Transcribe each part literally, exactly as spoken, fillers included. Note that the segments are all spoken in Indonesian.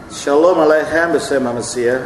Shalom Aleichem bersama manusia.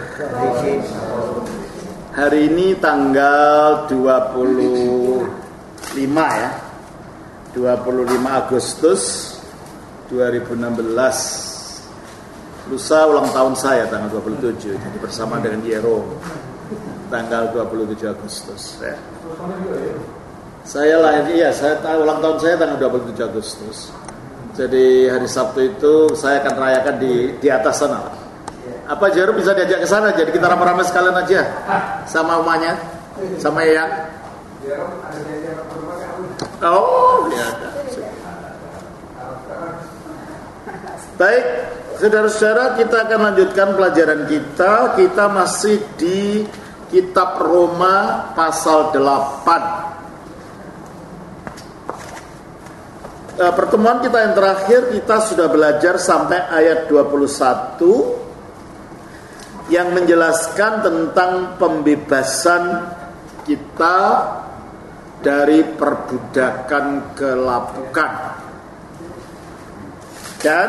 Hari ini tanggal dua puluh lima ya, dua puluh lima Agustus dua ribu enam belas. Lusa ulang tahun saya tanggal dua puluh tujuh, jadi bersama dengan Yero tanggal dua puluh tujuh Agustus ya. Saya lahir, iya saya ulang tahun saya tanggal dua puluh tujuh Agustus. Jadi hari Sabtu itu saya akan rayakan di di atas sana. Apa Jero bisa diajak ke sana? Jadi kita ramai-ramai sekalian aja sama umanya, sama Eyang. Oh, ya. Baik, saudara-saudara, kita akan lanjutkan pelajaran kita. Kita masih di Kitab Roma pasal delapan. Uh, pertemuan kita yang terakhir kita sudah belajar sampai ayat dua puluh satu yang menjelaskan tentang pembebasan kita dari perbudakan kelapukan dan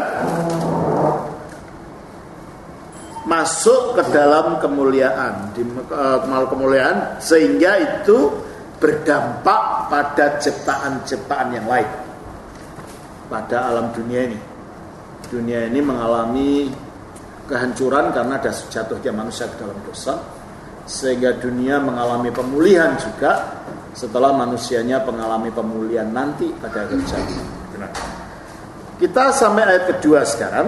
masuk ke dalam kemuliaan, di uh, kemuliaan sehingga itu berdampak pada ciptaan-ciptaan yang lain. Pada alam dunia ini, dunia ini mengalami kehancuran karena ada jatuhnya manusia ke dalam dosa, sehingga dunia mengalami pemulihan juga setelah manusianya mengalami pemulihan nanti pada akhir zaman. Kita sampai ayat kedua sekarang.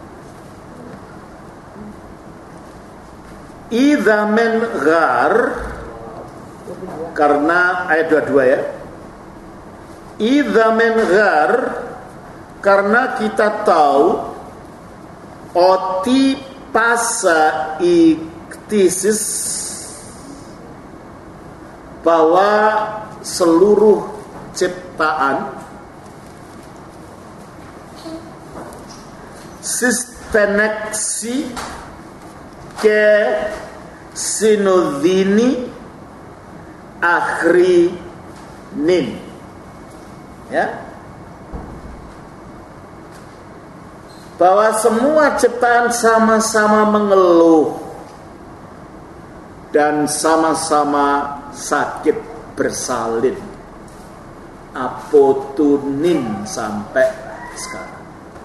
Idza men ghar, karena ayat dua puluh dua ya. Idza men ghar, karena kita tahu oti pasa iktisis bahwa seluruh ciptaan sisteneksi ke sinodini akhri nin ya, bahwa semua ciptaan sama-sama mengeluh dan sama-sama sakit bersalin apotunin sampai sekarang.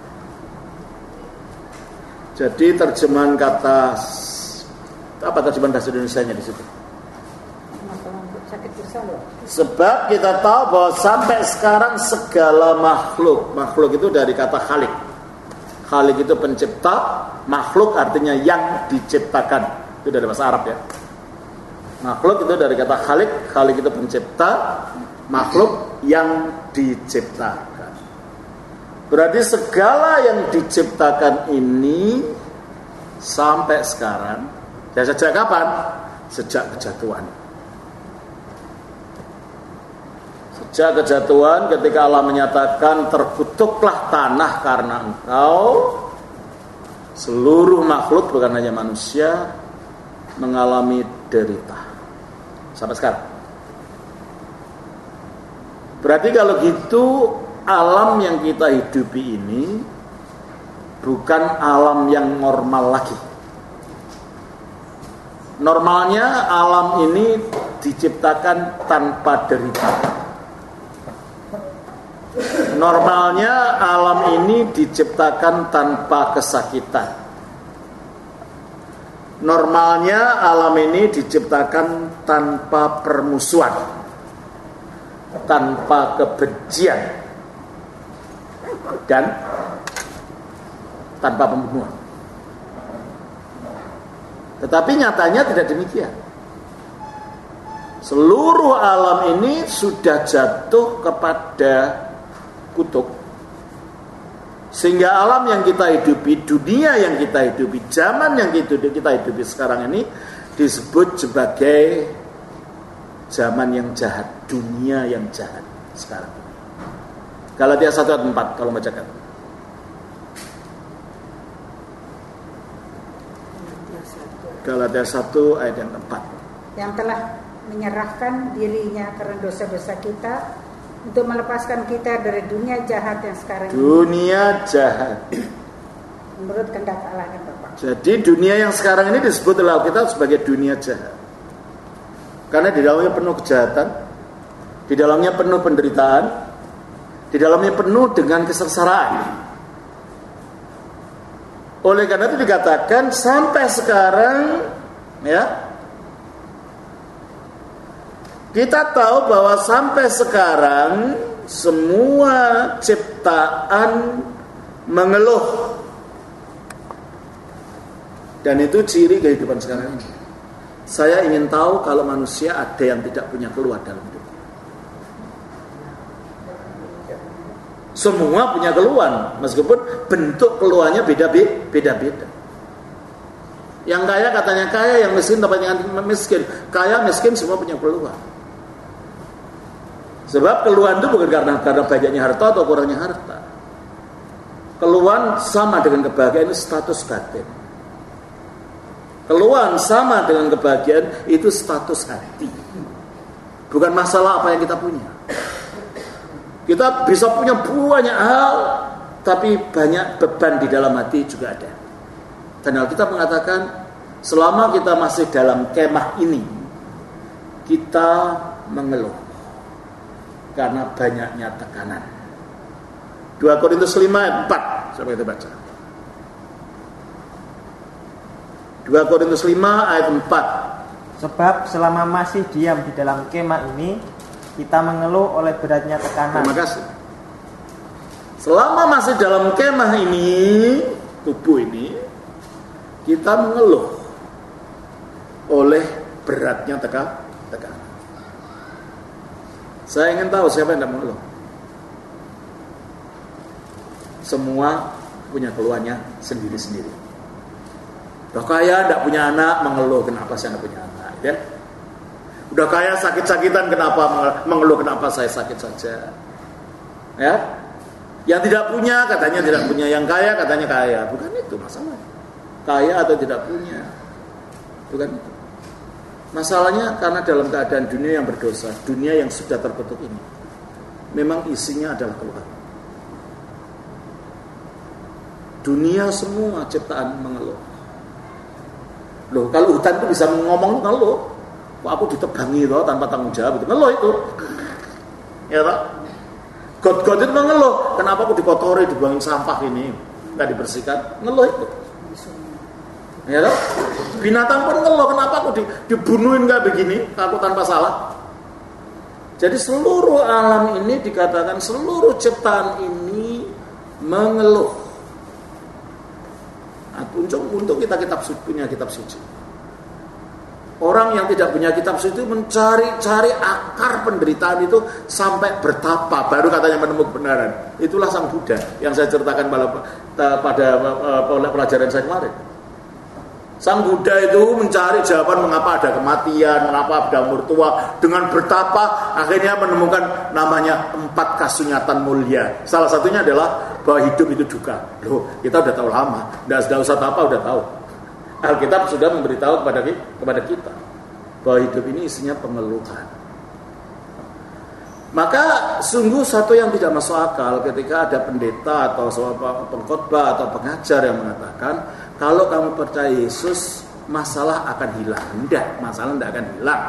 Jadi terjemahan kata apa terjemahan bahasa Indonesianya di situ? Sakit bersalin. Sebab kita tahu bahwa sampai sekarang segala makhluk, makhluk itu dari kata khalik. Khalik itu pencipta, makhluk artinya yang diciptakan. Itu dari bahasa Arab ya. Makhluk itu dari kata khalik, khalik itu pencipta, makhluk yang diciptakan. Berarti segala yang diciptakan ini sampai sekarang, ya sejak kapan? Sejak kejatuhan. Sejak kejatuhan ketika Allah menyatakan terkutuklah tanah karena engkau, seluruh makhluk bukan hanya manusia mengalami derita sampai sekarang. Berarti kalau gitu alam yang kita hidupi ini bukan alam yang normal lagi. Normalnya alam ini diciptakan tanpa derita. Normalnya alam ini diciptakan tanpa kesakitan. Normalnya alam ini diciptakan tanpa permusuhan, tanpa kebencian, dan tanpa pembunuhan. Tetapi nyatanya tidak demikian. Seluruh alam ini sudah jatuh kepada kutuk, sehingga alam yang kita hidupi, dunia yang kita hidupi, zaman yang kita hidupi sekarang ini disebut sebagai zaman yang jahat, dunia yang jahat sekarang. Galatia satu ayat empat kalau bacakan. Galatia satu ayat yang empat. Yang telah menyerahkan dirinya karena dosa-dosa kita untuk melepaskan kita dari dunia jahat yang sekarang ini. Dunia jahat. menurut kehendak Allah kan Bapak. Jadi dunia yang sekarang ini disebut oleh Alkitab sebagai dunia jahat. Karena di dalamnya penuh kejahatan, di dalamnya penuh penderitaan, di dalamnya penuh dengan kesengsaraan. Oleh karena itu dikatakan sampai sekarang, ya, kita tahu bahwa sampai sekarang semua ciptaan mengeluh. Dan itu ciri kehidupan sekarang ini. Saya ingin tahu kalau manusia ada yang tidak punya keluhan dalam hidup. Semua punya keluhan, meskipun bentuk keluhannya beda-beda. Yang kaya katanya kaya, yang miskin tempatnya miskin. Kaya miskin semua punya keluhan. Sebab keluhan itu bukan karena karena banyaknya harta atau kurangnya harta. Keluhan sama dengan kebahagiaan itu status batin. Keluhan sama dengan kebahagiaan itu status hati. Bukan masalah apa yang kita punya. Kita bisa punya banyak hal, tapi banyak beban di dalam hati juga ada. Dan Alkitab mengatakan, selama kita masih dalam kemah ini, kita mengeluh karena banyaknya tekanan. dua Korintus lima ayat empat, coba kita baca. dua Korintus lima ayat empat. Sebab selama masih diam di dalam kemah ini, kita mengeluh oleh beratnya tekanan. Terima kasih. Selama masih dalam kemah ini, tubuh ini, kita mengeluh oleh beratnya tekanan. Saya ingin tahu siapa yang tidak mengeluh. Semua punya keluhannya sendiri-sendiri. Udah kaya tidak punya anak, mengeluh kenapa saya tidak punya anak, ya? Udah kaya sakit-sakitan, kenapa mengeluh kenapa saya sakit saja, ya? Yang tidak punya katanya tidak punya, yang kaya katanya kaya. Bukan itu masalah. Kaya atau tidak punya, bukan itu. Masalahnya karena dalam keadaan dunia yang berdosa, dunia yang sudah terkutuk ini, memang isinya adalah keluhan. Dunia semua ciptaan mengeluh. Loh, kalau hutan itu bisa ngomong ngeluh, kok aku ditebangi loh tanpa tanggung jawab, itu ngeluh itu. Ya Pak? God-God itu mengeluh, kenapa aku dikotori, dibuangin sampah ini, nggak dibersihkan, ngeluh itu. Ya Pak? Binatang pun ngeluh, kenapa aku dibunuhin nggak begini, aku tanpa salah. Jadi seluruh alam ini dikatakan, seluruh ciptaan ini mengeluh. Untuk, untuk kita kitab suci, punya kitab suci. Orang yang tidak punya kitab suci itu mencari-cari akar penderitaan itu sampai bertapa, baru katanya menemukan kebenaran. Itulah sang Buddha yang saya ceritakan pada, pada pelajaran saya kemarin. Sang Buddha itu mencari jawaban mengapa ada kematian, mengapa ada umur tua. Dengan bertapa akhirnya menemukan namanya empat kasunyatan mulia. Salah satunya adalah bahwa hidup itu duka. Loh, kita udah tahu lama, tidak usah tapa udah tahu. Alkitab sudah memberitahu kepada kepada kita bahwa hidup ini isinya pengeluhan. Maka sungguh satu yang tidak masuk akal ketika ada pendeta atau pengkhotbah atau pengajar yang mengatakan kalau kamu percaya Yesus masalah akan hilang. Tidak, masalah tidak akan hilang.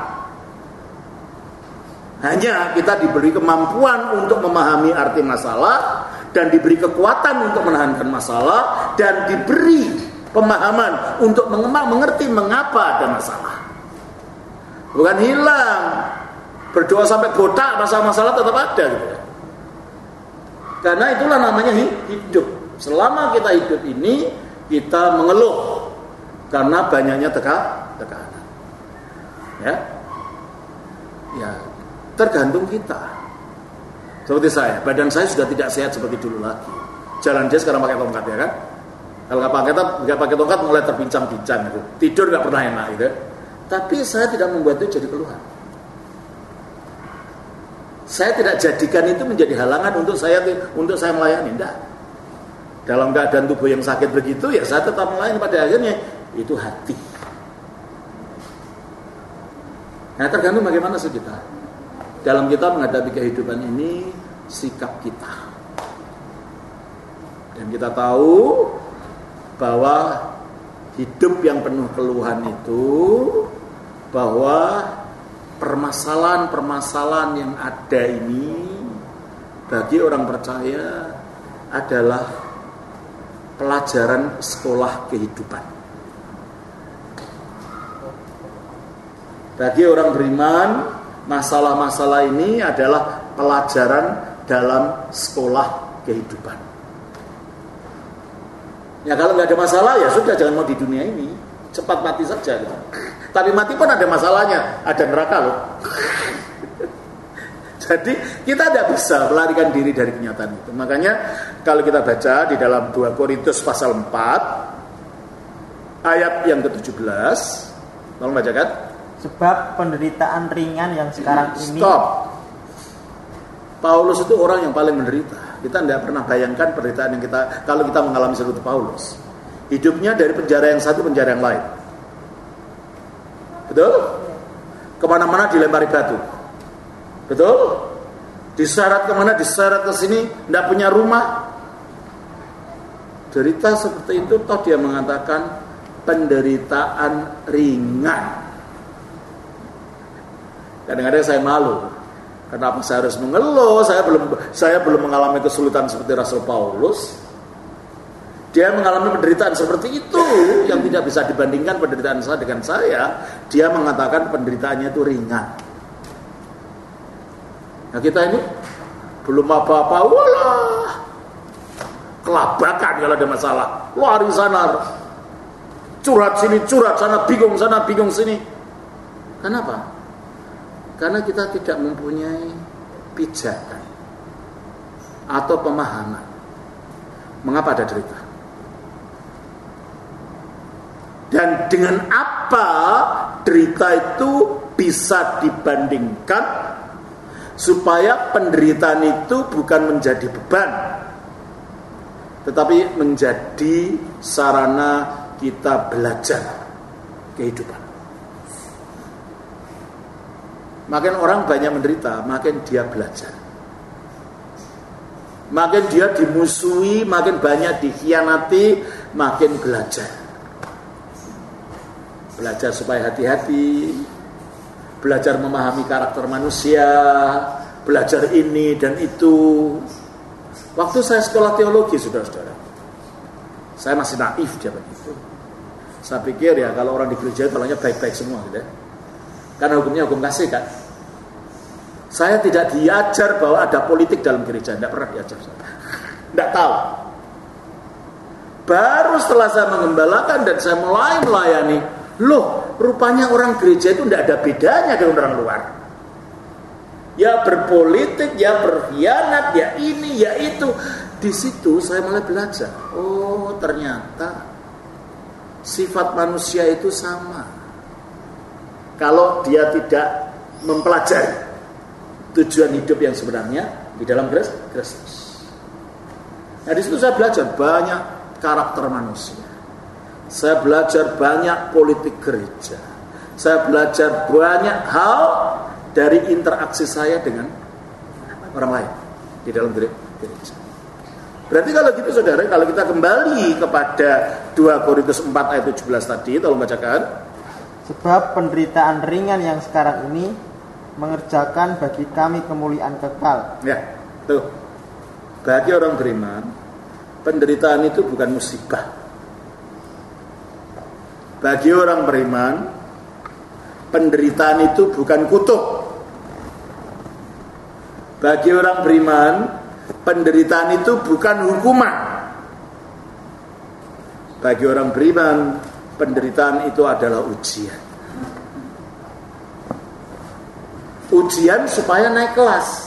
Hanya kita diberi kemampuan untuk memahami arti masalah dan diberi kekuatan untuk menahankan masalah dan diberi pemahaman untuk mengerti mengapa ada masalah. Bukan hilang. Berdoa sampai botak, masalah-masalah tetap ada gitu. Karena itulah namanya hidup. Selama kita hidup ini kita mengeluh karena banyaknya tekanan. Ya. Ya, tergantung kita. Seperti saya, badan saya sudah tidak sehat seperti dulu lagi. Jalan dia sekarang pakai tongkat ya kan? Kalau nggak pakai tongkat, nggak pakai tongkat mulai terbincang-bincang gitu. Tidur nggak pernah enak gitu. Tapi saya tidak membuat itu jadi keluhan. Saya tidak jadikan itu menjadi halangan untuk saya untuk saya melayani. Tidak. Dalam keadaan tubuh yang sakit begitu ya saya tetap melayani, pada akhirnya itu hati. Nah, tergantung bagaimana sih kita dalam kita menghadapi kehidupan ini, sikap kita. Dan kita tahu bahwa hidup yang penuh keluhan itu, bahwa permasalahan-permasalahan yang ada ini bagi orang percaya adalah pelajaran sekolah kehidupan. Bagi orang beriman, masalah-masalah ini adalah pelajaran dalam sekolah kehidupan. Ya kalau nggak ada masalah ya sudah, jangan mau di dunia ini, cepat mati saja gitu. Tapi mati pun ada masalahnya, ada neraka loh. Jadi kita tidak bisa melarikan diri dari kenyataan itu. Makanya kalau kita baca di dalam dua Korintus pasal empat ayat yang ketujuh belas, tolong bacakan. Sebab penderitaan ringan yang sekarang ini. Stop. Paulus itu orang yang paling menderita. Kita tidak pernah bayangkan penderitaan yang kita, kalau kita mengalami seperti Paulus. Hidupnya dari penjara yang satu penjara yang lain. Betul? Kemana-mana dilempari batu. Betul? Diseret kemana, diseret ke sini, tidak punya rumah. Derita seperti itu, toh dia mengatakan penderitaan ringan. Kadang-kadang saya malu. Kenapa saya harus mengeluh? Saya belum saya belum mengalami kesulitan seperti Rasul Paulus. Dia mengalami penderitaan seperti itu yang tidak bisa dibandingkan penderitaan saya dengan saya. Dia mengatakan penderitaannya itu ringan. Nah kita ini belum apa-apa, walah kelabakan kalau ada masalah, lari sana, curhat sini, curhat sana, bingung sana, bingung sini. Kenapa? Karena kita tidak mempunyai pijakan atau pemahaman mengapa ada derita. Dan dengan apa derita itu bisa dibandingkan supaya penderitaan itu bukan menjadi beban, tetapi menjadi sarana kita belajar kehidupan. Makin orang banyak menderita, makin dia belajar. Makin dia dimusuhi, makin banyak dikhianati, makin belajar. Belajar supaya hati-hati, belajar memahami karakter manusia, belajar ini dan itu. Waktu saya sekolah teologi, saudara-saudara, saya masih naif zaman itu. Saya pikir ya kalau orang di gereja itu orangnya baik-baik semua gitu ya. Karena hukumnya hukum kasih kan. Saya tidak diajar bahwa ada politik dalam gereja, tidak pernah diajar. Tidak tahu. Baru setelah saya mengembalakan dan saya mulai melayani, loh rupanya orang gereja itu tidak ada bedanya dengan orang luar. Ya berpolitik, ya berkhianat, ya ini, ya itu. Di situ saya mulai belajar. Oh ternyata sifat manusia itu sama. Kalau dia tidak mempelajari tujuan hidup yang sebenarnya di dalam Kristus. Nah di situ saya belajar banyak karakter manusia. Saya belajar banyak politik gereja. Saya belajar banyak hal dari interaksi saya dengan orang lain di dalam gereja. Berarti kalau gitu saudara, kalau kita kembali kepada dua Korintus empat ayat tujuh belas tadi, tolong bacakan. Sebab penderitaan ringan yang sekarang ini mengerjakan bagi kami kemuliaan kekal. Ya, tuh. Bagi orang beriman, penderitaan itu bukan musibah. Bagi orang beriman, penderitaan itu bukan kutuk. Bagi orang beriman, penderitaan itu bukan hukuman. Bagi orang beriman, penderitaan itu adalah ujian. Ujian supaya naik kelas,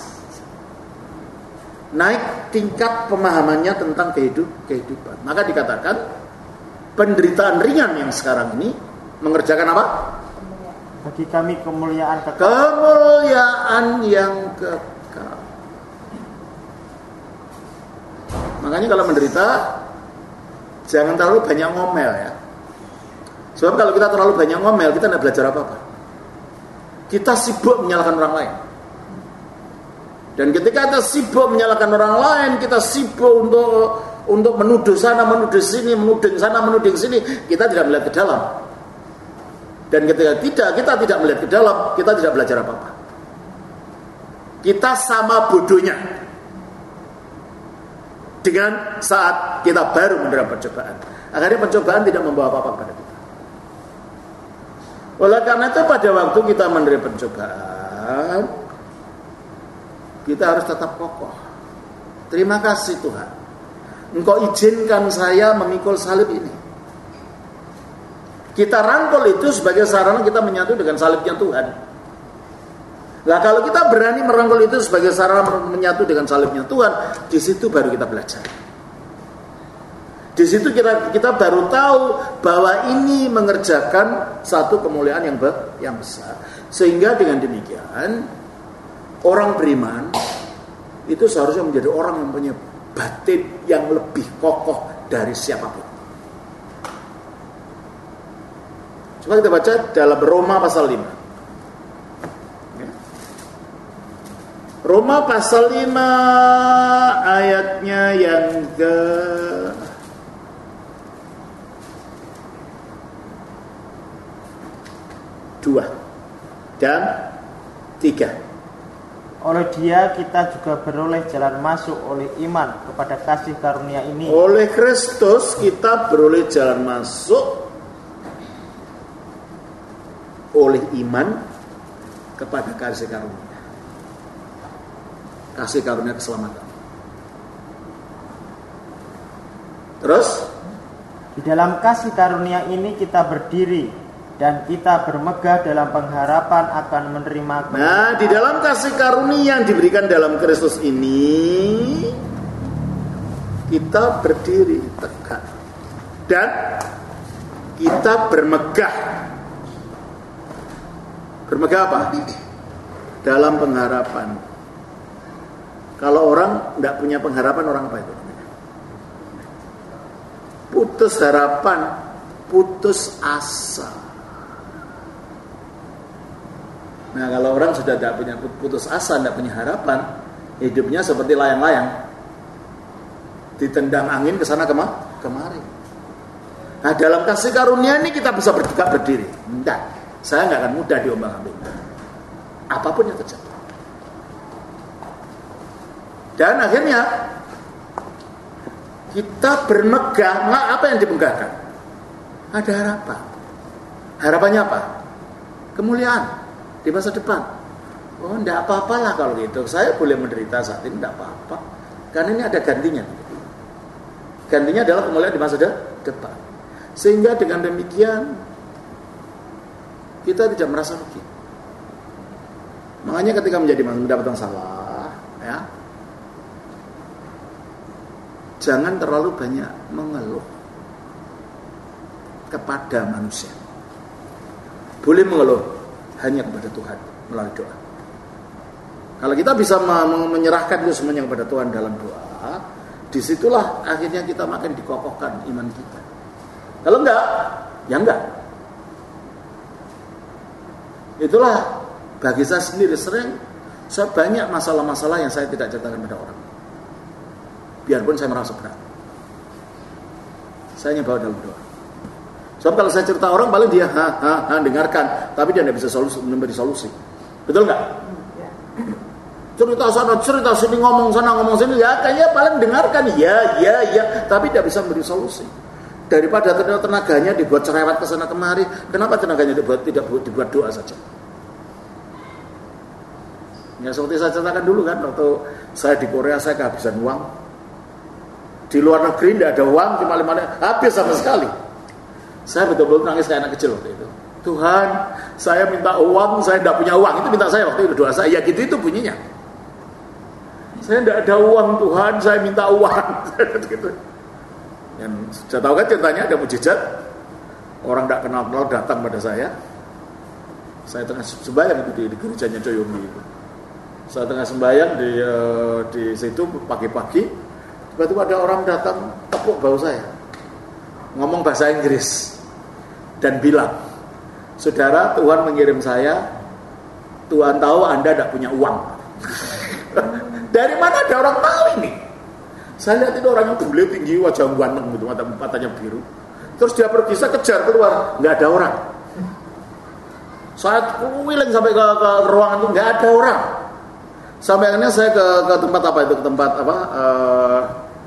naik tingkat pemahamannya tentang kehidupan. Maka dikatakan penderitaan ringan yang sekarang ini mengerjakan apa? Bagi kami kemuliaan kekal. Kemuliaan yang kekal. Makanya kalau menderita jangan terlalu banyak ngomel ya. Sebab kalau kita terlalu banyak ngomel, kita tidak belajar apa-apa. Kita sibuk menyalahkan orang lain. Dan ketika kita sibuk menyalahkan orang lain, kita sibuk untuk untuk menuduh sana, menuduh sini, menuding sana, menuding sini, kita tidak melihat ke dalam. Dan ketika tidak, kita tidak melihat ke dalam, kita tidak belajar apa-apa. Kita sama bodohnya dengan saat kita baru menerima pencobaan. Akhirnya pencobaan tidak membawa apa-apa kepada kita. Oleh karena itu pada waktu kita menerima pencobaan, kita harus tetap kokoh. Terima kasih Tuhan, Engkau izinkan saya memikul salib ini. Kita rangkul itu sebagai sarana kita menyatu dengan salibnya Tuhan. Nah kalau kita berani merangkul itu sebagai sarana menyatu dengan salibnya Tuhan, di situ baru kita belajar. Di situ kita kita baru tahu bahwa ini mengerjakan satu kemuliaan yang be, yang besar. Sehingga dengan demikian orang beriman itu seharusnya menjadi orang yang punya batin yang lebih kokoh dari siapapun. Coba kita baca dalam Roma pasal lima. Roma pasal lima ayatnya yang ke dua dan tiga. Oleh Dia kita juga beroleh jalan masuk oleh iman kepada kasih karunia ini. Oleh Kristus kita beroleh jalan masuk oleh iman kepada kasih karunia. Kasih karunia keselamatan. Terus di dalam kasih karunia ini kita berdiri dan kita bermegah dalam pengharapan akan menerima kemenangan. Nah, di dalam kasih karunia yang diberikan dalam Kristus ini kita berdiri tegak dan kita bermegah. Bermegah apa? Dalam pengharapan. Kalau orang tidak punya pengharapan, orang apa itu? Putus harapan, putus asa. Nah kalau orang sudah tidak punya putus asa, tidak punya harapan, hidupnya seperti layang-layang, ditendang angin ke sana kemari. Nah dalam kasih karunia ini kita bisa bertegak berdiri. Tidak, saya nggak akan mudah diombang-ambing. Apapun yang terjadi. Dan akhirnya kita bermegah. Nah, apa yang dimegahkan? Ada harapan. Harapannya apa? Kemuliaan di masa depan. Oh, enggak apa-apalah kalau gitu. Saya boleh menderita saat ini, enggak apa-apa. Karena ini ada gantinya. Gantinya adalah kemuliaan di masa de- depan. Sehingga dengan demikian kita tidak merasa rugi. Makanya ketika menjadi mendapatkan salah, ya, jangan terlalu banyak mengeluh kepada manusia. Boleh mengeluh hanya kepada Tuhan melalui doa. Kalau kita bisa menyerahkan itu semuanya kepada Tuhan dalam doa, disitulah akhirnya kita makin dikokohkan iman kita. Kalau enggak, ya enggak. Itulah bagi saya sendiri sering saya banyak masalah-masalah yang saya tidak ceritakan pada orang. Biarpun saya merasa berat, saya hanya bawa dalam doa. Sebab kalau saya cerita orang paling dia ha, ha, ha, dengarkan, tapi dia tidak bisa solusi, memberi solusi. Betul nggak? Cerita sana, cerita sini, ngomong sana, ngomong sini, ya kayaknya paling dengarkan, ya, ya, ya, tapi tidak bisa memberi solusi. Daripada tenaganya dibuat cerewet ke sana kemari, kenapa tenaganya dibuat tidak dibuat doa saja? Ya seperti saya ceritakan dulu kan, waktu saya di Korea saya kehabisan uang. Di luar negeri tidak ada uang, cuma lima habis sama sekali. Saya betul-betul nangis kayak anak kecil waktu itu. Tuhan, saya minta uang, saya tidak punya uang. Itu minta saya waktu itu, doa saya. Ya gitu itu bunyinya. Saya tidak ada uang Tuhan, saya minta uang. Gitu. Dan sudah tahu kan ceritanya ada mujizat. Orang tidak kenal-kenal datang pada saya. Saya tengah sembahyang itu di, di gerejanya Coyombi itu. Saya tengah sembahyang di, uh, di situ pagi-pagi. Tiba-tiba ada orang datang tepuk bahu saya, ngomong bahasa Inggris dan bilang, saudara, Tuhan mengirim saya. Tuhan tahu Anda tidak punya uang. Dari mana ada orang tahu ini? Saya lihat itu orang yang bule tinggi, wajah ganteng gitu, mata matanya biru. Terus dia pergi, saya kejar keluar, nggak ada orang. Saya keliling sampai ke, ke ruangan itu nggak ada orang. Sampai akhirnya saya ke, ke tempat apa itu, ke tempat apa, uh,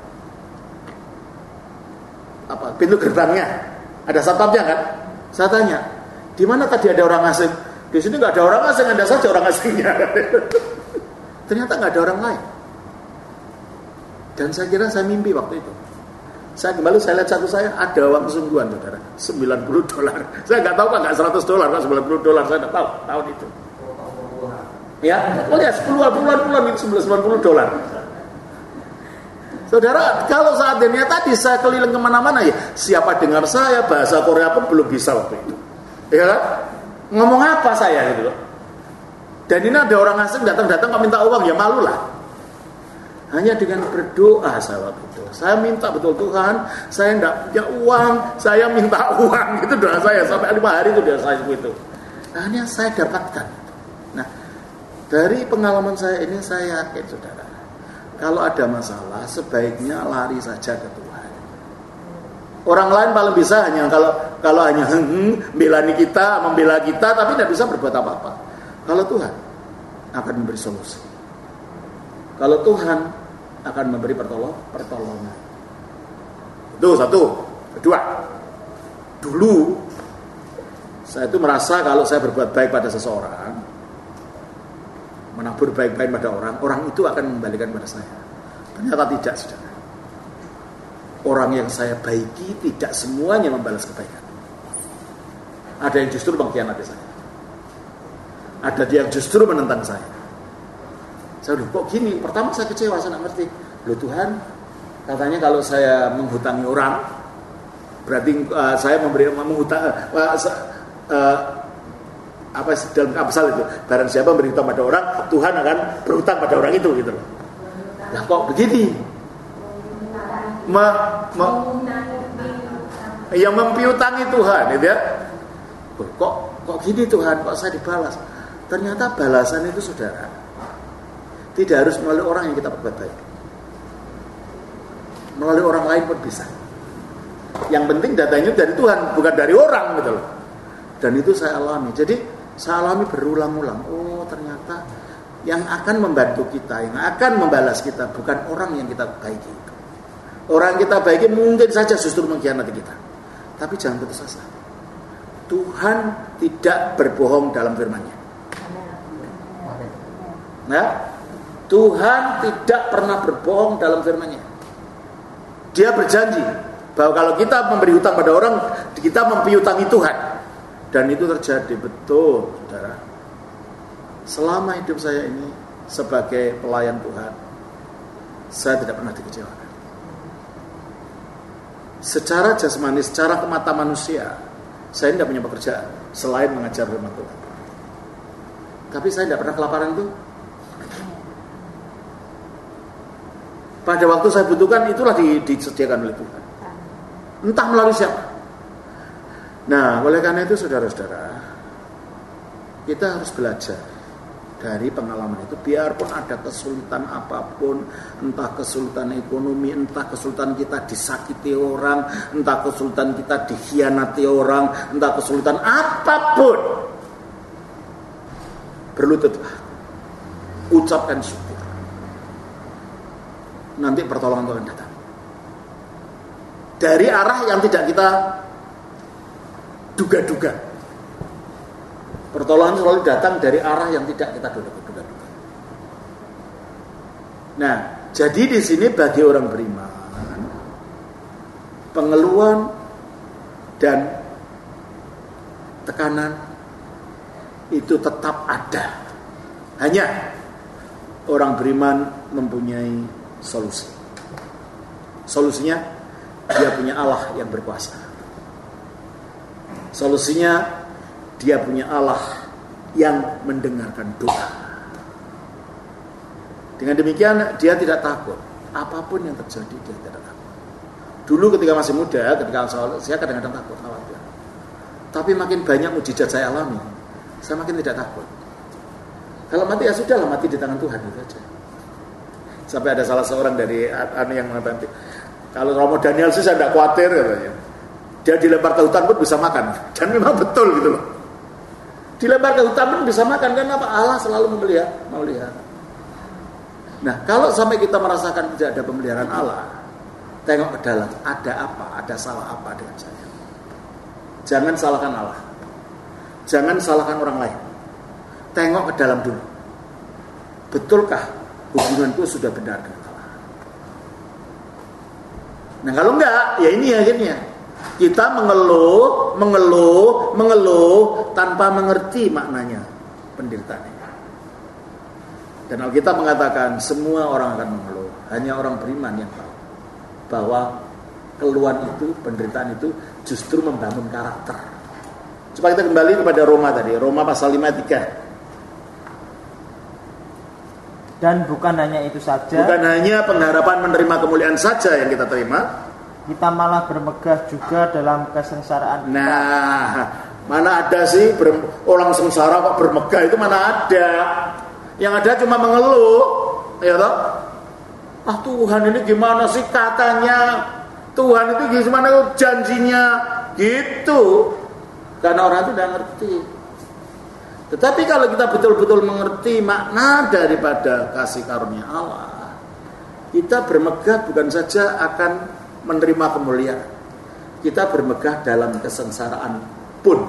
apa pintu gerbangnya, ada satpamnya kan. Saya tanya, di mana tadi ada orang asing? Di sini nggak ada orang asing, ada saja orang asingnya. Ternyata nggak ada orang lain. Dan saya kira saya mimpi waktu itu. Saya kembali, saya lihat satu saya ada uang kesungguhan, saudara, sembilan puluh dolar. Saya nggak tahu kan, nggak seratus dolar, kan sembilan puluh dolar, saya nggak tahu tahun itu. Ya, oh ya, sepuluh puluhan puluhan itu sembilan puluh dolar. Saudara, kalau seandainya tadi saya keliling kemana-mana ya, siapa dengar saya, bahasa Korea pun belum bisa waktu itu. Ya kan? Ngomong apa saya gitu loh. Dan ini ada orang asing datang-datang kok minta uang, ya malu lah. Hanya dengan berdoa saya waktu itu. Saya minta betul Tuhan, saya tidak punya uang, saya minta uang. Itu doa saya, sampai lima hari itu doa saya itu. Akhirnya saya dapatkan. Nah, dari pengalaman saya ini saya yakin saudara, kalau ada masalah sebaiknya lari saja ke Tuhan. Orang lain paling bisa hanya kalau kalau hanya hmm, belani kita, membela kita, tapi tidak bisa berbuat apa-apa. Kalau Tuhan akan memberi solusi. Kalau Tuhan akan memberi pertolong, pertolongan. Itu satu. Kedua, dulu saya itu merasa kalau saya berbuat baik pada seseorang, menabur baik-baik pada orang, orang itu akan mengembalikan pada saya. Ternyata tidak, saudara. Orang yang saya baiki tidak semuanya membalas kebaikan. Ada yang justru mengkhianati saya. Ada yang justru menentang saya. Saya udah kok gini. Pertama saya kecewa, saya nggak ngerti. Loh Tuhan, katanya kalau saya menghutangi orang, berarti uh, saya memberi menghutang uh, uh, apa dalam Amsal itu, barang siapa memberi hutang pada orang, Tuhan akan berhutang pada orang itu gitu loh. Nah kok begini? Me, me, yang mempiutangi Tuhan, gitu ya? Kok kok gini Tuhan? Kok saya dibalas? Ternyata balasan itu saudara tidak harus melalui orang yang kita berbuat baik. Melalui orang lain pun bisa. Yang penting datanya dari Tuhan, bukan dari orang gitu loh. Dan itu saya alami. Jadi saya alami berulang-ulang. Oh ternyata yang akan membantu kita, yang akan membalas kita bukan orang yang kita baiki. Orang yang kita baiki mungkin saja justru mengkhianati kita. Tapi jangan putus asa. Tuhan tidak berbohong dalam firman-Nya. Ya? Tuhan tidak pernah berbohong dalam firman-Nya. Dia berjanji bahwa kalau kita memberi hutang pada orang, kita mempiutangi Tuhan. Dan itu terjadi betul, saudara. Selama hidup saya ini sebagai pelayan Tuhan, saya tidak pernah dikecewakan. Secara jasmani, secara mata manusia, saya tidak punya pekerjaan selain mengajar firman Tuhan. Tapi saya tidak pernah kelaparan itu. Pada waktu saya butuhkan, itulah disediakan oleh Tuhan. Entah melalui siapa. Nah, oleh karena itu saudara-saudara, kita harus belajar dari pengalaman itu. Biarpun ada kesulitan apapun, entah kesulitan ekonomi, entah kesulitan kita disakiti orang, entah kesulitan kita dikhianati orang, entah kesulitan apapun, berlututlah, ucapkan syukur. Nanti pertolongan Tuhan datang dari arah yang tidak kita duga-duga. Pertolongan selalu datang dari arah yang tidak kita duga-duga. Nah, jadi di sini bagi orang beriman, pengeluhan dan tekanan itu tetap ada. Hanya orang beriman mempunyai solusi. Solusinya dia punya Allah yang berkuasa. Solusinya dia punya Allah yang mendengarkan doa. Dengan demikian dia tidak takut. Apapun yang terjadi dia tidak takut. Dulu ketika masih muda, ketika saya kadang-kadang takut, khawatir. Tapi makin banyak mujizat saya alami, saya makin tidak takut. Kalau mati ya sudah lah, mati di tangan Tuhan itu saja. Sampai ada salah seorang dari anu yang mengatakan, kalau Romo Daniel sih saya tidak khawatir katanya. Dia dilempar ke hutan pun bisa makan. Dan memang betul gitu loh. Dilempar ke hutan pun bisa makan, karena apa? Allah selalu memelihara, memelihara. Nah, kalau sampai kita merasakan tidak ada pemeliharaan Allah, tengok ke dalam, ada apa? Ada salah apa dengan saya? Jangan salahkan Allah. Jangan salahkan orang lain. Tengok ke dalam dulu. Betulkah hubunganku sudah benar dengan Allah? Nah, kalau enggak, ya ini akhirnya kita mengeluh, mengeluh, mengeluh tanpa mengerti maknanya penderitaan. Dan Alkitab mengatakan semua orang akan mengeluh, hanya orang beriman yang tahu bahwa keluhan itu, penderitaan itu justru membangun karakter. Coba kita kembali kepada Roma tadi, Roma pasal lima ayat tiga. Dan bukan hanya itu saja, bukan hanya pengharapan menerima kemuliaan saja yang kita terima, kita malah bermegah juga dalam kesengsaraan kita. Nah, mana ada sih ber- orang sengsara kok bermegah, itu mana ada? Yang ada cuma mengeluh, ya toh? Ah, Tuhan ini gimana sih katanya? Tuhan itu gimana janjinya? Gitu. Karena orang itu tidak ngerti. Tetapi kalau kita betul-betul mengerti makna daripada kasih karunia Allah, kita bermegah bukan saja akan menerima kemuliaan, kita bermegah dalam kesengsaraan pun.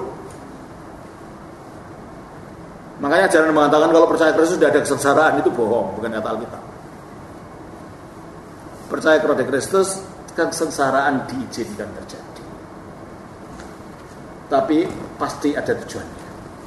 Makanya jangan mengatakan kalau percaya Kristus tidak ada kesengsaraan, itu bohong, bukan kata Alkitab. Percaya kepada Kristus, kesengsaraan diizinkan terjadi, tapi pasti ada tujuannya.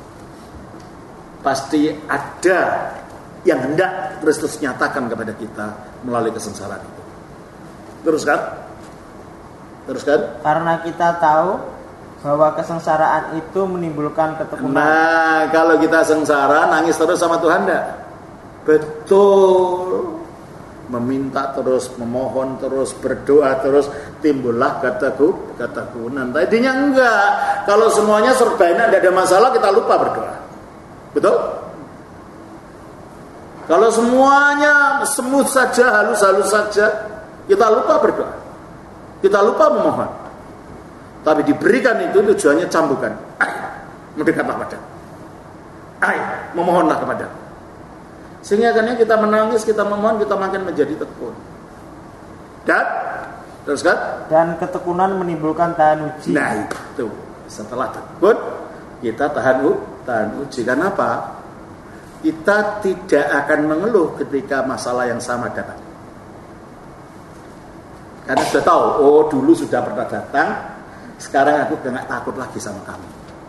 Pasti ada yang hendak Kristus nyatakan kepada kita melalui kesengsaraan itu. Teruskan, teruskan. Karena kita tahu bahwa kesengsaraan itu menimbulkan ketekunan. Nah, kalau kita sengsara, nangis terus sama Tuhan enggak? Betul. Meminta terus, memohon terus, berdoa terus, timbullah keteku, ketekunan. Tadinya enggak. Kalau semuanya serba enak, enggak ada masalah, kita lupa berdoa. Betul? Kalau semuanya semut saja, halus-halus saja, kita lupa berdoa. Kita lupa memohon. Tapi diberikan itu tujuannya cambukan. Ayo, mendekatlah pada. Ayo, memohonlah kepada. Sehingga akhirnya kita menangis, kita memohon, kita makin menjadi tekun. Dan, terus kan? Dan ketekunan menimbulkan tahan uji. Nah itu, setelah tekun, kita tahan, tahan uji. Karena apa? Kita tidak akan mengeluh ketika masalah yang sama datang. Karena sudah tahu, oh dulu sudah pernah datang, sekarang aku gak takut lagi sama kamu.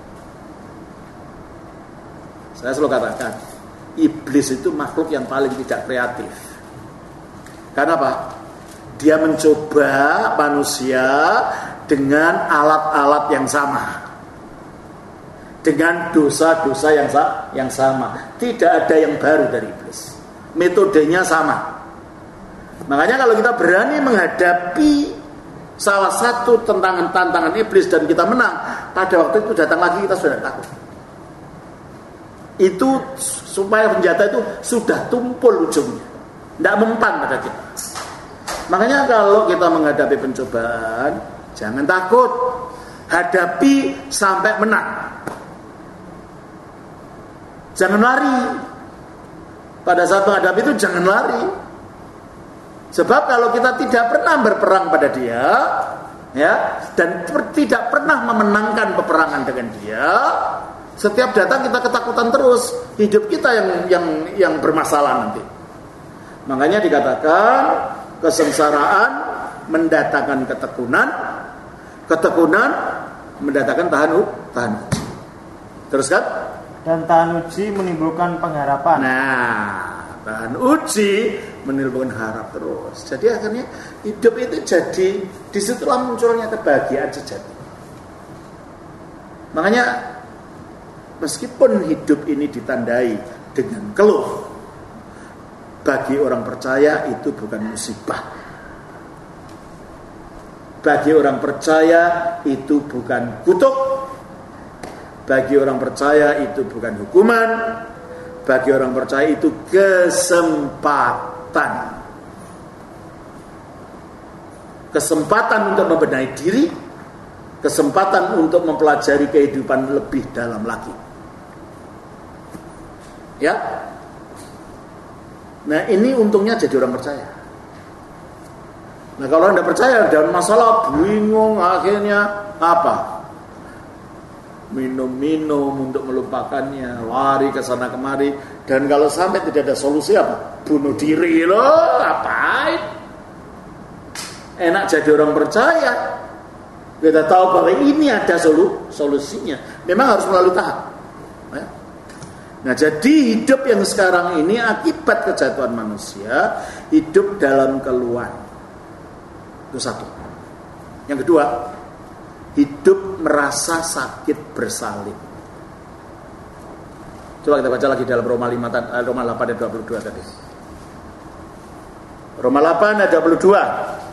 Saya selalu katakan, iblis itu makhluk yang paling tidak kreatif. Karena apa? Dia mencoba manusia dengan alat-alat yang sama, dengan dosa-dosa yang yang sama. Tidak ada yang baru dari iblis. Metodenya sama. Makanya kalau kita berani menghadapi salah satu tantangan-tantangan iblis dan kita menang, pada waktu itu datang lagi kita sudah takut. Itu supaya senjata itu sudah tumpul ujungnya, tidak mempan pada kita. Makanya kalau kita menghadapi pencobaan, jangan takut, hadapi sampai menang. Jangan lari. Pada saat menghadapi itu jangan lari. Sebab kalau kita tidak pernah berperang pada dia, ya, dan tidak pernah memenangkan peperangan dengan dia, setiap datang kita ketakutan terus, hidup kita yang yang yang bermasalah nanti. Makanya dikatakan kesengsaraan mendatangkan ketekunan, ketekunan mendatangkan tahan tahan uji. Terus kan? Dan tahan uji menimbulkan pengharapan. Nah, tahan uji menimbulkan harap terus. Jadi akhirnya hidup itu jadi disitulah munculnya kebahagiaan sejati. Makanya meskipun hidup ini ditandai dengan keluh, bagi orang percaya itu bukan musibah. Bagi orang percaya itu bukan kutuk. Bagi orang percaya itu bukan hukuman. Bagi orang percaya itu kesempatan. kesempatan untuk membenahi diri, kesempatan untuk mempelajari kehidupan lebih dalam lagi. Ya. Nah, ini untungnya jadi orang percaya. Nah, kalau Anda percaya dan masalah bingung, akhirnya apa? Minum-minum untuk melupakannya, lari ke sana kemari, dan kalau sampai tidak ada solusi apa? Bunuh diri loh, ngapain? Enak jadi orang percaya. Kita tahu bahwa ini ada solu, solusinya. Memang harus melalui tahap. Ya. Nah, jadi hidup yang sekarang ini akibat kejatuhan manusia, hidup dalam keluhan. Itu satu. Yang kedua, hidup merasa sakit bersalin. Coba kita baca lagi dalam Roma lima, Roma delapan ayat dua puluh dua tadi. Roma delapan ayat dua puluh dua.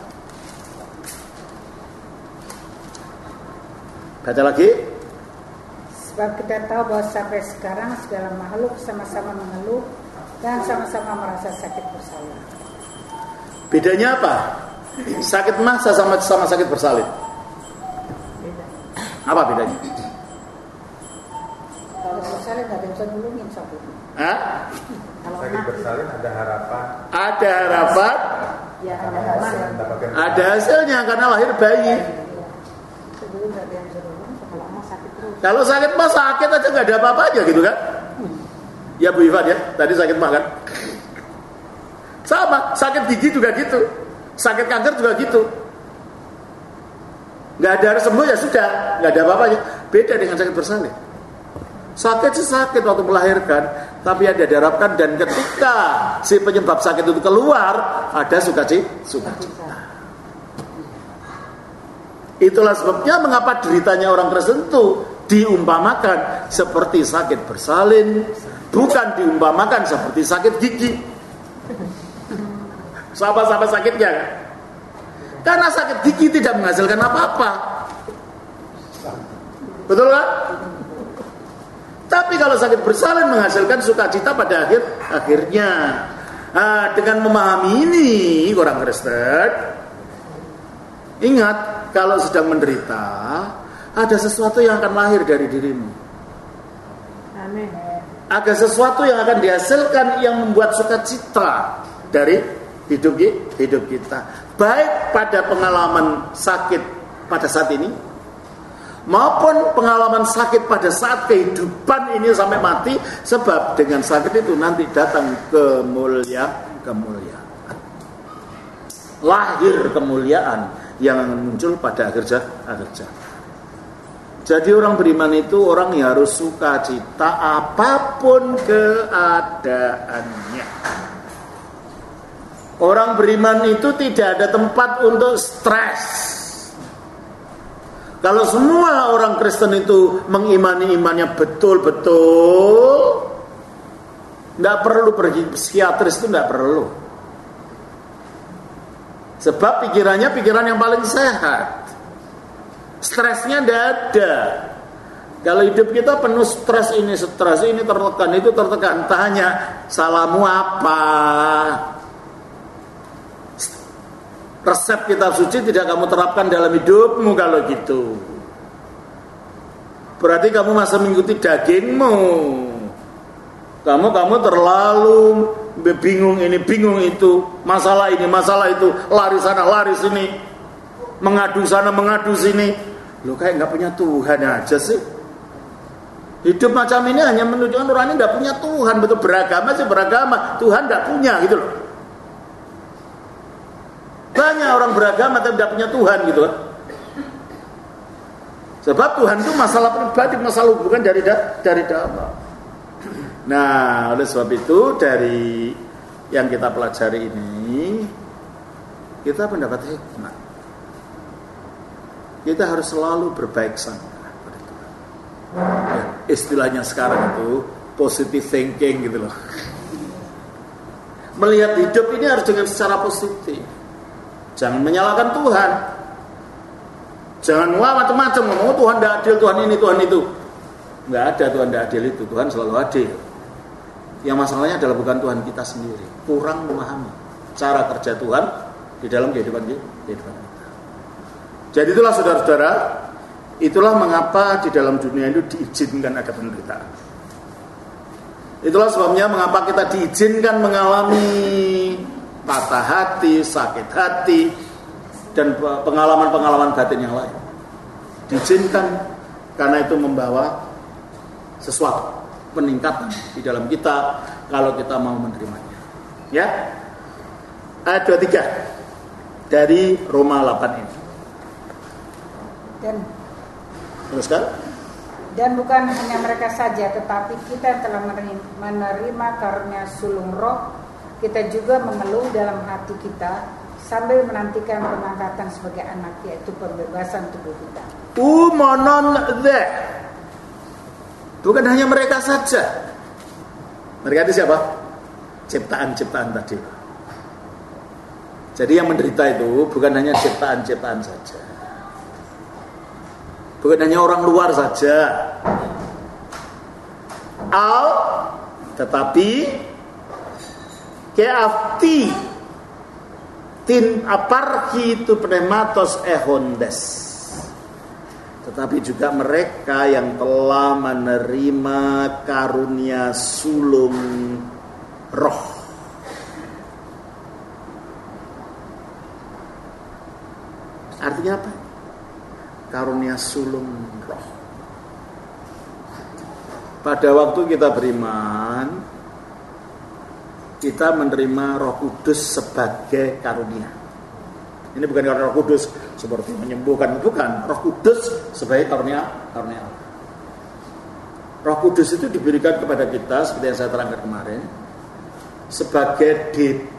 Baca lagi. Sebab kita tahu bahwa sampai sekarang segala makhluk sama-sama mengeluh dan sama-sama merasa sakit bersalin. Bedanya apa? Sakit masa sama sama sakit bersalin. Beda. Apa bedanya? Kalau bersalin nggak ada yang bisa nulungin sakitnya. Hah? Kalau Sakit mati, bersalin ada harapan. Ada harapan, ya ada hasil. ada hasilnya karena lahir bayi. Sebelum nggak ada yang bisa nulungin, kalau lama sakit terus. Kalau sakit mah sakit aja nggak ada apa-apanya gitu kan? Ya Bu Ivan ya, tadi sakit mah kan? Sama, sakit gigi juga gitu, sakit kanker juga gitu. Nggak ada sembuh ya sudah, nggak ada apa-apanya. Beda dengan sakit bersalin. Sakit sih sakit waktu melahirkan, tapi ada diharapkan dan ketika si penyebab sakit itu keluar, ada sukacita. Sukacita. Itulah sebabnya mengapa deritanya orang Kristen itu diumpamakan seperti sakit bersalin, bukan diumpamakan seperti sakit gigi. Sama-sama sakitnya. Karena sakit gigi tidak menghasilkan apa-apa. Betul kan? Tapi kalau sakit bersalin menghasilkan sukacita pada akhir akhirnya. Nah, dengan memahami ini orang Kristen, ingat kalau sedang menderita, ada sesuatu yang akan lahir dari dirimu. Amin. Ada sesuatu yang akan dihasilkan yang membuat sukacita dari hidup hidup kita. Baik pada pengalaman sakit pada saat ini, maupun pengalaman sakit pada saat kehidupan ini sampai mati. Sebab dengan sakit itu nanti datang kemuliaan, kemuliaan. Lahir kemuliaan yang muncul pada akhir zaman. Jadi orang beriman itu orang yang harus sukacita apapun keadaannya. Orang beriman itu tidak ada tempat untuk stres. Kalau semua orang Kristen itu mengimani imannya betul-betul, tidak perlu pergi psikiatris, itu tidak perlu. Sebab pikirannya pikiran yang paling sehat. Stresnya tidak ada. Kalau hidup kita penuh stres, ini stres, ini tertekan, itu tertekan. Tanya, salahmu apa? Resep kitab suci tidak kamu terapkan dalam hidupmu kalau gitu. Berarti kamu masih mengikuti dagingmu. Kamu kamu terlalu bingung ini, bingung itu, masalah ini, masalah itu, lari sana, lari sini, mengadu sana, mengadu sini. Lo kayak nggak punya Tuhan aja sih. Hidup macam ini hanya menunjukkan orang ini nggak punya Tuhan. Betul, beragama sih beragama, Tuhan nggak punya gitu loh. Banyak orang beragama tapi tidak punya Tuhan gitu kan. Sebab Tuhan itu masalah pribadi, masalah hubungan dari da, dari dalam. Nah, oleh sebab itu dari yang kita pelajari ini kita mendapat hikmah. Kita harus selalu berbaik sangka pada Tuhan. Ya, istilahnya sekarang itu positive thinking gitu loh. Melihat hidup ini harus dengan secara positif. Jangan menyalahkan Tuhan. Jangan wah macam-macam ngomong oh, Tuhan tidak adil, Tuhan ini, Tuhan itu. Enggak ada Tuhan tidak adil itu. Tuhan selalu adil. Yang masalahnya adalah bukan Tuhan kita sendiri. Kurang memahami cara kerja Tuhan di dalam kehidupan kita. Jadi itulah saudara-saudara, itulah mengapa di dalam dunia itu diizinkan ada penderitaan. Itulah sebabnya mengapa kita diizinkan mengalami patah hati, sakit hati, dan pengalaman-pengalaman batin yang lain. Diizinkan karena itu membawa sesuatu peningkatan di dalam kita kalau kita mau menerimanya. Ya. Ayat dua puluh tiga dari Roma delapan ini. Dan teruskan. Dan bukan hanya mereka saja, tetapi kita yang telah menerima karunia sulung roh, kita juga mengeluh dalam hati kita sambil menantikan pengangkatan sebagai anak, yaitu pembebasan tubuh kita. Umonon the. Bukan hanya mereka saja. Mereka itu siapa? Ciptaan-ciptaan tadi. Jadi yang menderita itu bukan hanya ciptaan-ciptaan saja. Bukan hanya orang luar saja. Al, tetapi keafti tin aparki itu pneumatos ehondes. Tetapi juga mereka yang telah menerima karunia sulung roh. Artinya apa? Karunia sulung roh. Pada waktu kita beriman, kita menerima Roh Kudus sebagai karunia. Ini bukan karunia Roh Kudus seperti menyembuhkan, bukan. Roh Kudus sebagai karunia karunia Allah. Roh Kudus itu diberikan kepada kita seperti yang saya terangkan kemarin sebagai D P,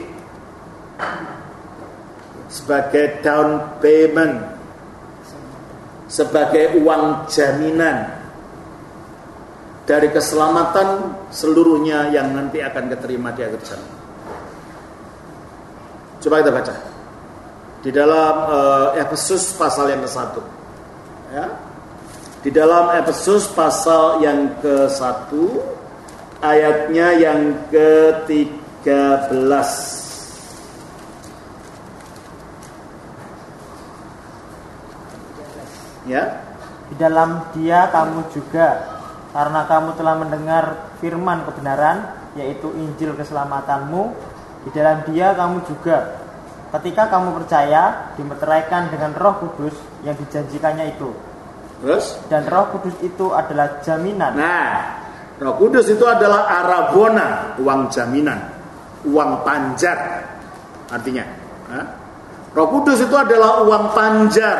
sebagai down payment, sebagai uang jaminan dari keselamatan seluruhnya yang nanti akan diterima di akhir zaman. Coba kita baca di dalam uh, Efesus pasal yang ke satu, ya. Di dalam Efesus pasal yang ke satu ayatnya yang ke tiga belas. Ya. Di dalam Dia kamu juga, karena kamu telah mendengar firman kebenaran, yaitu Injil keselamatanmu, di dalam Dia kamu juga, ketika kamu percaya, dimeteraikan dengan Roh Kudus yang dijanjikannya itu. Terus? Dan Roh Kudus itu adalah jaminan. Nah, Roh Kudus itu adalah arabona, uang jaminan, uang panjar, artinya. Nah, Roh Kudus itu adalah uang panjar.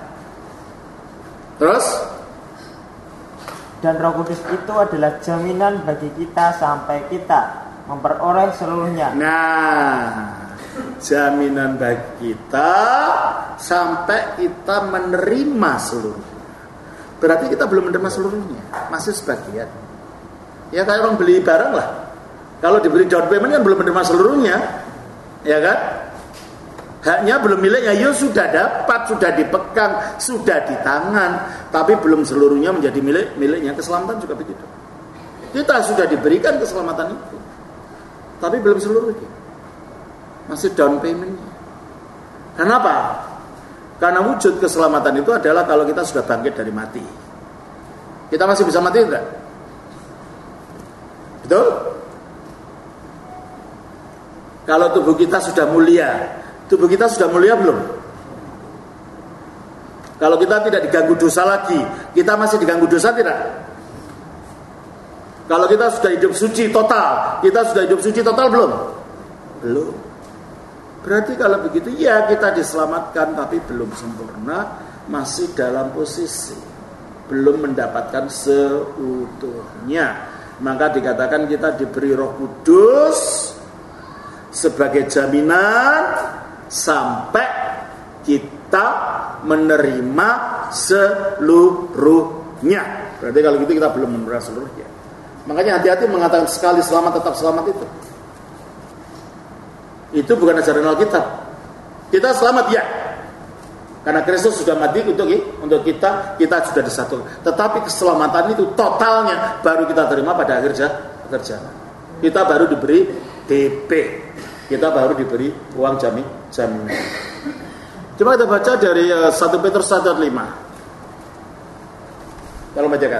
Terus? Dan Roh Kudus itu adalah jaminan bagi kita sampai kita memperoleh seluruhnya. Nah, jaminan bagi kita sampai kita menerima seluruhnya. Berarti kita belum menerima seluruhnya, masih sebagian. Ya kayak orang beli barang lah. Kalau diberi down payment kan belum menerima seluruhnya, ya kan? Haknya belum miliknya, ya sudah dapat, sudah dipegang, sudah di tangan, tapi belum seluruhnya menjadi milik miliknya. Keselamatan juga begitu. Kita sudah diberikan keselamatan itu, tapi belum seluruhnya, masih down paymentnya. Kenapa? Karena wujud keselamatan itu adalah kalau kita sudah bangkit dari mati. Kita masih bisa mati enggak? Betul? Kalau tubuh kita sudah mulia, tubuh kita sudah mulia belum? Kalau kita tidak diganggu dosa lagi, kita masih diganggu dosa tidak? Kalau kita sudah hidup suci total, kita sudah hidup suci total belum? Belum. Berarti kalau begitu ya kita diselamatkan tapi belum sempurna, masih dalam posisi belum mendapatkan seutuhnya. Maka dikatakan kita diberi Roh Kudus sebagai jaminan sampai kita menerima seluruhnya. Berarti kalau gitu kita belum menerima seluruhnya. Makanya hati-hati mengatakan sekali selamat tetap selamat itu. Itu bukan ajaran Alkitab. Kita selamat ya, karena Kristus sudah mati untuk untuk kita, kita sudah disatukan. Tetapi keselamatan itu totalnya baru kita terima pada akhir zaman. Kita baru diberi D P. Kita baru diberi uang jamin jaminan. Coba kita baca dari uh, satu Petrus satu ayat lima. Kalau bacakan.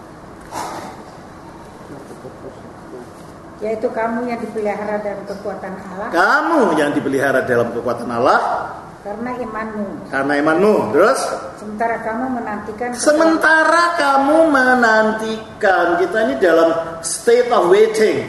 Yaitu kamu yang dipelihara dalam kekuatan Allah. Kamu yang dipelihara dalam kekuatan Allah. Karena imanmu. Karena imanmu. Terus? Sementara kamu menantikan. Sementara kamu menantikan. Kita ini dalam state of waiting.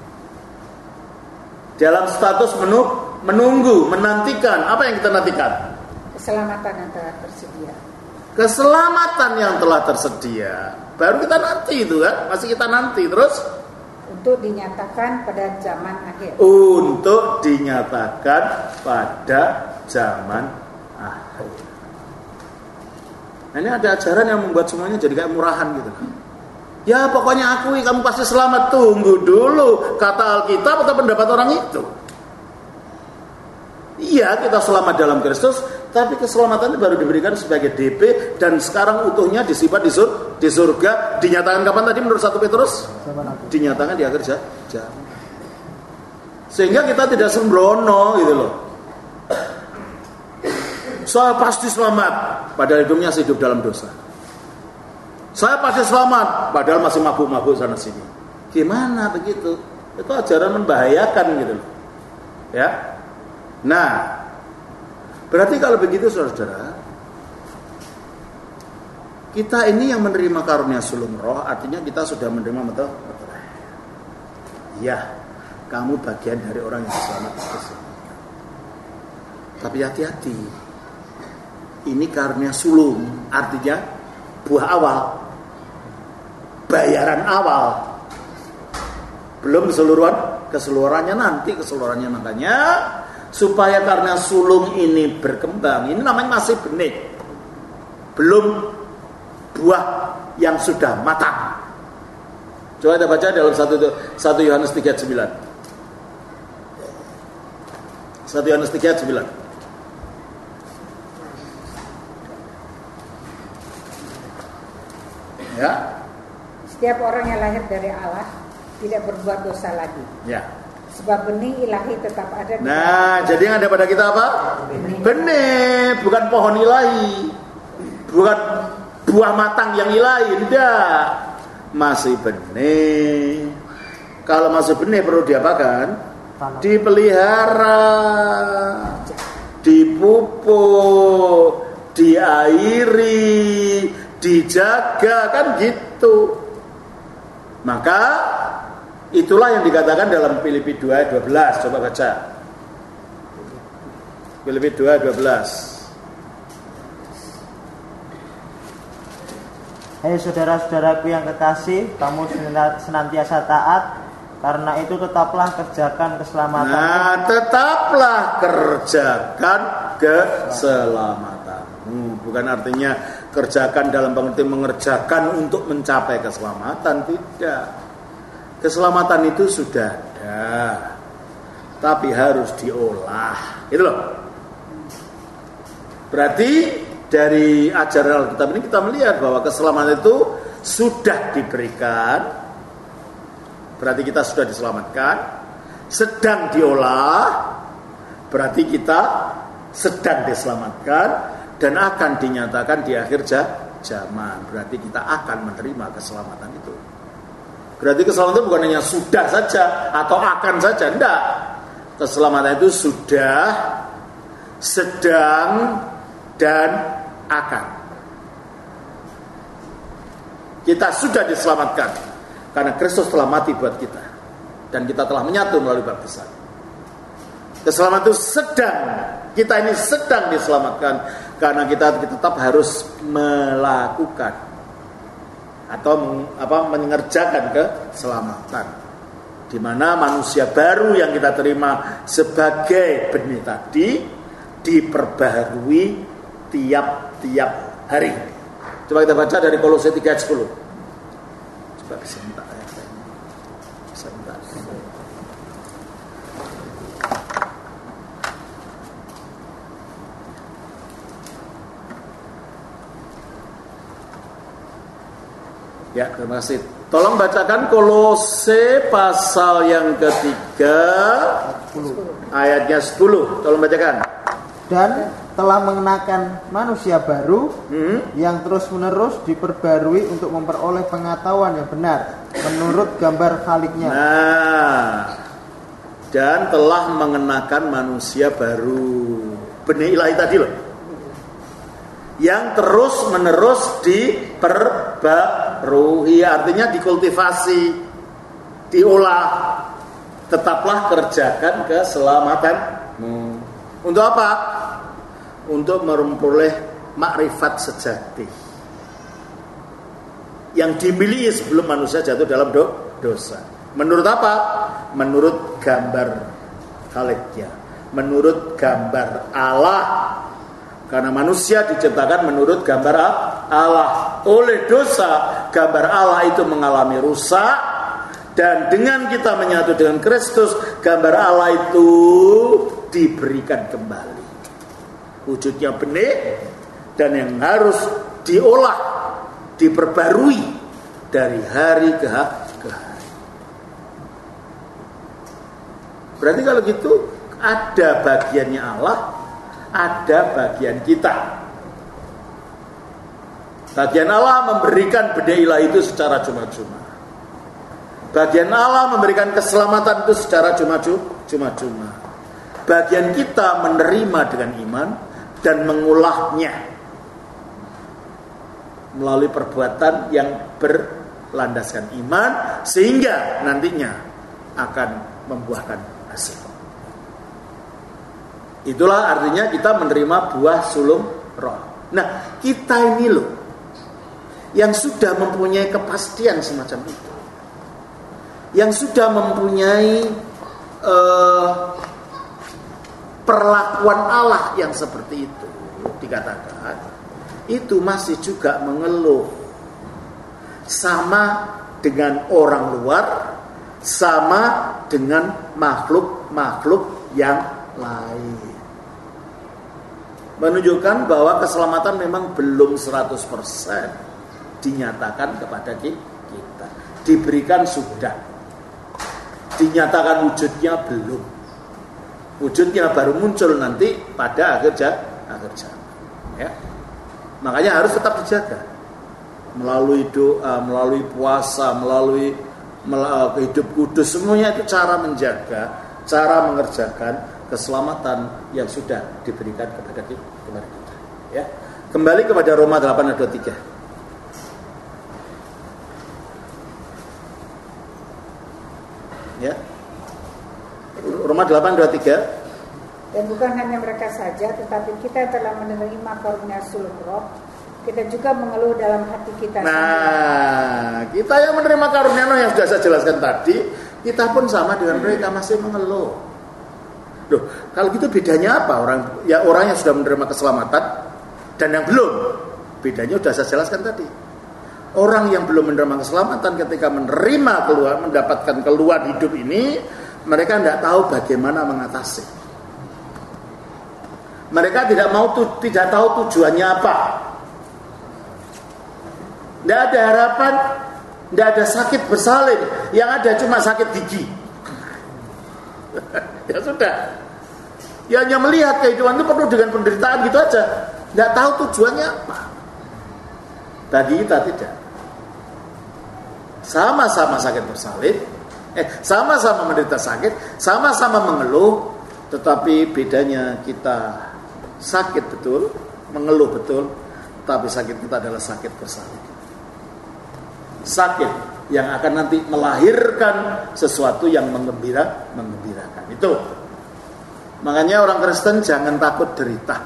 Dalam status menunggu, menunggu, menantikan. Apa yang kita nantikan? Keselamatan yang telah tersedia. Keselamatan yang telah tersedia. Baru kita nanti itu kan? Masih kita nanti. Terus? Untuk dinyatakan pada zaman akhir. Untuk dinyatakan pada zaman akhir. Nah, ini ada ajaran yang membuat semuanya jadi kayak murahan gitu. Ya pokoknya akui kamu pasti selamat. Tunggu dulu kata Alkitab atau pendapat orang itu. Iya kita selamat dalam Kristus, tapi keselamatan itu baru diberikan sebagai D P dan sekarang utuhnya disimpan di, sur, di surga. Dinyatakan kapan tadi menurut satu Petrus? Dinyatakan di akhir zaman. Sehingga kita tidak sembrono gitu loh. Saya pasti selamat, padahal hidupnya hidup dalam dosa. Saya pasti selamat, padahal masih mabuk-mabuk sana sini. Gimana begitu? Itu ajaran membahayakan gitu loh. Ya. Nah, berarti kalau begitu saudara-saudara, kita ini yang menerima karunia sulung roh, artinya kita sudah menerima betul? Betul. Ya, kamu bagian dari orang yang diselamatkan. Tapi hati-hati. Ini karunia sulung, artinya buah awal. Bayaran awal. Belum keseluruhan, keseluruhannya nanti, keseluruhannya makanya supaya karena sulung ini berkembang, ini namanya masih benih, belum buah yang sudah matang. Coba kita baca dalam satu Yohanes tiga ayat sembilan. satu Yohanes tiga ayat sembilan. Ya. Setiap orang yang lahir dari Allah tidak berbuat dosa lagi. Ya. Sebab benih ilahi tetap ada. Nah, jadi yang ada pada kita apa? Benih. Benih, bukan pohon ilahi. Bukan buah matang yang ilahi, tidak. Masih benih. Kalau masih benih perlu diapakan? Dipelihara, dipupuk, diairi, dijaga, kan gitu. Maka itulah yang dikatakan dalam Filipi dua ayat dua belas. Coba baca. Filipi dua ayat dua belas. Hei saudara-saudaraku yang kekasih, kamu senantiasa taat, karena itu tetaplah kerjakan keselamatan. Nah, tetaplah kerjakan keselamatanmu. Bukan artinya kerjakan dalam pengertian mengerjakan untuk mencapai keselamatan, tidak. Keselamatan itu sudah ada, tapi harus diolah. Itu loh. Berarti dari ajaran Alkitab ini kita melihat bahwa keselamatan itu sudah diberikan. Berarti kita sudah diselamatkan. Sedang diolah. Berarti kita sedang diselamatkan dan akan dinyatakan di akhir zaman. Berarti kita akan menerima keselamatan itu. Berarti keselamatan itu bukan hanya sudah saja atau akan saja, enggak. Keselamatan itu sudah, sedang, dan akan. Kita sudah diselamatkan karena Kristus telah mati buat kita dan kita telah menyatu melalui baptisan. Keselamatan itu sedang, kita ini sedang diselamatkan karena kita tetap harus melakukan atau apa mengerjakan keselamatan, di mana manusia baru yang kita terima sebagai benih tadi diperbaharui tiap-tiap hari. Coba kita baca dari Kolose tiga ayat sepuluh. Coba bisa minta ayat ini. Bisa minta. Ya, terima kasih. Tolong bacakan Kolose pasal yang ketiga ayatnya sepuluh. Tolong bacakan. Dan telah mengenakan manusia baru hmm? yang terus-menerus diperbarui untuk memperoleh pengetahuan yang benar menurut gambar Khaliknya. Nah, dan telah mengenakan manusia baru. Benih ilahi tadi loh. Yang terus-menerus diperbarui, artinya dikultivasi, diolah. Tetaplah kerjakan keselamatanmu. Untuk apa? Untuk memperoleh makrifat sejati yang dimiliki sebelum manusia jatuh dalam do- dosa. Menurut apa? Menurut gambar Khaliknya, menurut gambar Allah. Karena manusia diciptakan menurut gambar Allah. Oleh dosa, gambar Allah itu mengalami rusak, dan dengan kita menyatu dengan Kristus, gambar Allah itu diberikan kembali. Wujudnya benih dan yang harus diolah, diperbarui dari hari ke hari. Berarti kalau gitu ada bagiannya Allah, ada bagian kita. Bagian Allah memberikan benih ilahi itu secara cuma-cuma. Bagian Allah memberikan keselamatan itu secara cuma-cuma. Bagian kita menerima dengan iman dan mengulahnya melalui perbuatan yang berlandaskan iman, sehingga nantinya akan membuahkan hasil. Itulah artinya kita menerima buah sulung roh. Nah, kita ini loh yang sudah mempunyai kepastian semacam itu, yang sudah mempunyai uh, perlakuan Allah yang seperti itu, dikatakan itu masih juga mengeluh sama dengan orang luar, sama dengan makhluk-makhluk yang lain. Menunjukkan bahwa keselamatan memang belum seratus persen dinyatakan kepada kita. Diberikan sudah, dinyatakan wujudnya belum. Wujudnya baru muncul nanti pada akhir zaman. Ya. Makanya harus tetap dijaga melalui doa, melalui puasa, melalui melalui hidup kudus, semuanya itu cara menjaga, cara mengerjakan keselamatan yang sudah diberikan kepada kita. Ya. Kembali kepada Roma delapan ayat dua puluh tiga. Ya. Roma delapan dua puluh tiga. Dan bukan hanya mereka saja, tetapi kita telah menerima karunia sulung roh, kita juga mengeluh dalam hati kita. Nah, sendiri. Kita yang menerima karunia roh yang sudah saya jelaskan tadi, kita pun sama dengan mereka masih mengeluh. Loh, kalau gitu bedanya apa orang ya orang yang sudah menerima keselamatan dan yang belum? Bedanya sudah saya jelaskan tadi. Orang yang belum menerima keselamatan ketika menerima keluar mendapatkan keluar hidup ini, mereka tidak tahu bagaimana mengatasi. Mereka tidak mau tu, tidak tahu tujuannya apa. Tidak ada harapan, tidak ada sakit bersalin, yang ada cuma sakit gigi. Ya sudah. Ya hanya melihat kehidupan itu penuh dengan penderitaan gitu aja. Tidak tahu tujuannya apa. Bagi kita tidak. Sama-sama sakit bersalin, eh sama-sama menderita sakit, sama-sama mengeluh, tetapi bedanya kita sakit betul, mengeluh betul, tapi sakit kita adalah sakit bersalin. Sakit yang akan nanti melahirkan sesuatu yang mengembira, mengembirakan. Itu. Makanya orang Kristen jangan takut derita.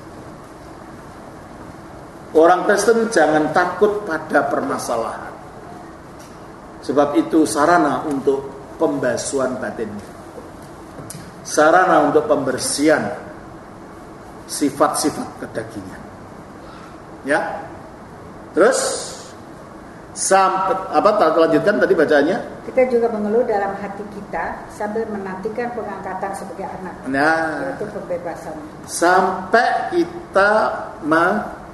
Orang Kristen jangan takut pada permasalahan. Sebab itu sarana untuk pembasuhan batin, sarana untuk pembersihan sifat-sifat kedagingan. Ya. Terus sampai apa lanjutkan tadi bacaannya? Kita juga mengeluh dalam hati kita sambil menantikan pengangkatan sebagai anak. Nah, yaitu pembebasan. Sampai kita me,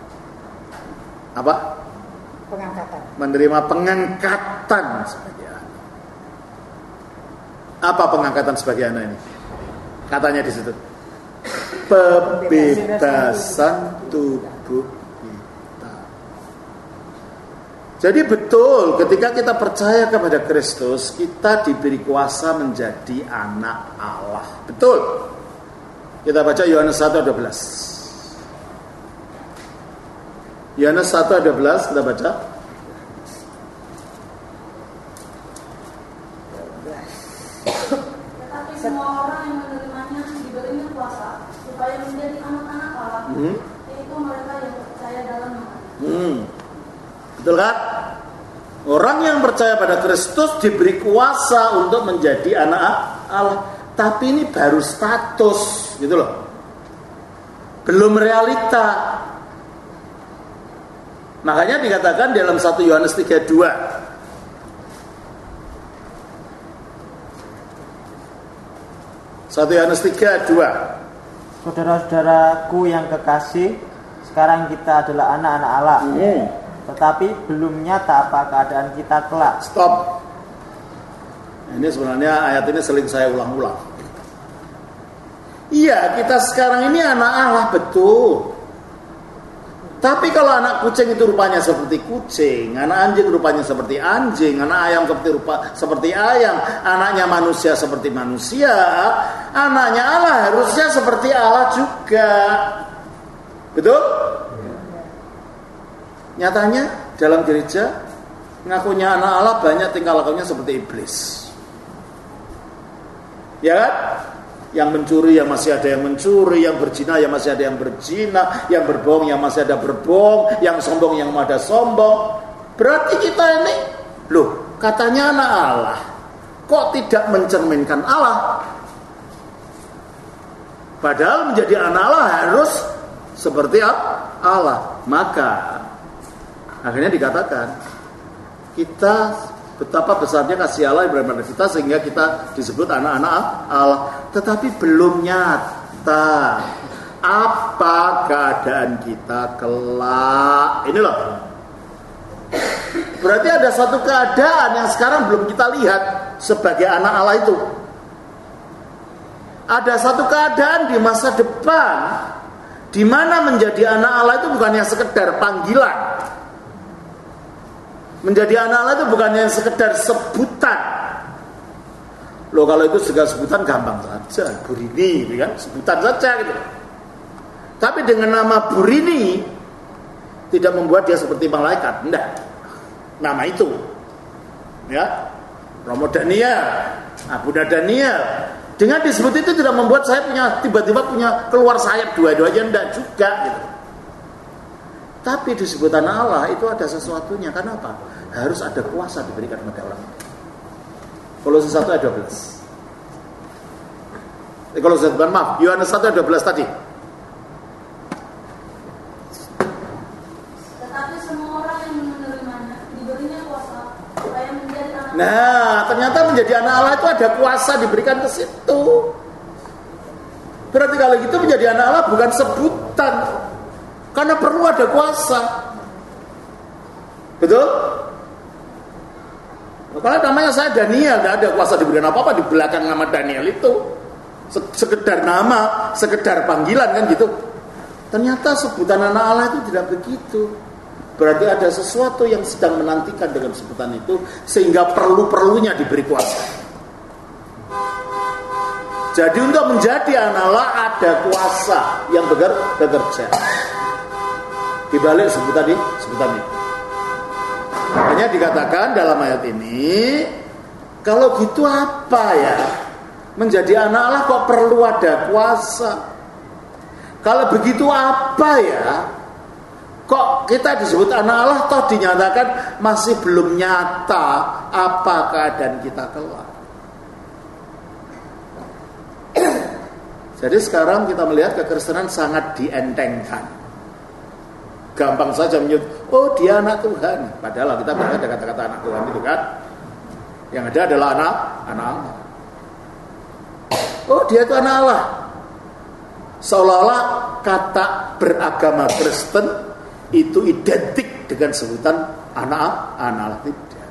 apa? Pengangkatan. Menerima pengangkatan sebagai anak. Apa pengangkatan sebagai anak ini? Katanya di situ. Pembebasan tubuh kita. Jadi betul, ketika kita percaya kepada Kristus, kita diberi kuasa menjadi anak Allah. Betul. Kita baca Yohanes satu ayat dua belas. Yohanes satu ayat dua belas kita baca. Tetapi semua orang yang menerimanya diberinya kuasa supaya menjadi anak-anak Allah, hmm. yaitu mereka yang percaya dalam namanya. Hmm. Betul kan? Orang yang percaya pada Kristus diberi kuasa untuk menjadi anak Allah. Tapi ini baru status, gitu loh. Belum realita. Makanya dikatakan dalam satu Yohanes tiga ayat dua. satu Yohanes tiga ayat dua. Saudara-saudaraku yang kekasih, sekarang kita adalah anak-anak Allah. Hmm. Tetapi belum nyata apa keadaan kita kelak. Stop. Ini sebenarnya ayat ini sering saya ulang-ulang. Iya, kita sekarang ini anak Allah, betul. Tapi kalau anak kucing itu rupanya seperti kucing, anak anjing rupanya seperti anjing, anak ayam seperti rupa seperti ayam, anaknya manusia seperti manusia, anaknya Allah harusnya seperti Allah juga. Betul? Nyatanya dalam gereja ngakunya anak Allah banyak tingkah lakunya seperti iblis. Ya kan? Yang mencuri yang masih ada yang mencuri, yang berzina yang masih ada yang berzina, yang berbohong yang masih ada berbohong, yang sombong yang ada sombong. Berarti kita ini, loh, katanya anak Allah, kok tidak mencerminkan Allah? Padahal menjadi anak Allah harus seperti Allah. Maka akhirnya dikatakan kita betapa besarnya kasih Allah yang berada kita sehingga kita disebut anak-anak Allah. Tetapi belum nyata apa keadaan kita kelak. Ini loh. Berarti ada satu keadaan yang sekarang belum kita lihat sebagai anak Allah itu. Ada satu keadaan di masa depan di mana menjadi anak Allah itu bukannya sekedar panggilan. Menjadi anak Allah itu bukannya sekedar sebutan. Loh, kalau itu segala sebutan gampang saja, Burini, kan? Sebutan saja gitu. Tapi dengan nama Burini tidak membuat dia seperti malaikat, enggak. Nama itu, ya, Romo Daniel, Abu Daniel. Dengan disebut itu tidak membuat saya punya tiba-tiba punya keluar sayap dua-duanya, enggak juga gitu. Tapi disebut anak Allah itu ada sesuatunya. Kenapa? Harus ada kuasa diberikan kepada orang. Kolose satu ayat dua belas. Eh, Kolose satu, maaf, Yohanes satu ayat dua belas tadi. Tetapi semua orang yang menerimanya diberinya kuasa supaya menjadi anak. Nah, ternyata menjadi anak Allah itu ada kuasa diberikan ke situ. Berarti kalau gitu menjadi anak Allah bukan sebutan. Karena perlu ada kuasa. Betul? Kalau namanya saya Daniel, tidak ada kuasa diberikan apa-apa di belakang nama Daniel itu. Sekedar nama, sekedar panggilan kan gitu. Ternyata sebutan anak Allah itu tidak begitu. Berarti ada sesuatu yang sedang menantikan dengan sebutan itu, sehingga perlu-perlunya diberi kuasa. Jadi untuk menjadi anak Allah ada kuasa yang bekerja. Di balik sebutan ini, sebutan ini. Makanya dikatakan dalam ayat ini, kalau gitu apa ya? Menjadi anak Allah kok perlu ada kuasa? Kalau begitu apa ya? Kok kita disebut anak Allah toh dinyatakan masih belum nyata apa keadaan kita kelak? Jadi sekarang kita melihat kekristenan sangat dientengkan. Gampang saja menyebut, oh dia anak Tuhan. Padahal kita tidak ada kata-kata anak Tuhan itu kan. Yang ada adalah anak anak Allah. Oh dia itu anak Allah. Seolah-olah kata beragama Kristen itu identik dengan sebutan anak anak Allah. Tidak.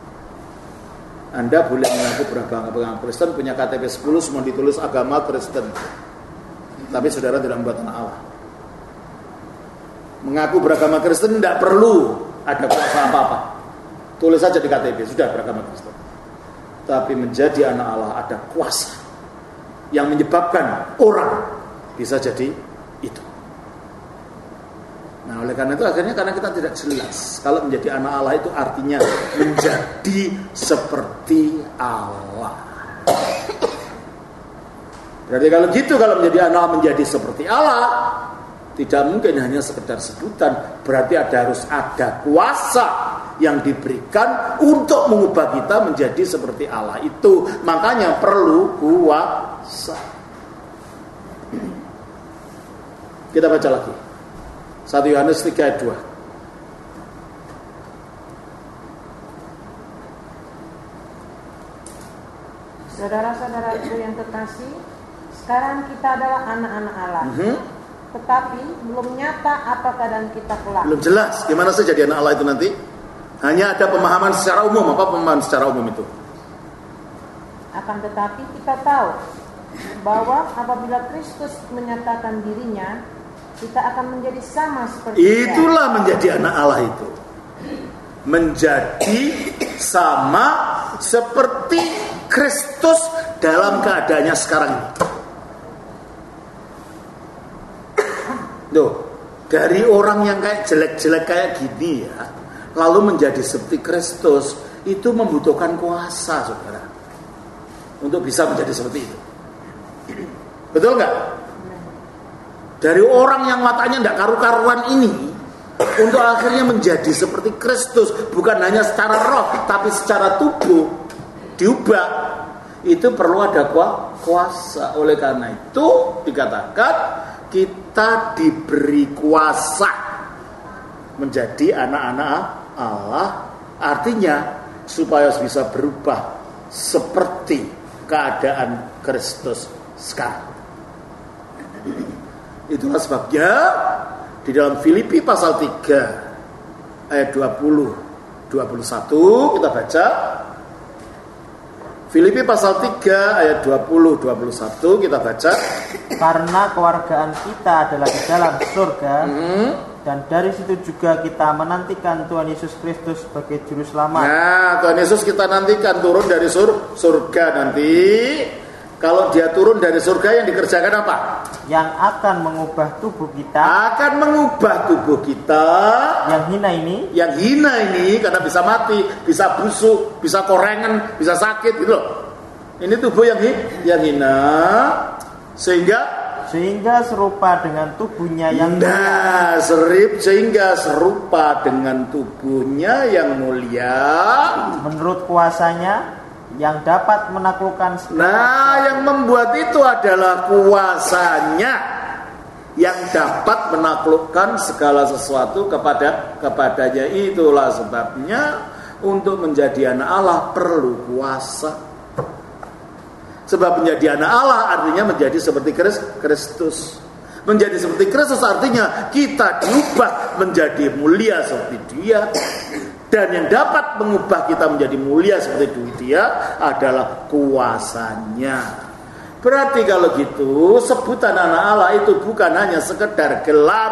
Anda boleh mengaku beragama Kristen, punya K T P sepuluh semua ditulis agama Kristen. tapi saudara tidak membuat anak Allah. Mengaku beragama Kristen tidak perlu ada kuasa apa-apa. Tulis saja di K T P, sudah beragama Kristen. Tapi menjadi anak Allah ada kuasa yang menyebabkan orang bisa jadi itu. Nah, oleh karena itu akhirnya karena kita tidak jelas kalau menjadi anak Allah itu artinya menjadi seperti Allah. Berarti kalau gitu, kalau menjadi anak menjadi seperti Allah, tidak mungkin hanya sekedar sebutan, berarti ada harus ada kuasa yang diberikan untuk mengubah kita menjadi seperti Allah itu. Makanya perlu kuasa. Kita baca lagi satu Yohanes tiga ayat dua. Saudara-saudaraku yang kekasih, sekarang kita adalah anak-anak Allah. Mm-hmm. Tetapi belum nyata apa keadaan kita kelak. Belum jelas gimana sih jadi anak Allah itu nanti. Hanya ada pemahaman secara umum. Apa pemahaman secara umum itu? Akan tetapi kita tahu bahwa apabila Kristus menyatakan dirinya, kita akan menjadi sama seperti Dia. Itulah menjadi anak Allah itu. Menjadi sama seperti Kristus dalam keadaannya sekarang ini. Loh, dari orang yang kayak jelek-jelek kayak gini ya, lalu menjadi seperti Kristus, itu membutuhkan kuasa, saudara, untuk bisa menjadi seperti itu. Betul nggak? Dari orang yang matanya tidak karu-karuan ini, untuk akhirnya menjadi seperti Kristus, bukan hanya secara roh, tapi secara tubuh diubah, itu perlu ada kuasa. Oleh karena itu dikatakan kita diberi kuasa menjadi anak-anak Allah, artinya supaya bisa berubah seperti keadaan Kristus sekarang. Itulah sebabnya di dalam Filipi pasal tiga ayat dua puluh dua puluh satu kita baca. Filipi pasal tiga ayat dua puluh dua puluh satu kita baca. Karena kewargaan kita adalah di dalam surga, hmm. dan dari situ juga kita menantikan Tuhan Yesus Kristus sebagai juru selamat. Nah, Tuhan Yesus kita nantikan turun dari sur- surga nanti. Kalau dia turun dari surga, yang dikerjakan apa? Yang akan mengubah tubuh kita. Akan mengubah tubuh kita. Yang hina ini. Yang hina ini karena bisa mati, bisa busuk, bisa korengan, bisa sakit gitu loh. Ini tubuh yang yang hina, sehingga sehingga serupa dengan tubuhnya yang nah, serip sehingga serupa dengan tubuhnya yang mulia. Menurut kuasanya yang dapat menaklukkan segala. Nah, yang membuat itu adalah kuasanya yang dapat menaklukkan segala sesuatu kepada kepadanya. Itulah sebabnya untuk menjadi anak Allah perlu kuasa. Sebab menjadi anak Allah artinya menjadi seperti Kristus. Menjadi seperti Kristus artinya kita diubah menjadi mulia seperti Dia. Dan yang dapat mengubah kita menjadi mulia seperti Dia adalah kuasanya. Berarti kalau gitu sebutan anak Allah itu bukan hanya sekedar gelar.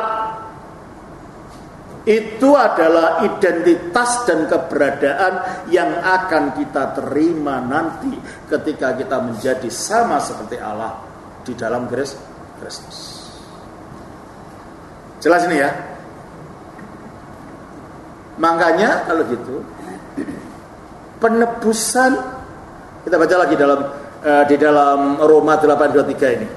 Itu adalah identitas dan keberadaan yang akan kita terima nanti ketika kita menjadi sama seperti Allah di dalam Kristus. Jelas ini ya? Makanya kalau gitu penebusan, kita baca lagi dalam uh, di dalam Roma delapan dua puluh tiga ini.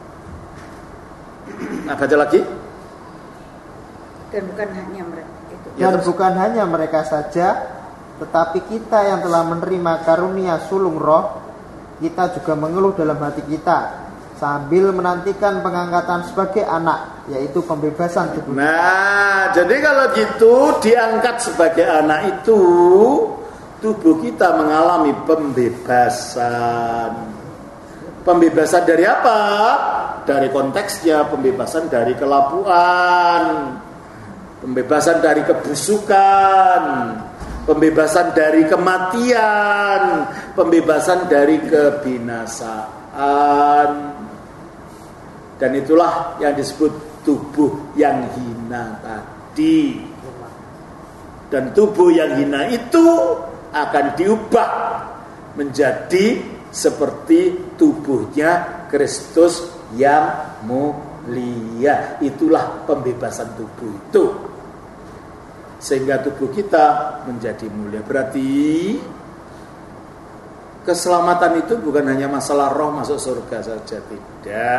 Nah, baca lagi. Dan bukan hanya mereka itu. Dan bukan hanya mereka saja, tetapi kita yang telah menerima karunia sulung roh, kita juga mengeluh dalam hati kita sambil menantikan pengangkatan sebagai anak, yaitu pembebasan tubuh. Nah, jadi kalau gitu diangkat sebagai anak itu, tubuh kita mengalami pembebasan. Pembebasan dari apa? Dari konteksnya, pembebasan dari kelapuan, pembebasan dari kebusukan, pembebasan dari kematian, pembebasan dari kebinasaan. Dan itulah yang disebut tubuh yang hina tadi. Dan tubuh yang hina itu akan diubah menjadi seperti tubuhnya Kristus yang mulia. Itulah pembebasan tubuh itu, sehingga tubuh kita menjadi mulia. Berarti keselamatan itu bukan hanya masalah roh masuk surga saja, tidak.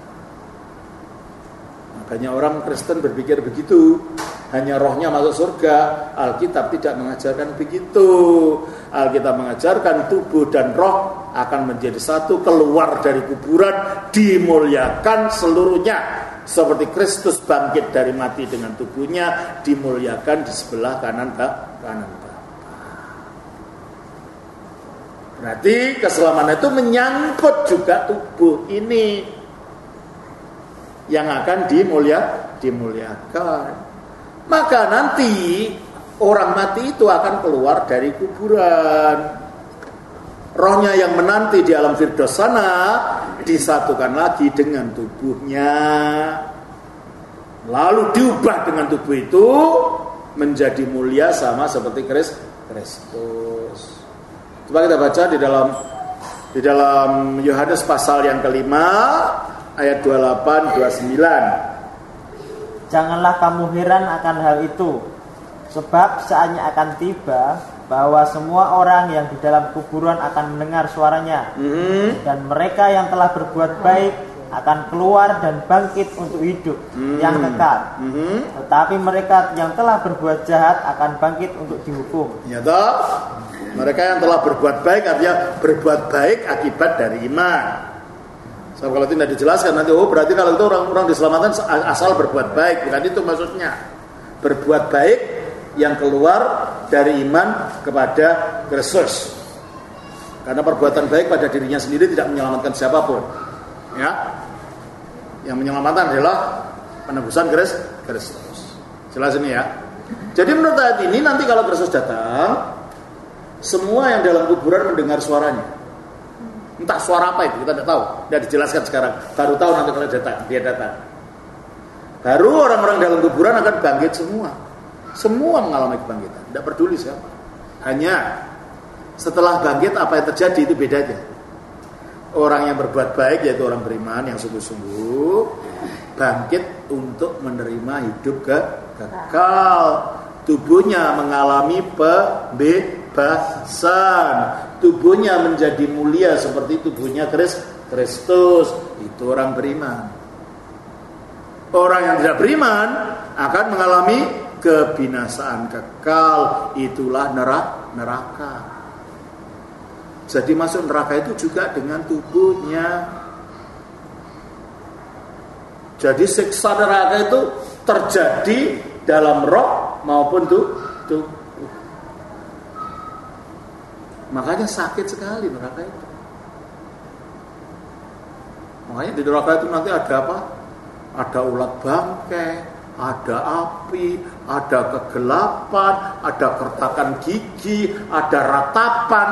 Makanya orang Kristen berpikir begitu, hanya rohnya masuk surga. Alkitab tidak mengajarkan begitu. Alkitab mengajarkan tubuh dan roh akan menjadi satu, keluar dari kuburan, dimuliakan seluruhnya. Seperti Kristus bangkit dari mati dengan tubuhnya, dimuliakan di sebelah kanan kanan Bapa. Berarti keselamatan itu menyangkut juga tubuh ini yang akan dimulia, dimuliakan. Maka nanti orang mati itu akan keluar dari kuburan. Rohnya yang menanti di alam firdaus sana disatukan lagi dengan tubuhnya. Lalu diubah dengan tubuh itu menjadi mulia sama seperti Kristus. Coba kita baca di dalam di dalam Yohanes pasal yang kelima ayat dua puluh delapan dua puluh sembilan. Janganlah kamu heran akan hal itu, sebab saatnya akan tiba bahwa semua orang yang di dalam kuburan akan mendengar suaranya, mm-hmm. dan mereka yang telah berbuat baik akan keluar dan bangkit untuk hidup mm-hmm. yang kekal. Mm-hmm. Tetapi mereka yang telah berbuat jahat akan bangkit untuk dihukum. Ya toh? Mereka yang telah berbuat baik artinya berbuat baik akibat dari iman. So, kalau tidak dijelaskan nanti, oh berarti kalau itu orang-orang diselamatkan asal berbuat baik. Bukan itu maksudnya. Berbuat baik yang keluar dari iman kepada Kristus. Karena perbuatan baik pada dirinya sendiri tidak menyelamatkan siapapun. Ya, yang menyelamatkan adalah penebusan Kristus. Jelas ini ya. Jadi menurut ayat ini nanti kalau Kristus datang, semua yang dalam kuburan mendengar suaranya. Entah suara apa itu, kita tidak tahu. Tidak dijelaskan sekarang. Baru tahu nanti kalau datang, dia datang. Baru orang-orang dalam kuburan akan bangkit semua. Semua mengalami kebangkitan. Tidak peduli siapa. Hanya setelah bangkit apa yang terjadi itu bedanya. Orang yang berbuat baik, yaitu orang beriman yang sungguh-sungguh, bangkit untuk menerima hidup kekal. Tubuhnya mengalami pembebasan. Tubuhnya menjadi mulia seperti tubuhnya Kristus. Itu orang beriman. Orang yang tidak beriman akan mengalami kebinasaan kekal. Itulah neraka. Jadi masuk neraka itu juga dengan tubuhnya. Jadi siksa neraka itu terjadi dalam roh maupun tubuh. Makanya sakit sekali neraka itu. Makanya di neraka itu nanti ada apa? Ada ulat bangkai, ada api, ada kegelapan, ada kertakan gigi, ada ratapan.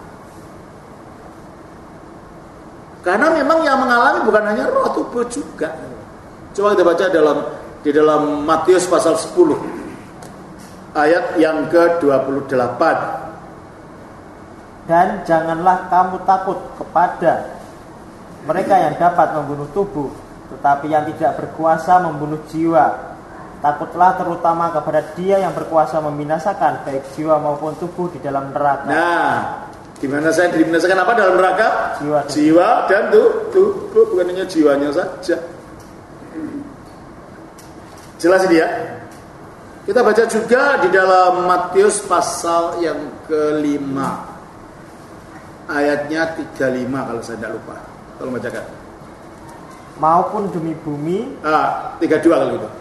Karena memang yang mengalami bukan hanya roh, tubuh juga. Coba kita baca dalam di dalam Matius pasal sepuluh ayat yang ke dua puluh delapan. Dan janganlah kamu takut kepada mereka yang dapat membunuh tubuh, tetapi yang tidak berkuasa membunuh jiwa. Takutlah terutama kepada Dia yang berkuasa membinasakan baik jiwa maupun tubuh di dalam neraka. Nah, gimana saya dibinasakan apa dalam neraka? Jiwa, jiwa dan tubuh, bukan hanya jiwanya saja. Jelas ini ya. Kita baca juga di dalam Matius pasal yang kelima, ayatnya tiga puluh lima kalau saya tidak lupa. Tolong bacakan. Maupun demi bumi. Ah, tiga puluh dua kalau gitu.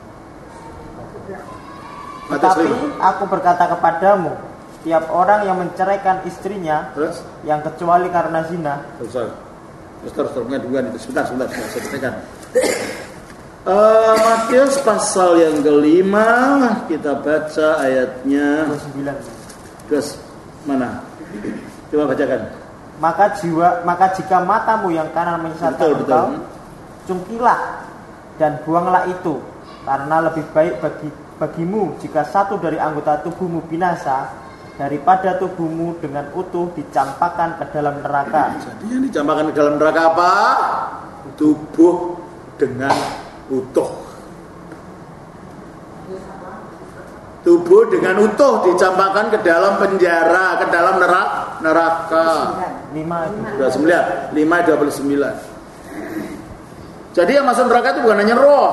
Tetapi aku berkata kepadamu, setiap orang yang menceraikan istrinya, terus? Yang kecuali karena zina. Terus, terus, terus, terus, dua itu. Sebentar, sebentar, sebentar, saya bacakan. Uh, Matius pasal yang kelima, kita baca ayatnya dua puluh sembilan. Terus mana? Coba bacakan. Maka jiwa, maka jika matamu yang kanan menyesatkan betul, engkau, betul. cungkilah dan buanglah itu, karena lebih baik bagi bagimu jika satu dari anggota tubuhmu binasa daripada tubuhmu dengan utuh dicampakkan ke dalam neraka. Jadi yang dicampakkan ke dalam neraka apa? Tubuh dengan utuh. Tubuh dengan utuh dicampakkan ke dalam penjara, ke dalam neraka. Neraka. lima dua puluh sembilan, lima dua puluh sembilan. Jadi yang masuk neraka itu bukan hanya roh.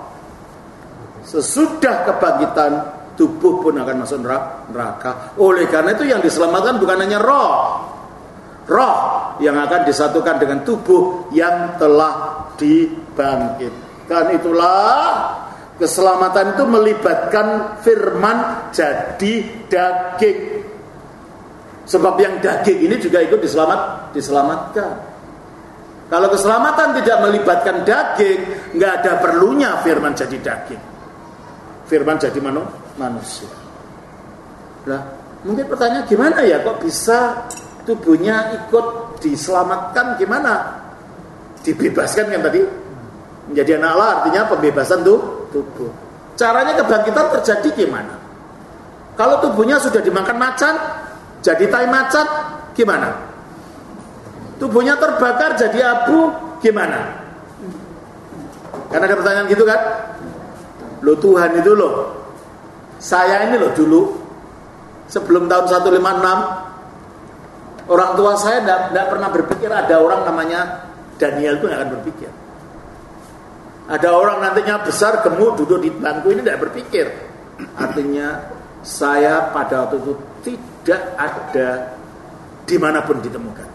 Sesudah kebangkitan, tubuh pun akan masuk neraka. Oleh karena itu yang diselamatkan bukan hanya roh. Roh yang akan disatukan dengan tubuh yang telah dibangkitkan. Itulah keselamatan itu melibatkan firman jadi daging. Sebab yang daging ini juga ikut diselamat, diselamatkan. Kalau keselamatan tidak melibatkan daging, nggak ada perlunya firman jadi daging. Firman jadi manu, manusia. Nah, mungkin pertanyaan gimana ya kok bisa tubuhnya ikut diselamatkan, gimana? Dibebaskan kan tadi? Menjadi anak Allah artinya pembebasan tuh tubuh. Caranya kebangkitan terjadi gimana? Kalau tubuhnya sudah dimakan macan, jadi tai macan, gimana? Tubuhnya terbakar jadi abu, gimana? Kan ada pertanyaan gitu kan? Loh Tuhan itu loh, saya ini loh dulu sebelum tahun seratus lima puluh enam, orang tua saya tidak pernah berpikir ada orang namanya Daniel itu tidak akan berpikir. Ada orang nantinya besar, gemuk, duduk di bangku ini tidak berpikir. Artinya saya pada waktu itu tidak ada dimanapun ditemukan.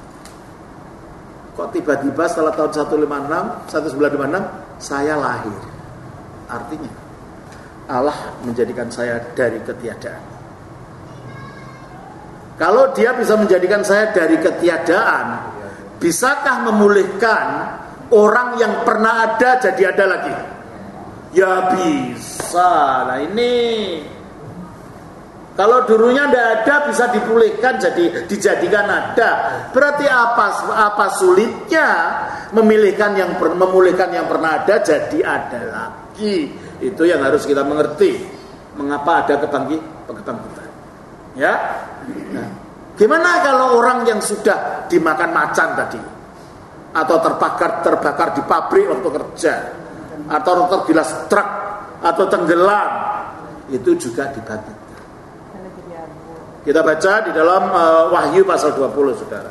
Kok tiba-tiba setelah tahun seratus lima puluh enam, seribu sembilan ratus lima puluh enam saya lahir. Artinya Allah menjadikan saya dari ketiadaan. Kalau dia bisa menjadikan saya dari ketiadaan, bisakah memulihkan orang yang pernah ada jadi ada lagi? Ya bisa. Nah ini kalau dulunya tidak ada bisa dipulihkan jadi dijadikan ada. Berarti apa apa sulitnya memilihkan yang memulihkan yang pernah ada jadi ada lagi? Itu yang harus kita mengerti. Mengapa ada kebangkitan? Ya. Nah, gimana kalau orang yang sudah dimakan macan tadi, atau terbakar terbakar di pabrik waktu kerja, atau tergilas truk, atau tenggelam, itu juga dibangkitkan. Kita baca di dalam uh, Wahyu pasal dua puluh, saudara.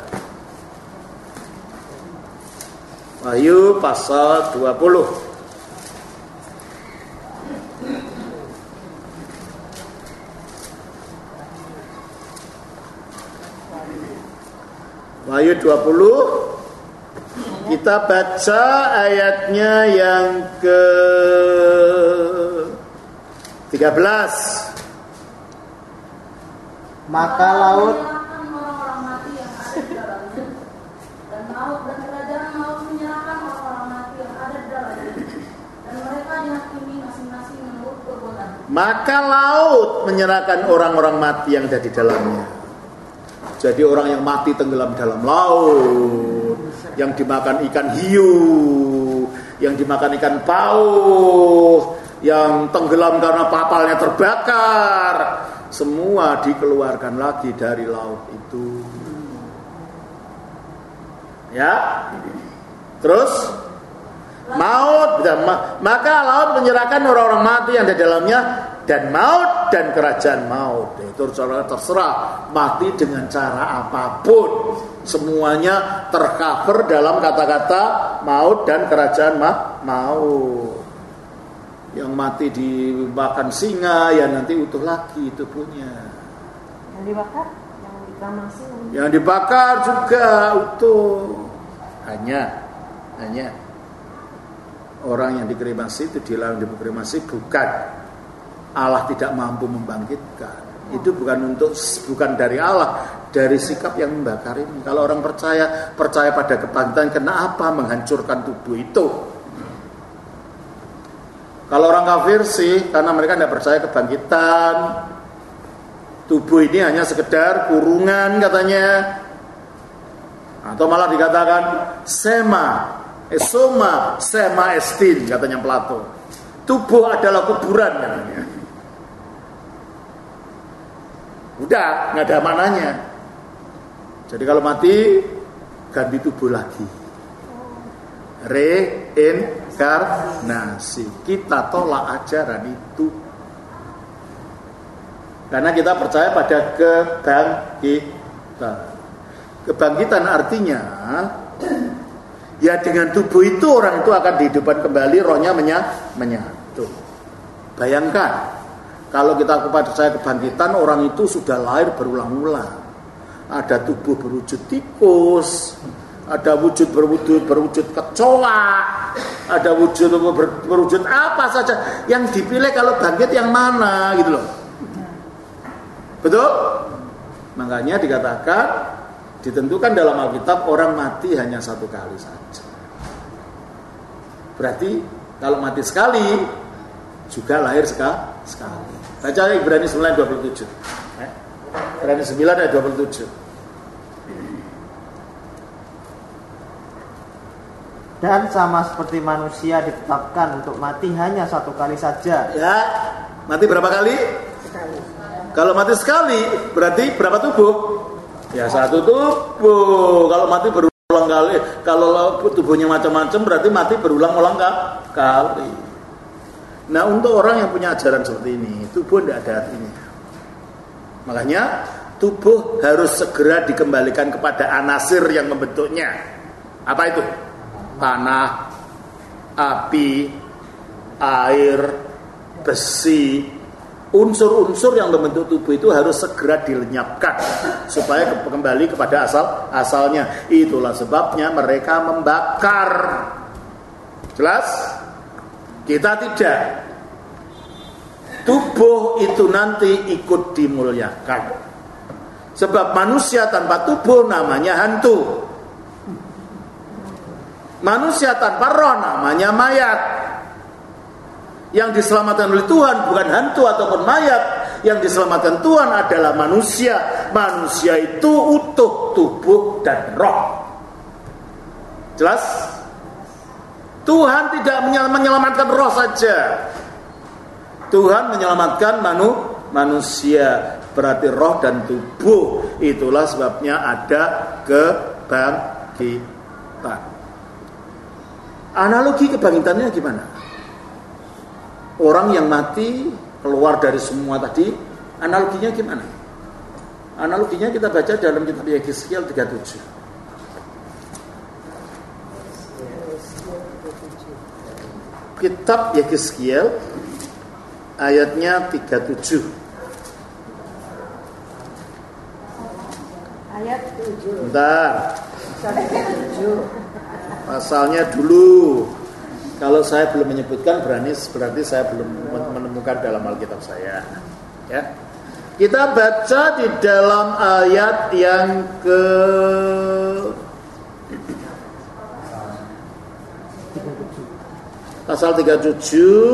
Wahyu pasal dua puluh. Wahyu dua puluh. Kita baca ayatnya yang ke tiga belas. Maka laut orang-orang mati yang ada di dalamnya, dan maut dan kerajaan maut menyerahkan orang-orang mati yang ada di dalamnya, dan mereka dihakimi masing-masing menurut perbuatan. Maka laut menyerahkan orang-orang mati yang ada di dalamnya. Jadi orang yang mati tenggelam dalam laut, yang dimakan ikan hiu, yang dimakan ikan paus, yang tenggelam karena kapalnya terbakar, semua dikeluarkan lagi dari laut itu. Ya. Terus maut, maka laut menyerahkan orang-orang mati yang ada di dalamnya, dan maut dan kerajaan maut. Itu terserah mati dengan cara apapun, semuanya tercover dalam kata-kata maut dan kerajaan ma- maut. Yang mati dimakan singa, ya nanti utuh lagi tubuhnya. Yang dibakar, yang dikremasi, Yang dibakar juga utuh. Hanya, hanya orang yang dikremasi itu dilarang dikremasi bukan Allah tidak mampu membangkitkan. Itu bukan untuk bukan dari Allah, dari sikap yang membakar ini. Kalau orang percaya percaya pada kebangkitan, kenapa menghancurkan tubuh itu? Kalau orang kafir sih, karena mereka tidak percaya kebangkitan. Tubuh ini hanya sekedar kurungan katanya. Atau malah dikatakan sema Soma sema estin katanya Plato. Tubuh adalah kuburan katanya. Udah, nggak ada maknanya. Jadi kalau mati ganti tubuh lagi. Reinkarnasi. Kita tolak ajaran itu. Karena kita percaya pada kebangkitan. Kebangkitan artinya ya dengan tubuh itu orang itu akan dihidupkan kembali, rohnya menyatu. Bayangkan kalau kita percaya kebangkitan, orang itu sudah lahir berulang-ulang. Ada tubuh berwujud tikus, ada wujud berwujud berwujud kecoa, ada wujud ber, berwujud apa saja. Yang dipilih kalau bangkit yang mana gitu loh. Betul? Makanya dikatakan, ditentukan dalam Alkitab orang mati hanya satu kali saja. Berarti kalau mati sekali juga lahir sekali. Baca Ibrani sembilan dua puluh tujuh. Ibrani sembilan ayat dua puluh tujuh. Dan sama seperti manusia ditetapkan untuk mati hanya satu kali saja. Ya, mati berapa kali? Sekali. Kalau mati sekali berarti berapa tubuh? Ya satu tubuh. Kalau mati berulang kali, kalau tubuhnya macam-macam berarti mati berulang-ulang kali. Nah, untuk orang yang punya ajaran seperti ini, tubuh tidak ada artinya. Makanya tubuh harus segera dikembalikan kepada anasir yang membentuknya. Apa itu? Tanah, api, air, besi. Unsur-unsur yang membentuk tubuh itu harus segera dilenyapkan supaya kembali kepada asal asalnya. Itulah sebabnya mereka membakar. Jelas? Kita tidak. Tubuh itu nanti ikut dimuliakan. Sebab manusia tanpa tubuh namanya hantu. Manusia tanpa roh namanya mayat. Yang diselamatkan oleh Tuhan bukan hantu ataupun mayat. Yang diselamatkan Tuhan adalah manusia. Manusia itu utuh tubuh dan roh. Jelas? Tuhan tidak menyelamatkan roh saja. Tuhan menyelamatkan manu, manusia. Berarti roh dan tubuh. Itulah sebabnya ada kebangkitan. Analogi kebangkitannya gimana? Orang yang mati keluar dari semua tadi, analoginya gimana? Analoginya kita baca dalam kitab Yehezkiel tiga puluh tujuh. Kitab Yehezkiel ayatnya tiga puluh tujuh. Ayat tujuh. Bentar. tujuh. Pasalnya dulu. Kalau saya belum menyebutkan berani berarti saya belum menemukan dalam Alkitab saya. Ya. Kita baca di dalam ayat yang ke pasal tiga puluh tujuh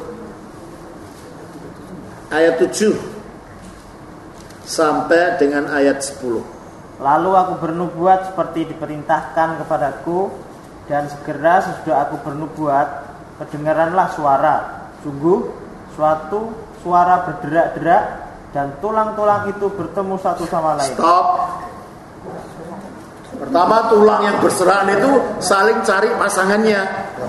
ayat tujuh sampai dengan ayat sepuluh. Lalu aku bernubuat seperti diperintahkan kepadaku, dan segera sesudah aku bernubuat, kedengaranlah suara. Sungguh suatu suara berderak-derak, dan tulang-tulang itu bertemu satu sama lain. Stop. Pertama, tulang yang berserakan itu saling cari pasangannya.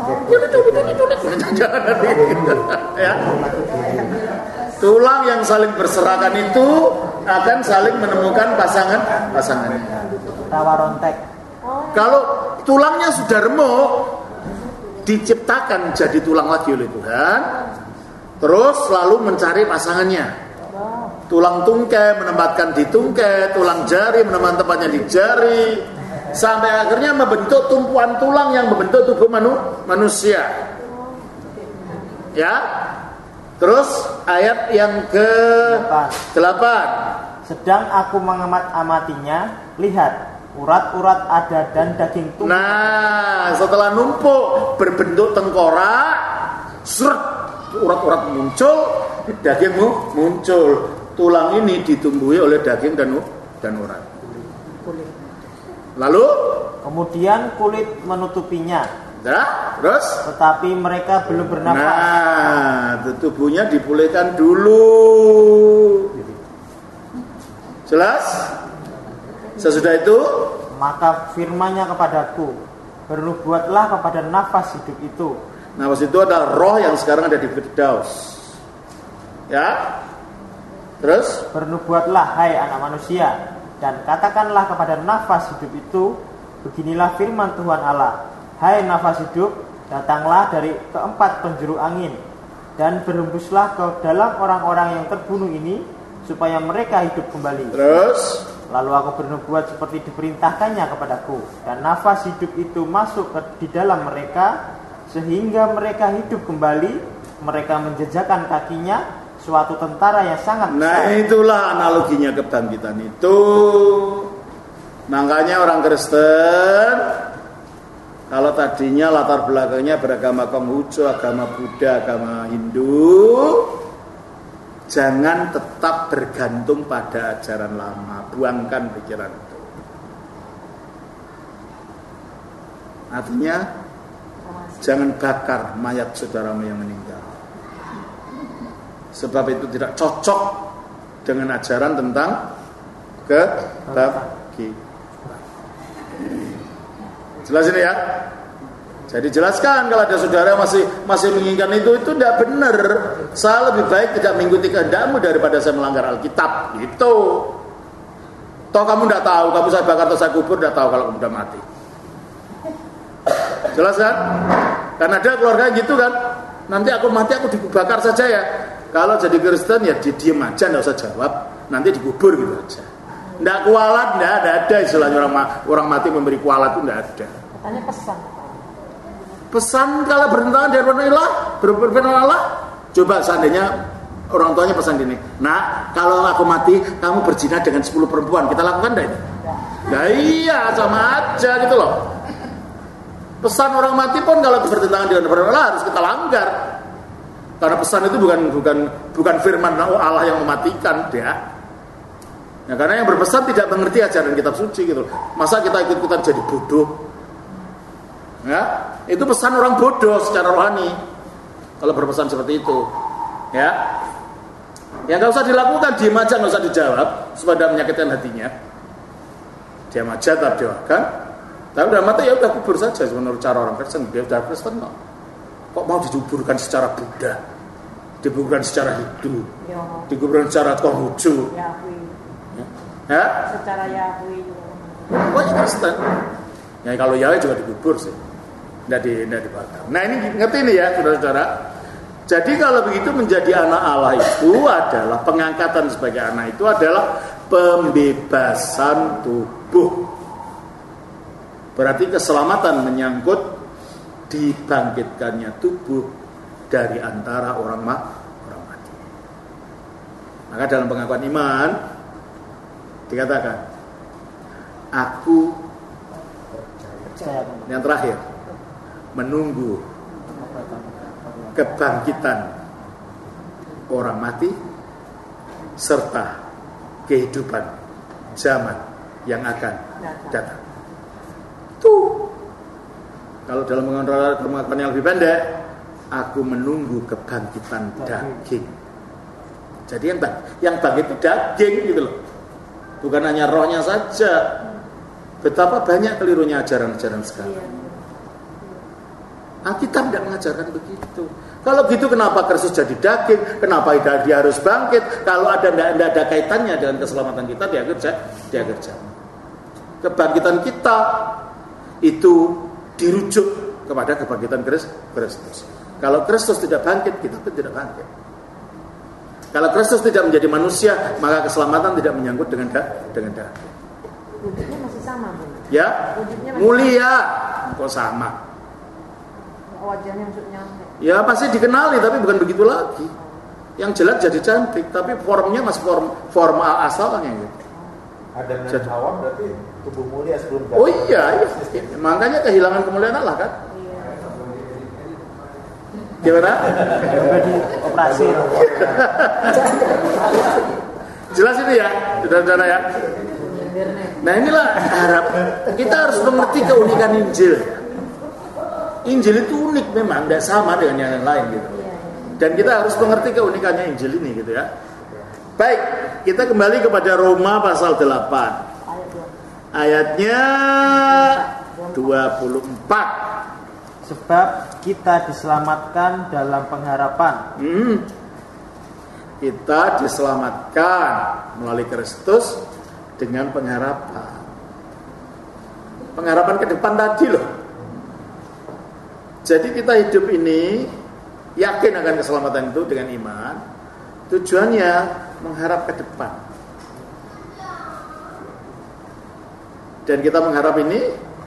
Ya. Tulang yang saling berserakan itu akan saling menemukan pasangan pasangannya. Tawarontek. Kalau tulangnya sudah remuk, diciptakan jadi tulang lagi oleh Tuhan, terus lalu mencari pasangannya. Tulang tungkai menempatkan di tungkai, tulang jari menempatkan tempatnya di jari, sampai akhirnya membentuk tumpuan tulang yang membentuk tubuh manu, manusia. Ya. Terus ayat yang ke delapan. Sedang aku mengamat-amatinya, lihat, urat-urat ada dan daging tumpah. Nah, setelah numpuk berbentuk tengkorak, seret, urat-urat muncul, daging muncul. Tulang ini ditumbuhi oleh daging dan dan urat. Lalu kemudian kulit menutupinya, Nah, terus? Tetapi mereka belum bernafas. Nah, tubuhnya dipulihkan dulu. Jelas? Sesudah itu, maka firman-Nya kepadaku, bernubuatlah kepada nafas hidup itu. nafas itu adalah roh yang sekarang ada di Firdaus. Ya? Terus? Bernubuatlah hai anak manusia, dan katakanlah kepada nafas hidup itu, beginilah firman Tuhan Allah. Hai nafas hidup, datanglah dari keempat penjuru angin, dan berhembuslah ke dalam orang-orang yang terbunuh ini, supaya mereka hidup kembali. Terus? Lalu aku bernubuat seperti diperintahkannya kepadaku, dan nafas hidup itu masuk ke, di dalam mereka, sehingga mereka hidup kembali. Mereka menjejakkan kakinya, suatu tentara yang sangat besar. Nah, itulah analoginya kebangkitan itu. Makanya orang Kristen, kalau tadinya latar belakangnya beragama Konghucu, agama Buddha, agama Hindu, jangan tetap bergantung pada ajaran lama. Buangkan pikiran itu. Artinya, jangan bakar mayat saudaramu yang meninggal. Sebab itu tidak cocok dengan ajaran tentang kebangkitan. Jelas ini ya? Jadi jelaskan kalau ada saudara masih masih menginginkan itu, itu tidak benar. Saya lebih baik tidak mengikuti kehendakmu daripada saya melanggar Alkitab. Gitu. Toh kamu tidak tahu, kamu saya bakar atau saya kubur, tidak tahu kalau kamu sudah mati. Jelas kan? Karena ada keluarga gitu kan. Nanti aku mati aku dibakar saja ya. Kalau jadi Kristen ya diem aja, tidak usah jawab. Nanti dikubur gitu aja. Tidak kualat, tidak ada, ada istilahnya orang, orang mati memberi kualat itu tidak ada. Katanya pesan. Pesan kalau bertentangan dengan firman Allah, berfirman Allah, coba seandainya orang tuanya pesan gini, nah kalau aku mati kamu berzina dengan sepuluh perempuan, kita lakukan tidak ini? Nah iya, sama aja gitu loh. Pesan orang mati pun kalau bertentangan dengan firman Allah harus kita langgar, karena pesan itu bukan bukan bukan firman Allah yang mematikan dia. Nah, karena yang berpesan tidak mengerti ajaran kitab suci gitu. Masa kita ikut-ikutan jadi bodoh? Ya, itu pesan orang bodoh secara rohani. Kalau berpesan seperti itu, ya, ya nggak usah dilakukan, diam aja, nggak usah dijawab, supaya menyakitkan hatinya. Diam aja, tak doakan. Tapi udah mati ya udah kubur saja. Menurut cara orang Kristen, dia udah Kristen kok. Kok mau dikuburkan secara Buddha, dikuburkan secara Hindu, dikuburkan secara Konghucu, ya? Secara Yahweh. Pokoknya Kristen. Ya kalau Yahweh juga dikubur sih. Tidak di, dibakar. Nah ini ngerti nih ya saudara-saudara. Jadi kalau begitu menjadi anak Allah itu adalah pengangkatan sebagai anak itu adalah pembebasan tubuh. Berarti keselamatan menyangkut dibangkitkannya tubuh dari antara orang ma, orang mati. Maka dalam pengakuan iman dikatakan, aku yang terakhir menunggu kebangkitan orang mati serta kehidupan zaman yang akan datang. Tuh. Kalau dalam pengakuan yang lebih pendek, aku menunggu kebangkitan daging. Jadi yang bang, yang bangkit itu daging gitu loh. Bukan hanya rohnya saja. Betapa banyak kelirunya ajaran-ajaran sekarang. Alkitab tidak mengajarkan begitu. Kalau gitu kenapa Kristus jadi daging? Kenapa dia harus bangkit? Kalau ada tidak ada kaitannya dengan keselamatan kita di akhir di akhir zaman. Kebangkitan kita itu dirujuk kepada kebangkitan Kristus. Kalau Kristus tidak bangkit, kita pun tidak bangkit. Kalau Kristus tidak menjadi manusia, maka keselamatan tidak menyangkut dengan dengan daging. Wujudnya masih sama, Bu. Ya, Wujudnya masih mulia, kok sama? Wajahnya maksudnya. Ya pasti dikenali, tapi bukan begitu lagi. Yang jelek jadi cantik, tapi formnya masih form forma asalnya gitu. Adam dan Hawa berarti tubuh mulia sebelum jatuh. Oh iya, iya. Makanya kehilangan kemuliaan Allah kan? Gimana? Udah di operasi. Jelas ini ya, saudara-saudara ya. Nah inilah harap kita harus mengerti keunikan Injil. Injil itu unik memang, tidak sama dengan yang lain gitu. Dan kita harus mengerti keunikannya Injil ini gitu ya. Baik, kita kembali kepada Roma pasal delapan. Ayatnya dua puluh empat. Sebab kita diselamatkan dalam pengharapan. Hmm. Kita diselamatkan melalui Kristus dengan pengharapan. Pengharapan ke depan tadi loh. Jadi kita hidup ini yakin akan keselamatan itu dengan iman. Tujuannya mengharap ke depan. Dan kita mengharap ini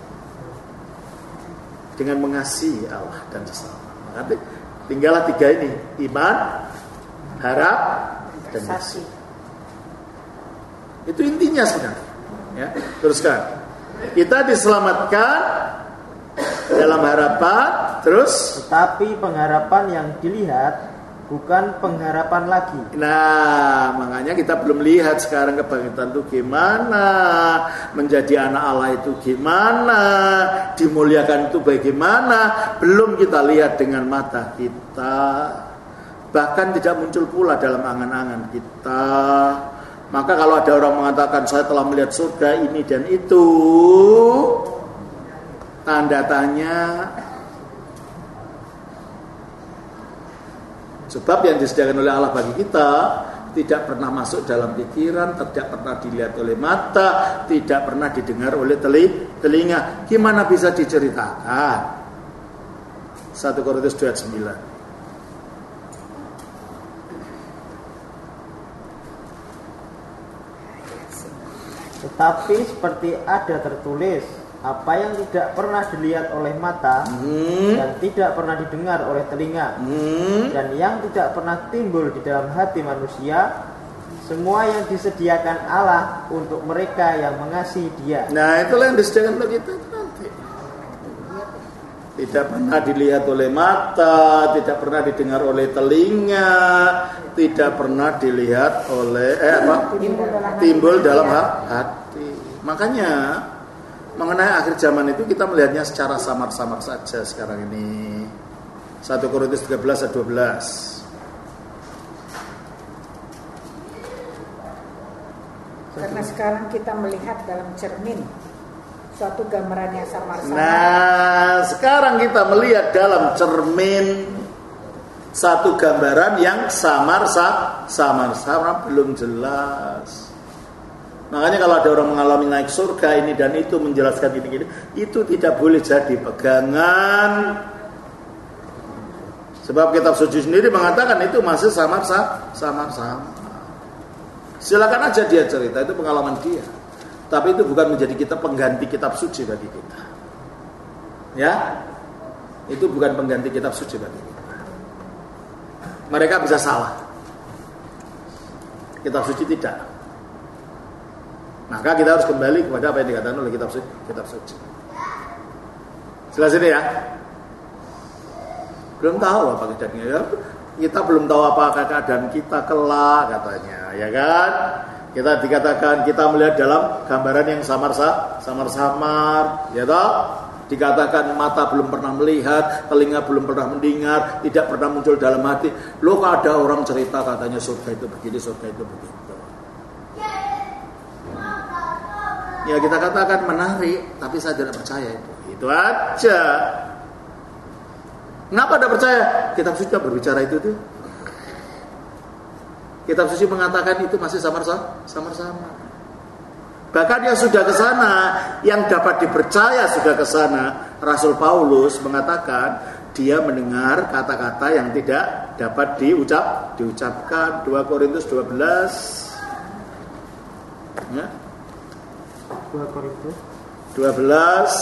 dengan mengasihi Allah dan sesama. Maka tinggallah tiga ini: iman, harap, dan kasih. Itu intinya sebenarnya. Ya, teruskan. Kita diselamatkan dalam harapan, terus. Tetapi pengharapan yang dilihat bukan pengharapan lagi. Nah, makanya kita belum lihat sekarang kebangkitan itu gimana, menjadi anak Allah itu gimana, dimuliakan itu bagaimana, belum kita lihat dengan mata kita. Bahkan tidak muncul pula dalam angan-angan kita. Maka kalau ada orang mengatakan saya telah melihat surga ini dan itu, tanda tanya. Sebab yang disediakan oleh Allah bagi kita tidak pernah masuk dalam pikiran, tidak pernah dilihat oleh mata, tidak pernah didengar oleh telinga. Gimana bisa diceritakan? satu Korintus dua ayat sembilan. Tetapi seperti ada tertulis, apa yang tidak pernah dilihat oleh mata hmm. dan tidak pernah didengar oleh telinga hmm. dan yang tidak pernah timbul di dalam hati manusia, semua yang disediakan Allah untuk mereka yang mengasihi Dia. Nah, itulah yang disediakan untuk kita nanti. Tidak pernah dilihat oleh mata, tidak pernah didengar oleh telinga, tidak pernah dilihat oleh eh apa? Timbul dalam, timbul dalam hati. Makanya mengenai akhir zaman itu kita melihatnya secara samar-samar saja sekarang ini. satu Korintus tiga belas ayat dua belas. Karena sekarang kita melihat dalam cermin suatu gambaran yang samar-samar. Nah, sekarang kita melihat dalam cermin satu gambaran yang samar-samar, belum jelas. Makanya kalau ada orang mengalami naik surga ini dan itu menjelaskan ini-ini, itu tidak boleh jadi pegangan. Sebab kitab suci sendiri mengatakan itu masih samar-samar. Silakan aja dia cerita, itu pengalaman dia. Tapi itu bukan menjadi kita pengganti kitab suci bagi kita. Ya, itu bukan pengganti kitab suci bagi kita. Mereka bisa salah, kitab suci tidak. Maka kita harus kembali kepada apa yang dikatakan oleh kitab suci. Kitab suci. Jelas ini ya. Belum tahu apa keadaannya. Ya? Kita belum tahu apa keadaan kita kelak katanya, ya kan? Kita dikatakan kita melihat dalam gambaran yang samar-samar, ya toh? Dikatakan mata belum pernah melihat, telinga belum pernah mendengar, tidak pernah muncul dalam hati. Loh, ada orang cerita katanya surga itu begini, surga itu begitu. Ya kita katakan menarik, tapi saya tidak percaya itu. Itu aja. Kenapa tidak percaya? Kitab suci berbicara itu tuh. Kitab suci mengatakan itu masih samar-samar. Bahkan yang sudah ke sana, yang dapat dipercaya sudah ke sana. Rasul Paulus mengatakan dia mendengar kata-kata yang tidak dapat diucap, diucapkan. dua Korintus dua belas. Ya. dua Korintus dua belas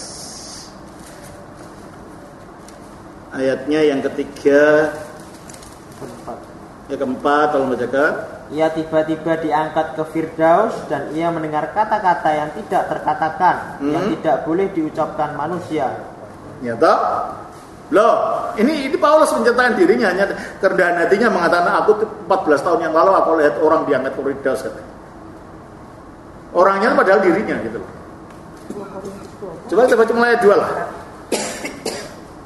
ayatnya yang ketiga keempat. Ya keempat, tolong bacakan. Ia tiba-tiba diangkat ke Firdaus dan ia mendengar kata-kata yang tidak terkatakan, hmm. yang tidak boleh diucapkan manusia. Ya toh? Loh, ini ini Paulus menceritakan dirinya, hanya kerendahan hatinya mengatakan aku empat belas tahun yang lalu aku lihat orang diangkat ke Firdaus katanya. Orangnya padahal dirinya gitu loh. Coba coba cuma ayat dua lah.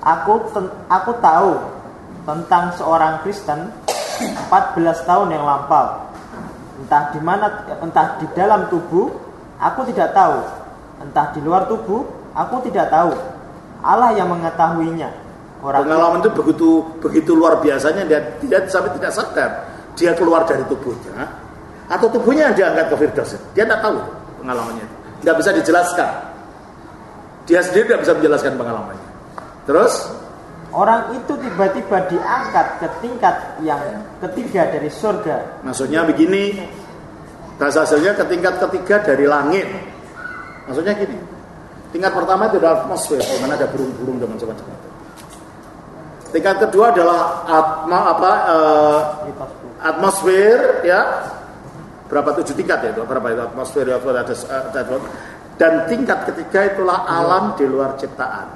Aku ten- aku tahu tentang seorang Kristen empat belas tahun yang lampau. Entah di mana, entah di dalam tubuh, aku tidak tahu. Entah di luar tubuh, aku tidak tahu. Allah yang mengetahuinya. Orang pengalaman itu begitu begitu luar biasanya, dia tidak sampai tidak sadar dia keluar dari tubuhnya atau tubuhnya yang diangkat ke Firdaus. Dia tidak tahu pengalamannya, tidak bisa dijelaskan. Dia sendiri tidak bisa menjelaskan pengalamannya. Terus orang itu tiba-tiba diangkat ke tingkat yang ketiga dari surga. Maksudnya begini, bahasa hasilnya ke tingkat ketiga dari langit. Maksudnya gini, tingkat pertama itu adalah atmosfer, di mana ada burung-burung dan macam-macam. Tingkat kedua adalah atma apa uh, atmosfer, ya. Berapa tujuh tingkat ya itu? Berapa itu atmosfer? Ya, ada, ada, dan tingkat ketiga itulah alam di luar ciptaan.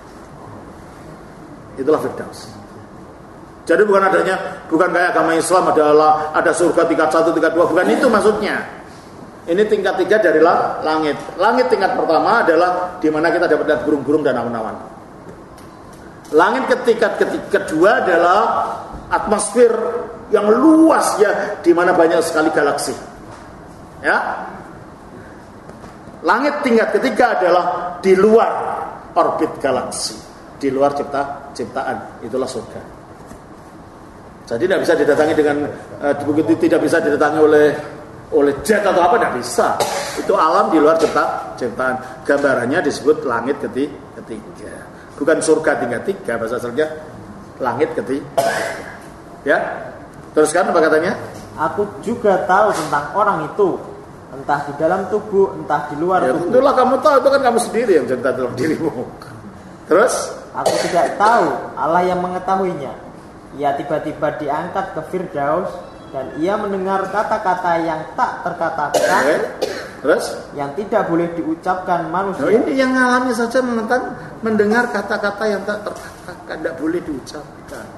Itulah Firdaus. Jadi bukan adanya, bukan kayak agama Islam adalah ada surga tingkat satu, tingkat dua, bukan itu maksudnya. Ini tingkat tiga dari langit. Langit tingkat pertama adalah di mana kita dapat lihat burung-burung dan awan-awan. Langit ketingkat kedua adalah atmosfer yang luas ya, di mana banyak sekali galaksi. Ya. Langit tingkat ketiga adalah di luar orbit galaksi, di luar cipta ciptaan, itulah surga. Jadi tidak bisa didatangi dengan uh, begitu, tidak bisa didatangi oleh oleh jet atau apa, tidak bisa. Itu alam di luar cipta ciptaan. Gambarannya disebut langit ketiga. Bukan surga tingkat tiga, bahasa asalnya langit ketiga. Ya. Teruskan apa katanya? Aku juga tahu tentang orang itu, entah di dalam tubuh, entah di luar ya, tubuh. Tentulah kamu tahu, itu kan kamu sendiri yang cerita dalam dirimu. Terus? Aku tidak tahu, Allah yang mengetahuinya. Ia tiba-tiba diangkat ke Firdaus dan ia mendengar kata-kata yang tak terkatakan, okay. Terus? Yang tidak boleh diucapkan manusia. Nah, ini yang ngalami saja menentang mendengar kata-kata yang tak terkatakan, tidak boleh diucapkan.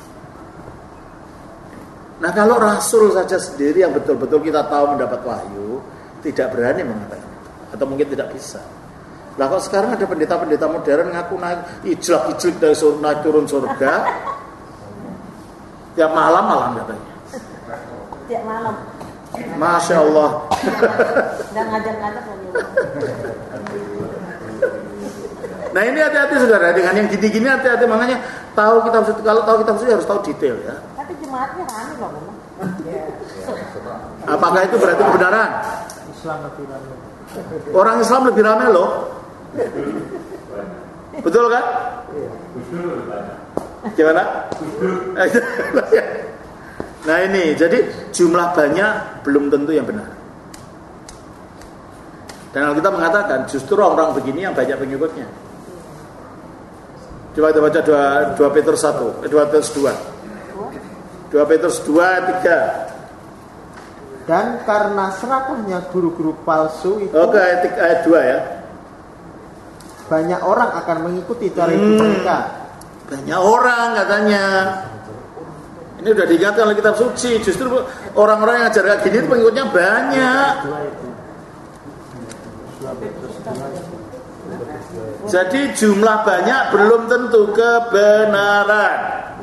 Nah, kalau Rasul saja sendiri yang betul-betul kita tahu mendapat wahyu, tidak berani mengatakan itu, atau mungkin tidak bisa. Lah kok sekarang ada pendeta-pendeta modern ngaku naik ijlak-ijlik dari surga, naik turun surga. Tiap malam-malam katanya. Tiap malam. Masya Allah. Dan ngajak-ngajak lagi. Nah ini hati-hati saudara, dengan yang gini-gini hati-hati, makanya tahu kita kalau tahu kita harus tahu detail ya. Tapi jemaatnya rame loh, Bang. Apakah itu berarti kebenaran? Islam lebih rame. Orang Islam lebih ramai loh. Betul kan? Gimana? Nah ini, jadi jumlah banyak belum tentu yang benar. Dan kalau kita mengatakan justru orang-orang begini yang banyak pengikutnya. Coba kita baca dua Petrus satu, dua Petrus dua. dua Petrus dua, tiga. Dan karena serakahnya guru-guru palsu itu, oke, ayat, ayat dua ya. Banyak orang akan mengikuti cara hidup hmm, mereka. Banyak orang katanya. Ini udah diingatkan oleh kitab suci. Justru orang-orang yang ajar kayak gini itu pengikutnya banyak. Jadi jumlah banyak belum tentu kebenaran.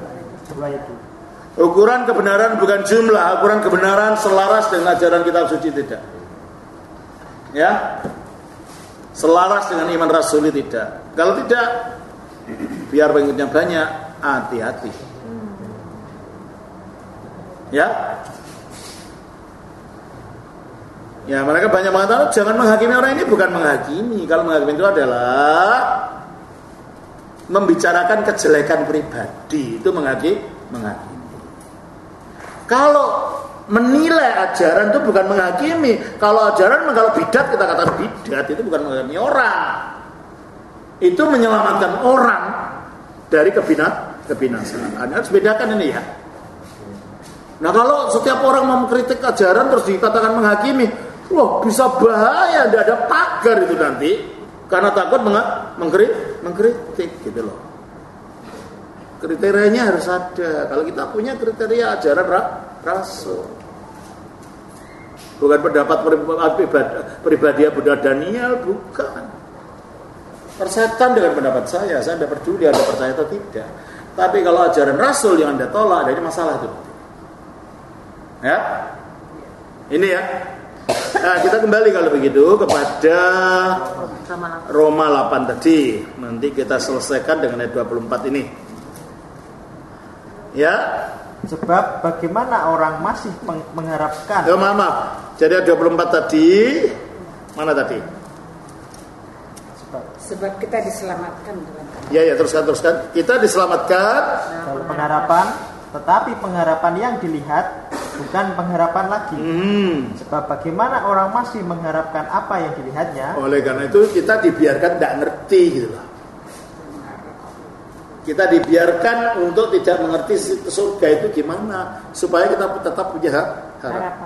Ukuran kebenaran bukan jumlah, ukuran kebenaran selaras dengan ajaran kitab suci tidak. Ya. Selaras dengan iman rasuli tidak. Kalau tidak, biar pengikutnya banyak, hati-hati. Ya. Ya, mereka banyak mengatakan jangan menghakimi orang ini, bukan menghakimi. Kalau menghakimi itu adalah membicarakan kejelekan pribadi, itu menghakimi, menghakimi. Kalau menilai ajaran itu bukan menghakimi. Kalau ajaran, kalau bidat kita katakan bidat, itu bukan menghakimi orang. Itu menyelamatkan orang dari kebina, kebinasaan. Harus bedakan ini ya. Nah kalau setiap orang mau mengkritik ajaran terus dikatakan menghakimi, wah bisa bahaya, tidak ada pagar itu nanti. Karena takut mengkritik, mengkritik gitu loh. Kriterianya harus ada. Kalau kita punya kriteria ajaran Rasul, bukan pendapat pribadi Buddha Daniel, bukan. persetan dengan pendapat saya, saya tidak peduli Anda percaya atau tidak. Tapi kalau ajaran Rasul yang Anda tolak, ada ini masalah itu. Ya, ini ya. Nah, kita kembali kalau begitu kepada Roma delapan tadi. Nanti kita selesaikan dengan ayat dua puluh empat ini. Ya. Sebab bagaimana orang masih mengharapkan. Ya, maaf, maaf. Jadi ayat dua puluh empat tadi mana tadi? Sebab, Sebab kita diselamatkan dalam. Ya, ya, teruskan, teruskan. Kita diselamatkan dalam pengharapan, tetapi pengharapan yang dilihat bukan pengharapan lagi. Hmm. Sebab bagaimana orang masih mengharapkan apa yang dilihatnya. Oleh karena itu kita dibiarkan tidak ngerti gitu loh. Kita dibiarkan untuk tidak mengerti surga itu gimana, supaya kita tetap punya harapan. Harapan.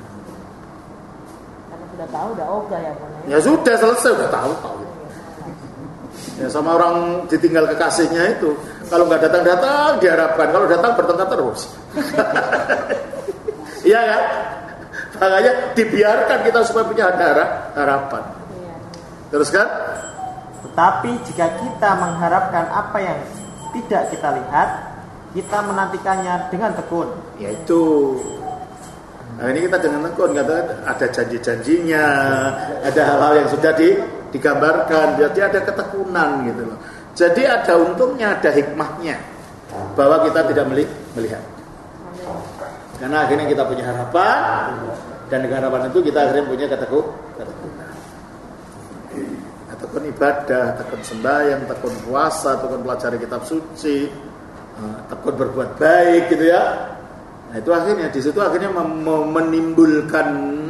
Karena sudah tahu, udah ogah ya Bang. Ya sudah selesai, udah tahu tahu. Ya sama orang ditinggal kekasihnya itu, kalau nggak datang-datang diharapkan, kalau datang bertengkar terus. Iya kan? Makanya dibiarkan kita supaya punya harapan. Terus kan? Tetapi jika kita mengharapkan apa yang tidak kita lihat, kita menantikannya dengan tekun. Yaitu, nah ini kita dengan tekun, kata ada janji-janjinya, ada hal-hal yang sudah di, digambarkan, jadi ada ketekunan gitu loh. Jadi ada untungnya, ada hikmahnya, bahwa kita tidak melihat. Karena akhirnya kita punya harapan, dan dengan harapan itu kita akhirnya punya ketekunan. Tekun ibadah, tekun sembahyang, tekun puasa, tekun pelajari kitab suci, tekun berbuat baik gitu ya. Nah itu akhirnya di situ akhirnya menimbulkan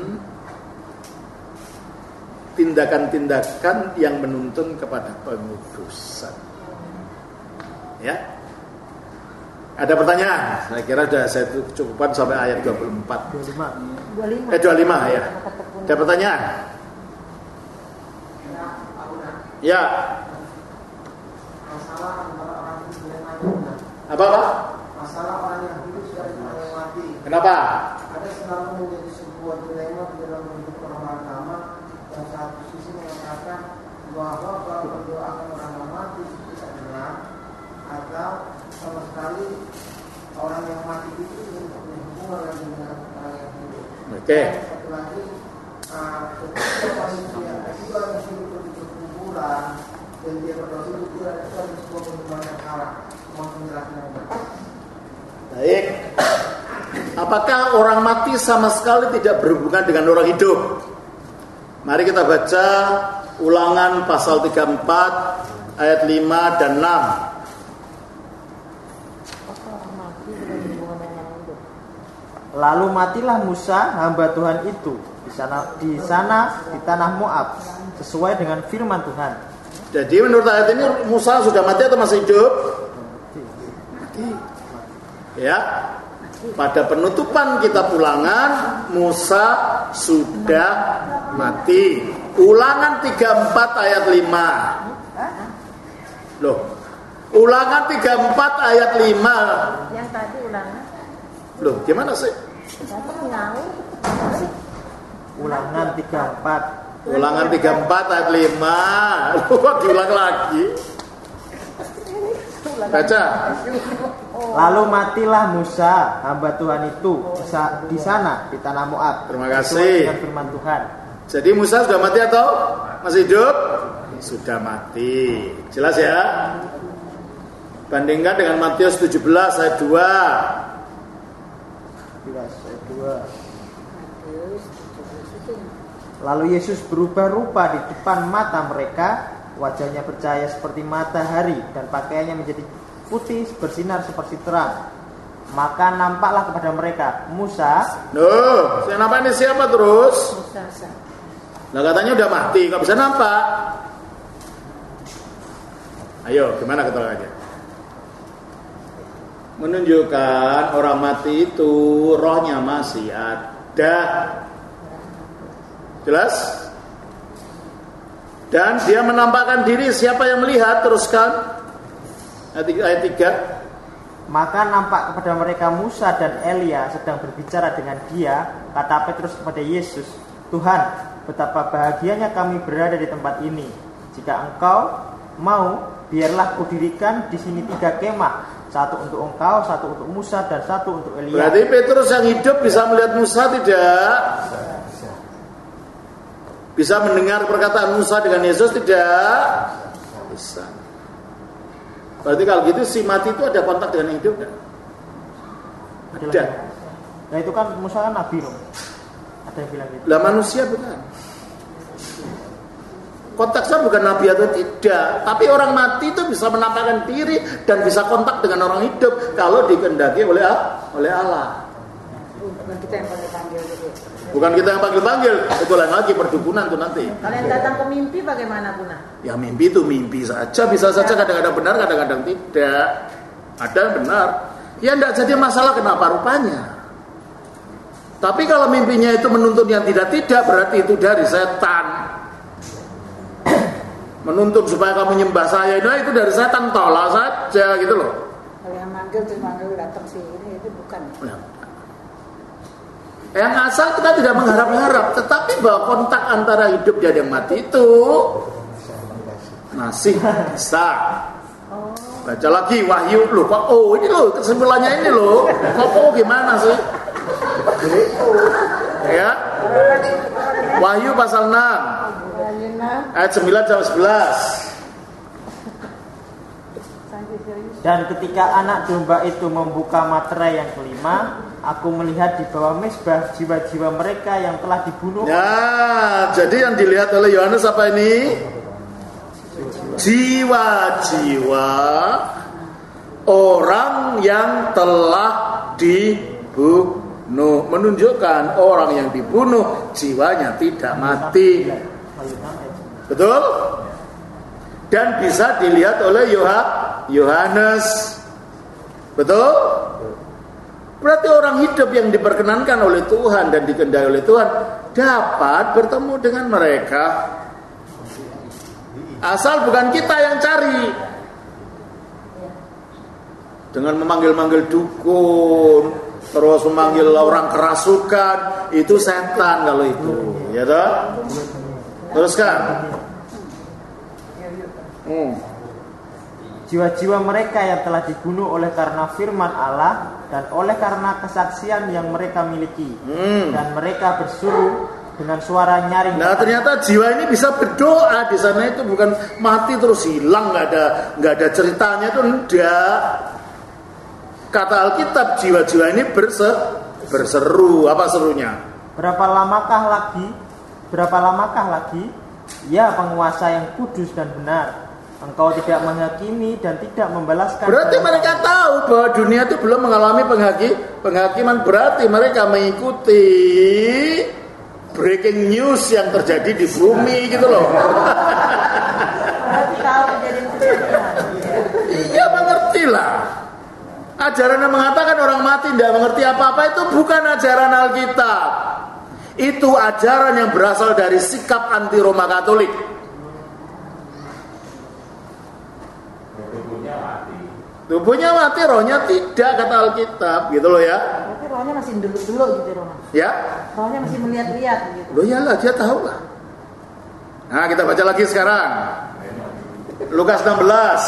tindakan-tindakan yang menuntun kepada pengudusan. Ya. Ada pertanyaan? Saya kira sudah saya cukupkan sampai ayat dua puluh empat. dua puluh lima. Eh dua puluh lima ya. Ada pertanyaan? Ya. Masalah antara orang hidup dan mati. Apa Pak? Masalah orang yang hidup dan orang yang mati. Kenapa? Ada selalu menjadi sebuah dilema di dalam hidup orang agama yang satu sisi mengatakan bahwa kalau berdoa akan orang yang mati tidak benar, atau sama sekali orang yang mati itu tidak berhubungan lagi dengan orang yang hidup. Oke. Okay. Satu lagi, ketika manusia itu orang yang hidup dan dia berdoa itu tidak ada sebuah pembunuhan yang salah. Mohon penjelasan yang baik. Baik. Apakah orang mati sama sekali tidak berhubungan dengan orang hidup? Mari kita baca Ulangan pasal tiga puluh empat ayat lima dan enam. Lalu matilah Musa hamba Tuhan itu di sana di sana di tanah Moab sesuai dengan firman Tuhan. Jadi menurut ayat ini Musa sudah mati atau masih hidup? Mati. Ya. Pada penutupan kitab Ulangan Musa sudah mati. Ulangan tiga puluh empat ayat lima. Loh. Ulangan tiga puluh empat ayat lima. Yang tadi Ulangan. Loh, gimana sih? Ulangan tiga puluh empat. Ulangan tiga puluh empat ayat lima. Kok diulang lagi? Baca. Lalu matilah Musa hamba Tuhan itu di sana di tanah Moab. Terima kasih. Dengan firman Tuhan. Jadi Musa sudah mati atau masih hidup? Sudah mati. Jelas ya? Bandingkan dengan Matius tujuh belas ayat dua. ayat dua. Lalu Yesus berubah rupa di depan mata mereka, wajahnya bercahaya seperti matahari dan pakaiannya menjadi putih bersinar seperti terang. Maka nampaklah kepada mereka Musa. Loh, saya nampak ini siapa terus? Musa. Nah katanya udah mati, nggak bisa nampak. Ayo, gimana keterangannya? Menunjukkan orang mati itu rohnya masih ada. Jelas? Dan dia menampakkan diri, siapa yang melihat? Teruskan ayat tiga. Maka nampak kepada mereka Musa dan Elia sedang berbicara dengan dia. Kata Petrus kepada Yesus, Tuhan, betapa bahagianya kami berada di tempat ini. Jika engkau mau, biarlah kudirikan di sini tiga kemah, satu untuk engkau, satu untuk Musa, dan satu untuk Elia. Berarti Petrus yang hidup bisa melihat Musa tidak? Bisa mendengar perkataan Musa dengan Yesus tidak? Bisa. Berarti kalau gitu si mati itu ada kontak dengan yang hidup kan? Ada. Nah itu kan Musa kan nabi dong. Ada yang bilang gitu. Lah manusia bukan. Konteksnya bukan nabi atau tidak, tapi orang mati itu bisa menampakkan diri dan bisa kontak dengan orang hidup kalau dikehendaki oleh oleh Allah. Bukan kita yang panggil-panggil gitu. Bukan kita yang panggil-panggil, itu lain lagi perdukunan tuh nanti. Kalau yang datang ke mimpi bagaimana, Buna? Ya mimpi itu mimpi saja, bisa saja kadang-kadang benar, kadang-kadang tidak. Ada yang benar. Ya tidak jadi masalah kenapa rupanya. Tapi kalau mimpinya itu menuntun yang tidak-tidak, berarti itu dari setan. Menuntun supaya kamu nyembah saya, nah itu dari setan, tolak saja gitu loh. Kalau yang manggil terus manggil datang sih ini itu bukan. Ya. Yang asal kita tidak mengharap-harap, tetapi bahwa kontak antara hidup dan yang mati itu masih bisa. Baca lagi Wahyu loh, kok oh ini loh kesimpulannya ini loh, kok oh gimana sih? Ya, Wahyu pasal enam ayat sembilan sampai sebelas. Dan ketika anak domba itu membuka materai yang kelima, aku melihat di bawah mezbah jiwa-jiwa mereka yang telah dibunuh. Ya, jadi yang dilihat oleh Yohanes apa ini? Jiwa-jiwa orang yang telah dibunuh, menunjukkan orang yang dibunuh jiwanya tidak mati. Betul? Dan bisa dilihat oleh Yohanes. Betul? Berarti orang hidup yang diperkenankan oleh Tuhan dan dikehendaki oleh Tuhan dapat bertemu dengan mereka. Asal bukan kita yang cari. Dengan memanggil-manggil dukun, terus memanggil orang kerasukan, itu setan kalau itu. Ya toh? Teruskan. Hmm. Jiwa-jiwa mereka yang telah dibunuh oleh karena firman Allah dan oleh karena kesaksian yang mereka miliki. Hmm. Dan mereka berseru dengan suara nyaring. Nah ternyata jiwa ini bisa berdoa di sana, itu bukan mati terus hilang, nggak ada nggak ada ceritanya, itu enggak. Kata Alkitab jiwa-jiwa ini berse, berseru. Apa serunya? Berapa lamakah lagi? Berapa lamakah lagi? Ya penguasa yang kudus dan benar, engkau tidak menghakimi dan tidak membalaskan. Berarti mereka tahu bahwa dunia itu belum mengalami penghaki, penghakiman. Berarti mereka mengikuti breaking news yang terjadi di bumi gitu loh. Berarti tahu kejadian-kejadian. Iya, mengerti lah. Ajaran yang mengatakan orang mati tidak mengerti apa-apa itu bukan ajaran Alkitab. Itu ajaran yang berasal dari sikap anti Roma Katolik. Tubuhnya mati. Tubuhnya mati, rohnya tidak, kata Alkitab, gitu loh ya. Berarti rohnya masih dulu-dulu gitu, Roma. Ya. Rohnya masih melihat-lihat gitu. Loh ya lah, dia tahu lah. Nah, kita baca lagi sekarang. Lukas enam belas.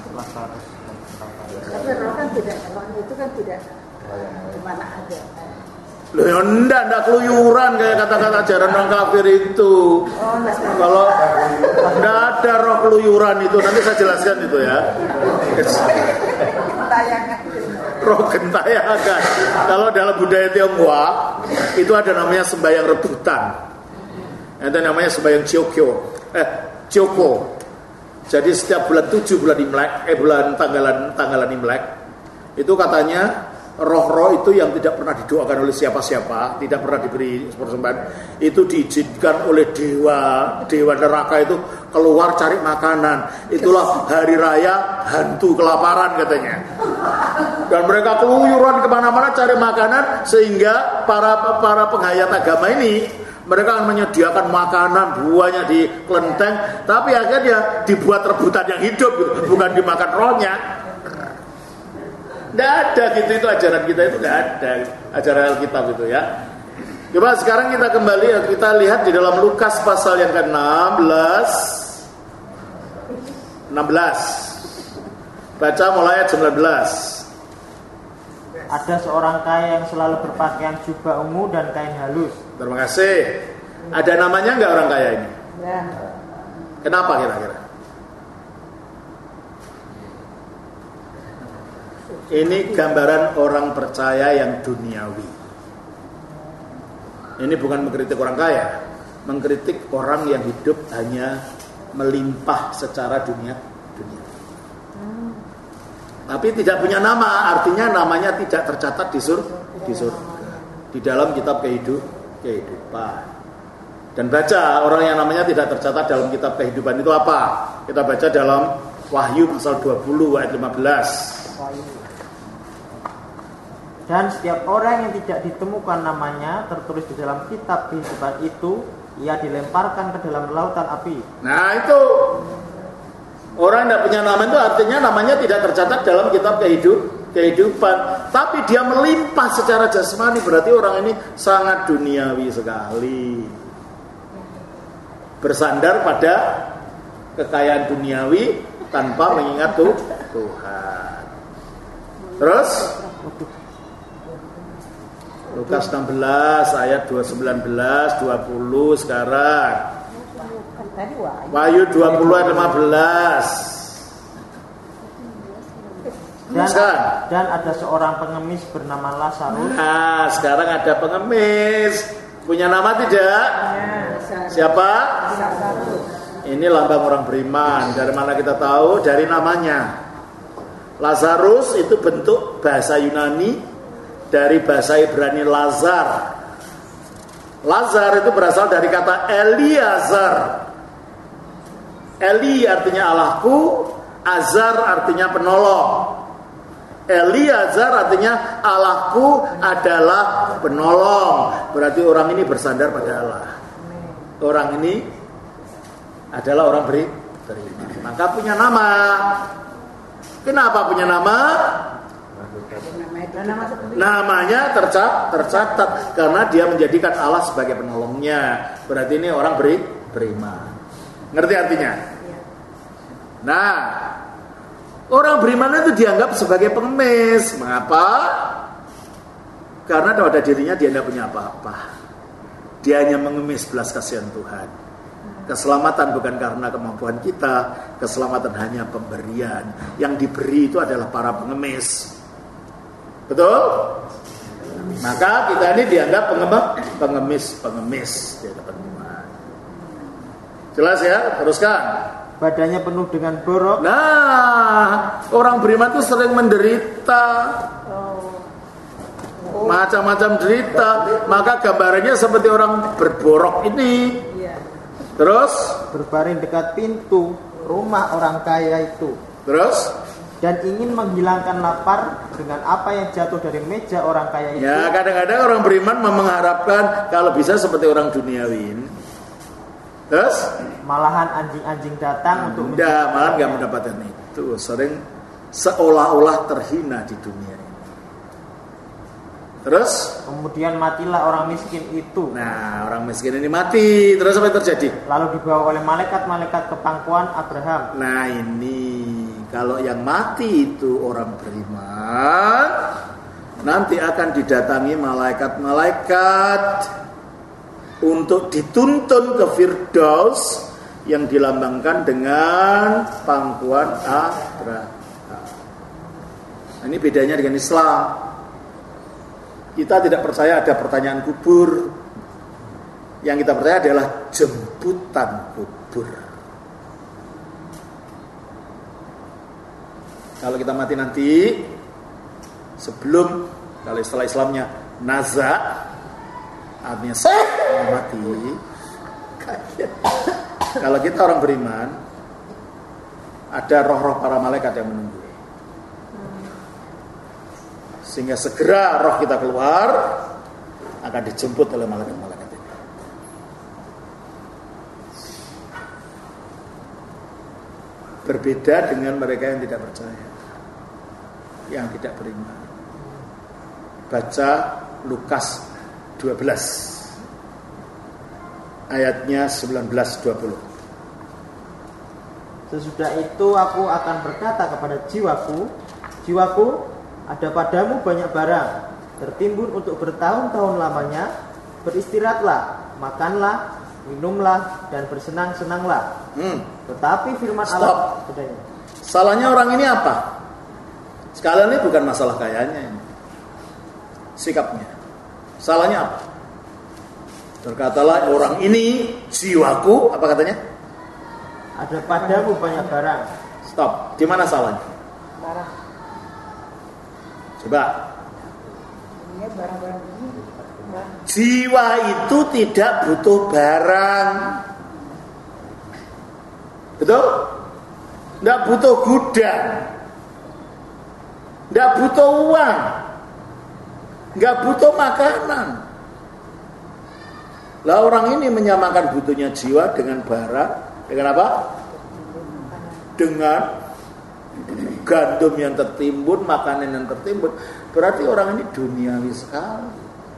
Tapi roh kan tidak, roh itu kan tidak di mana ada. Loh ya enggak, enggak keluyuran kayak kata-kata ajaran orang kafir itu. Oh, kalau enggak ada roh keluyuran itu, nanti saya jelaskan itu ya. Gentayangan. Roh gentayangan. Kalau dalam budaya Tionghoa itu ada namanya sembahyang rebutan. Ada namanya sembahyang Chokyo. Eh, Choko. Jadi setiap bulan tujuh bulan Imlek, eh bulan tanggalan tanggalan Imlek, itu katanya roh-roh itu yang tidak pernah didoakan oleh siapa-siapa, tidak pernah diberi persembahan, itu diizinkan oleh dewa, dewa neraka itu keluar cari makanan. Itulah hari raya hantu kelaparan katanya. Dan mereka keluyuran kemana-mana cari makanan, sehingga para para penghayat agama ini mereka akan menyediakan makanan buahnya di kelenteng, tapi akhirnya dibuat rebutan yang hidup, bukan dimakan rohnya. Tidak ada gitu, itu ajaran kita itu tidak ada, ajaran Alkitab itu ya. Coba sekarang kita kembali, kita lihat di dalam Lukas pasal yang ke enam belas enam belas. Baca mulai ayat sembilan belas. Ada seorang kaya yang selalu berpakaian jubah ungu dan kain halus. Terima kasih. Ada namanya enggak orang kaya ini? Ya. Kenapa kira-kira? Ini gambaran orang percaya yang duniawi. Ini bukan mengkritik orang kaya, mengkritik orang yang hidup hanya melimpah secara dunia dunia. Hmm. Tapi tidak punya nama, artinya namanya tidak tercatat di sur di surga, di dalam kitab kehidup, kehidupan. Dan baca orang yang namanya tidak tercatat dalam kitab kehidupan itu apa? Kita baca dalam Wahyu pasal dua puluh ayat lima belas. Dan setiap orang yang tidak ditemukan namanya tertulis di dalam kitab kehidupan itu, ia dilemparkan ke dalam lautan api. Nah itu, orang yang tidak punya nama itu artinya namanya tidak tercatat dalam kitab kehidup, kehidupan. Tapi dia melimpah secara jasmani, berarti orang ini sangat duniawi sekali. Bersandar pada kekayaan duniawi tanpa mengingat tuh Tuhan. Terus Lukas enam belas ayat dua sembilan belas dua puluh sekarang. Wahyu dua puluh ayat lima belas. Dan, dan ada seorang pengemis bernama Lazarus. Nah, sekarang ada pengemis. Punya nama tidak? Siapa? Ini lambang orang beriman. Dari mana kita tahu? Dari namanya. Lazarus itu bentuk bahasa Yunani dari bahasa Ibrani Lazar. Lazar itu berasal dari kata Eliazar. Eli artinya Allahku, Azar artinya penolong. Eliazar artinya Allahku adalah penolong. Berarti orang ini bersandar pada Allah. Orang ini adalah orang beri beriman. Maka punya nama. Kenapa punya nama? Namanya tercatat, tercatat karena dia menjadikan Allah sebagai penolongnya. Berarti ini orang beri beriman. Ngerti artinya? Nah, orang beriman itu dianggap sebagai pengemis. Mengapa? Karena pada dirinya dia tidak punya apa-apa. Dia hanya mengemis belas kasihan Tuhan. Keselamatan bukan karena kemampuan kita, keselamatan hanya pemberian. Yang diberi itu adalah para pengemis. Betul? Maka kita ini dianggap pengemis-pengemis di hadapan Tuhan. Jelas ya? Teruskan. Badannya penuh dengan borok. Nah, orang beriman itu sering menderita. Macam-macam derita. Maka gambarannya seperti orang berborok ini. Terus? Berbaring dekat pintu rumah orang kaya itu. Terus? Dan ingin menghilangkan lapar dengan apa yang jatuh dari meja orang kaya itu. Ya, kadang-kadang orang beriman mengharapkan kalau bisa seperti orang duniawi. Terus? Malahan anjing-anjing datang untuk mencari. Tidak, malah nggak mendapatkan itu. Sering seolah-olah terhina di dunia ini. Terus? Kemudian matilah orang miskin itu. Nah, orang miskin ini mati. Terus apa yang terjadi? Lalu dibawa oleh malaikat-malaikat ke pangkuan Abraham. Nah ini, kalau yang mati itu orang beriman, nanti akan didatangi malaikat-malaikat untuk dituntun ke Firdaus yang dilambangkan dengan pangkuan Abraham. Nah, ini bedanya dengan Islam. Kita tidak percaya ada pertanyaan kubur. Yang kita percaya adalah jemputan kubur. Kalau kita mati nanti, sebelum, kalau istilah Islamnya naza, artinya saya mati. Kalau kita orang beriman, ada roh-roh para malaikat yang menunggu. Sehingga segera roh kita keluar, akan dijemput oleh malaikat-malaikat ini. Berbeda dengan mereka yang tidak percaya, yang tidak beriman. Baca Lukas dua belas ayatnya sembilan belas dua puluh. Sesudah itu aku akan berkata kepada jiwaku, jiwaku, ada padamu banyak barang, tertimbun untuk bertahun-tahun lamanya. Beristirahatlah, makanlah, minumlah, dan bersenang-senanglah. Hmm. Tetapi firman Stop. Allah, sudahnya. Salahnya orang ini apa? Sekalian ini bukan masalah kayanya ini. Sikapnya. Salahnya apa? Berkatalah orang ini jiwaku, apa katanya? Ada padamu banyak barang. Stop. Di mana salahnya? Barang. Coba. Ini barang-barang ini. Jiwa itu tidak butuh barang. Betul? Tidak butuh gudang. Tidak butuh uang. Tidak butuh makanan. Lah orang ini menyamakan butuhnya jiwa dengan barang. Dengan apa? Dengan gandum yang tertimbun, makanan yang tertimbun. Berarti orang ini duniawi sekali.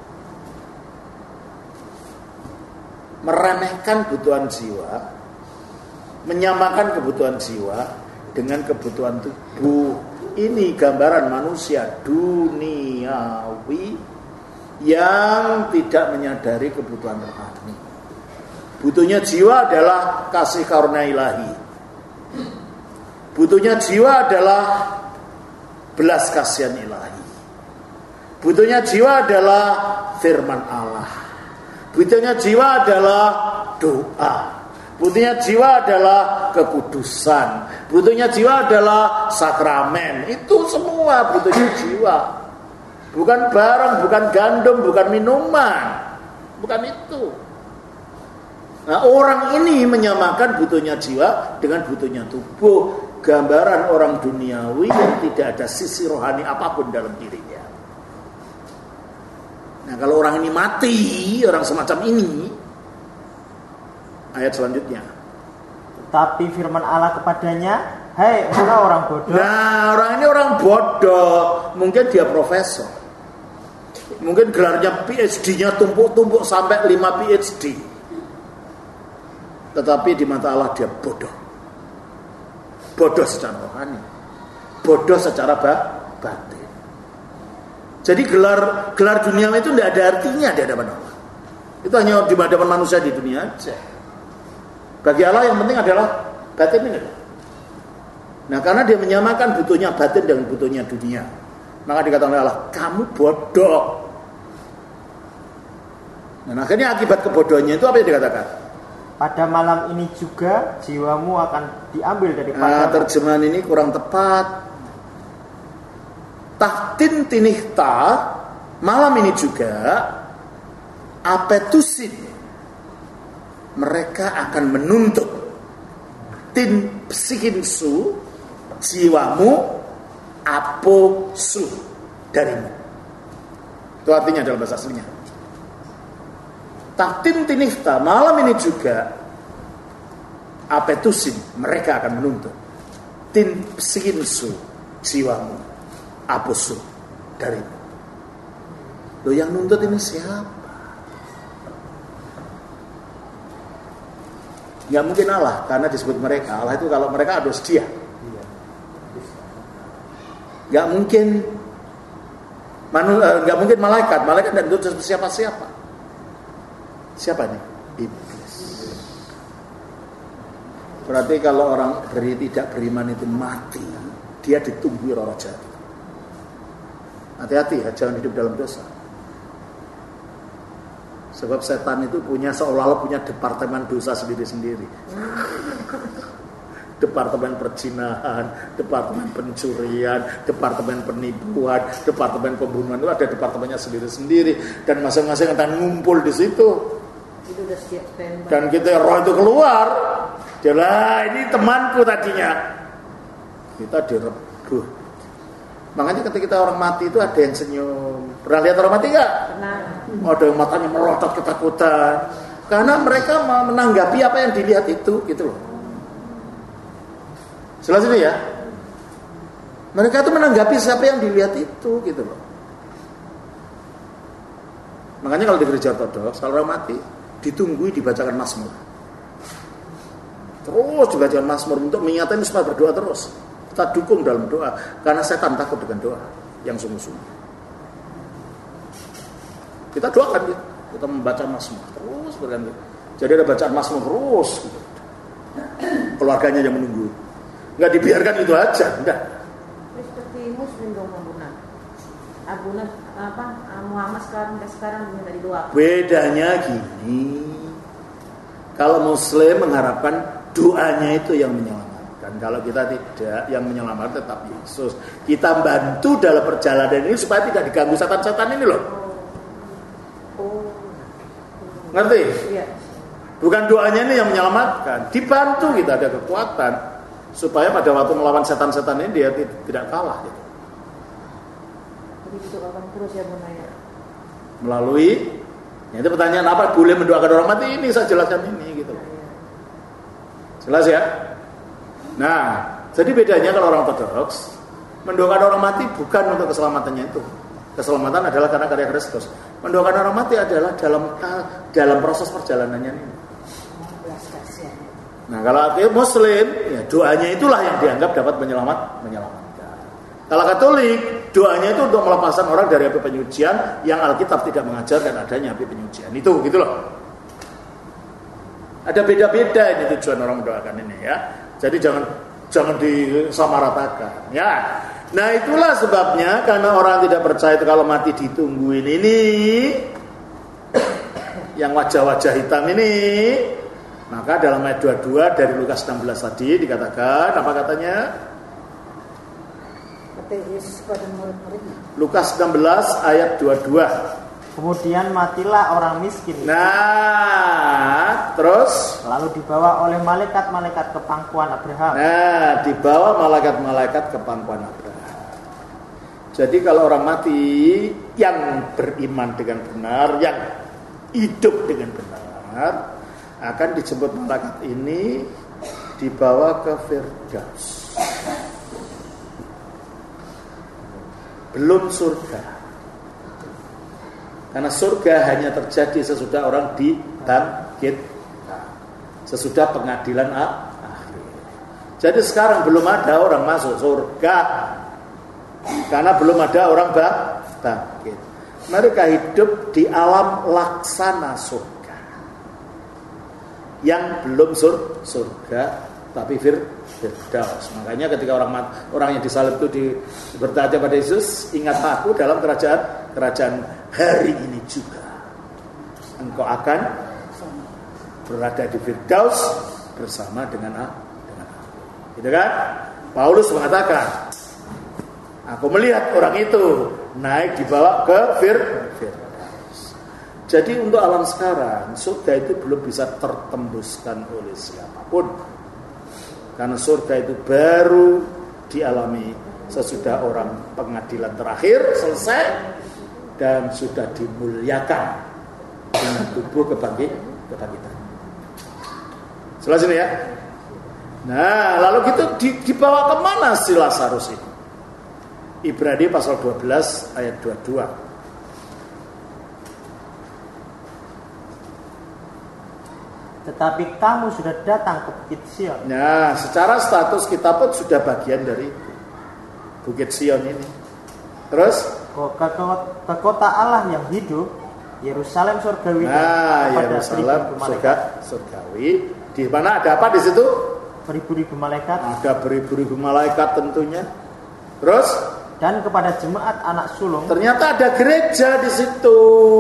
Meremehkan kebutuhan jiwa, menyamakan kebutuhan jiwa dengan kebutuhan tubuh. Ini gambaran manusia duniawi yang tidak menyadari kebutuhan rohani. Butuhnya jiwa adalah kasih karunia ilahi. Butuhnya jiwa adalah belas kasihan ilahi. Butuhnya jiwa adalah firman Allah. Butuhnya jiwa adalah doa. Butuhnya jiwa adalah kekudusan. Butuhnya jiwa adalah sakramen. Itu semua butuhnya jiwa. Bukan barang, bukan gandum, bukan minuman. Bukan itu. Nah, orang ini menyamakan butuhnya jiwa dengan butuhnya tubuh. Gambaran orang duniawi yang tidak ada sisi rohani apapun dalam dirinya. Nah, kalau orang ini mati, orang semacam ini, ayat selanjutnya. Tapi firman Allah kepadanya, hai engkau orang bodoh. Nah, orang ini orang bodoh. Mungkin dia profesor. Mungkin gelarnya P H D-nya tumpuk-tumpuk sampai lima P H D. Tetapi di mata Allah dia bodoh. Bodoh secara rohani. Bodoh secara batin. Jadi gelar gelar dunia itu tidak ada artinya di hadapan Allah. Itu hanya di hadapan manusia di dunia aja. Bagi Allah yang penting adalah batin ini. Nah, karena dia menyamakan butuhnya batin dengan butuhnya dunia, maka dikatakan oleh Allah, kamu bodoh. Nah, akhirnya akibat kebodohannya itu apa yang dikatakan? Pada malam ini juga jiwamu akan diambil daripada. Nah, terjemahan ini kurang tepat. Tahtin tinihta, malam ini juga apetusin, mereka akan menuntut tin psikinsu, jiwamu aposu darimu. Itu artinya dalam bahasa aslinya. Tahtin tinihta, malam ini juga apetusin, mereka akan menuntut tin psikinsu, jiwamu aposu darimu. Loh, yang nuntut ini siapa? Gak mungkin Allah, karena disebut mereka. Allah itu kalau mereka harus dia. Gak mungkin manu, gak mungkin malaikat. Malaikat dan nuntut siapa-siapa. Siapa nih? Iblis. Berarti kalau orang beri tidak beriman itu mati, dia ditunggui roh jahat. Hati-hati ya, jangan hidup dalam dosa. Sebab setan itu punya seolah-olah punya departemen dosa sendiri-sendiri. Departemen perzinahan, departemen pencurian, departemen penipuan, departemen pembunuhan, itu ada departemennya sendiri-sendiri dan masing-masing akan ngumpul di situ. Itu udah siap tembak. Dan kita roh itu keluar, jelah ini temanku tadinya. Kita direbuh. Makanya ketika kita orang mati itu ada yang senyum. Pernah lihat orang mati nggak? Pernah. Ada yang matanya melotot ketakutan. Karena mereka mau menanggapi apa yang dilihat itu, gitu loh. Jelas ini ya. Mereka itu menanggapi siapa yang dilihat itu, gitu loh. Makanya kalau di gereja ortodoks, kalau orang mati ditunggui dibacakan mazmur. terus dibacakan Mazmur untuk mengingatkan supaya berdoa terus. Kita dukung dalam doa karena setan takut dengan doa yang sungguh-sungguh. Kita doakan gitu. Kita membaca Mazmur terus berganti. Jadi ada bacaan Mazmur terus gitu. Keluarganya yang menunggu. Enggak dibiarkan itu aja, enggak. Seperti Muslim dong Abuna. Abuna apa Muhammad sekarang sekarang minta didoakan. Bedanya gini. Kalau Muslim mengharapkan doanya itu yang menyelamatkan. Kalau kita tidak, yang menyelamatkan tetap Yesus. Kita bantu dalam perjalanan ini supaya tidak diganggu setan-setan ini loh. Oh. Ngerti? Iya. Bukan doanya ini yang menyelamatkan. Dibantu kita ada kekuatan supaya pada waktu melawan setan-setan ini dia tidak kalah gitu. Jadi didoakan terus ya Bunda ya. Melalui ya, itu pertanyaan apa boleh mendoakan orang mati, ini saya jelaskan ini gitu. Jelas ya? Nah, jadi bedanya kalau orang ortodoks mendoakan orang mati bukan untuk keselamatannya itu. Keselamatan adalah karena karya Kristus. Mendoakan orang mati adalah dalam dalam proses perjalanannya ini. Nah, kalau artinya Muslim, ya doanya itulah yang dianggap dapat menyelamat, menyelamatkan. Kalau Katolik, doanya itu untuk melepaskan orang dari api penyucian yang Alkitab tidak mengajarkan adanya api penyucian. Itu, gitu loh. Ada beda-beda ini tujuan orang mendoakan ini ya. Jadi jangan jangan disamaratakan, ya. Nah, itulah sebabnya karena orang tidak percaya itu kalau mati ditungguin ini, yang wajah-wajah hitam ini. Maka dalam ayat dua puluh dua dari Lukas enam belas tadi dikatakan, apa katanya? Kata Yesus pada murid-muridnya. Lukas enam belas ayat dua puluh dua. Kemudian matilah orang miskin itu. Nah, terus? Lalu dibawa oleh malaikat-malaikat ke pangkuan Abraham. Nah, dibawa malaikat-malaikat ke pangkuan Abraham. Jadi kalau orang mati yang beriman dengan benar, yang hidup dengan benar, akan dijemput malaikat ini dibawa ke Firdaus. Belum surga. Karena surga hanya terjadi sesudah orang dibangkitkan, sesudah pengadilan akhir. Jadi sekarang belum ada orang masuk surga karena belum ada orang bangkit. Mereka hidup di alam laksana surga yang belum sur, surga tapi fir, firdaus. Makanya ketika orang mat, orang yang disalib itu di, bertanya pada Yesus, ingat aku dalam kerajaan kerajaan hari ini juga. Engkau akan berada di firdaus bersama dengan dengan aku. Gitu kan? Paulus mengatakan, aku melihat orang itu naik dibawa ke fir, firdaus. Jadi untuk alam sekarang, surga itu belum bisa tertembuskan oleh siapapun. Karena surga itu baru dialami sesudah orang pengadilan terakhir selesai dan sudah dimuliakan dengan tubuh kebangkit, kebangkitan. Jelas ini ya? Nah, lalu gitu dibawa kemana si Lazarus ini? Ibrani pasal dua belas ayat dua puluh dua. Tetapi kamu sudah datang ke Bukit Sion. Nah, secara status kita pun sudah bagian dari Bukit Sion ini. Terus Ke, ke, ke kota Allah yang hidup, Yerusalem surgawi. Nah, Yerusalem surga, surgawi. Di mana ada apa di situ? Beribu-ribu malaikat. Ada beribu-ribu malaikat tentunya. Terus dan kepada jemaat anak sulung. Ternyata ada gereja di situ.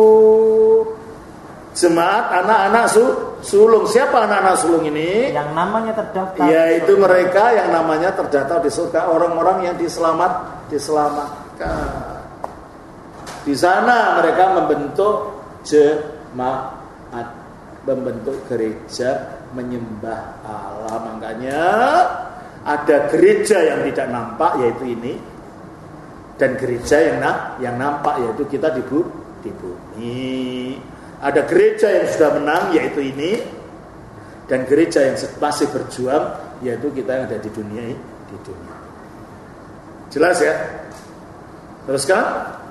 Jemaat anak-anak su, sulung. Siapa anak-anak sulung ini? Yang namanya terdaftar. Yaitu mereka yang namanya terdaftar di surga, orang-orang yang diselamat, diselamatkan. Di sana mereka membentuk jemaat, membentuk gereja menyembah Allah. Makanya ada gereja yang tidak nampak, yaitu ini, dan gereja yang yang nampak, yaitu kita di bumi. Ada gereja yang sudah menang, yaitu ini, dan gereja yang masih berjuang, yaitu kita yang ada di dunia di dunia. Jelas ya? Teruskan?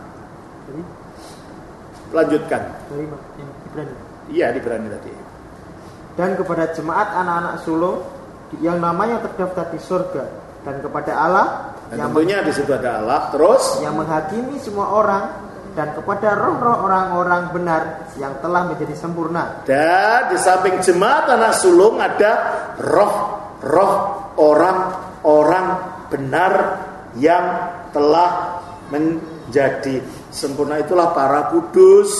Lanjutkan. Iya, Iya, di Ibrani tadi. Dan kepada jemaat anak-anak sulung yang namanya terdaftar di surga, dan kepada Allah Dan yang tentunya di situ ada Allah, terus yang menghakimi semua orang, dan kepada roh-roh orang-orang benar yang telah menjadi sempurna. dan di samping jemaat anak sulung ada roh-roh orang-orang benar yang telah menjadi sempurna, itulah para kudus,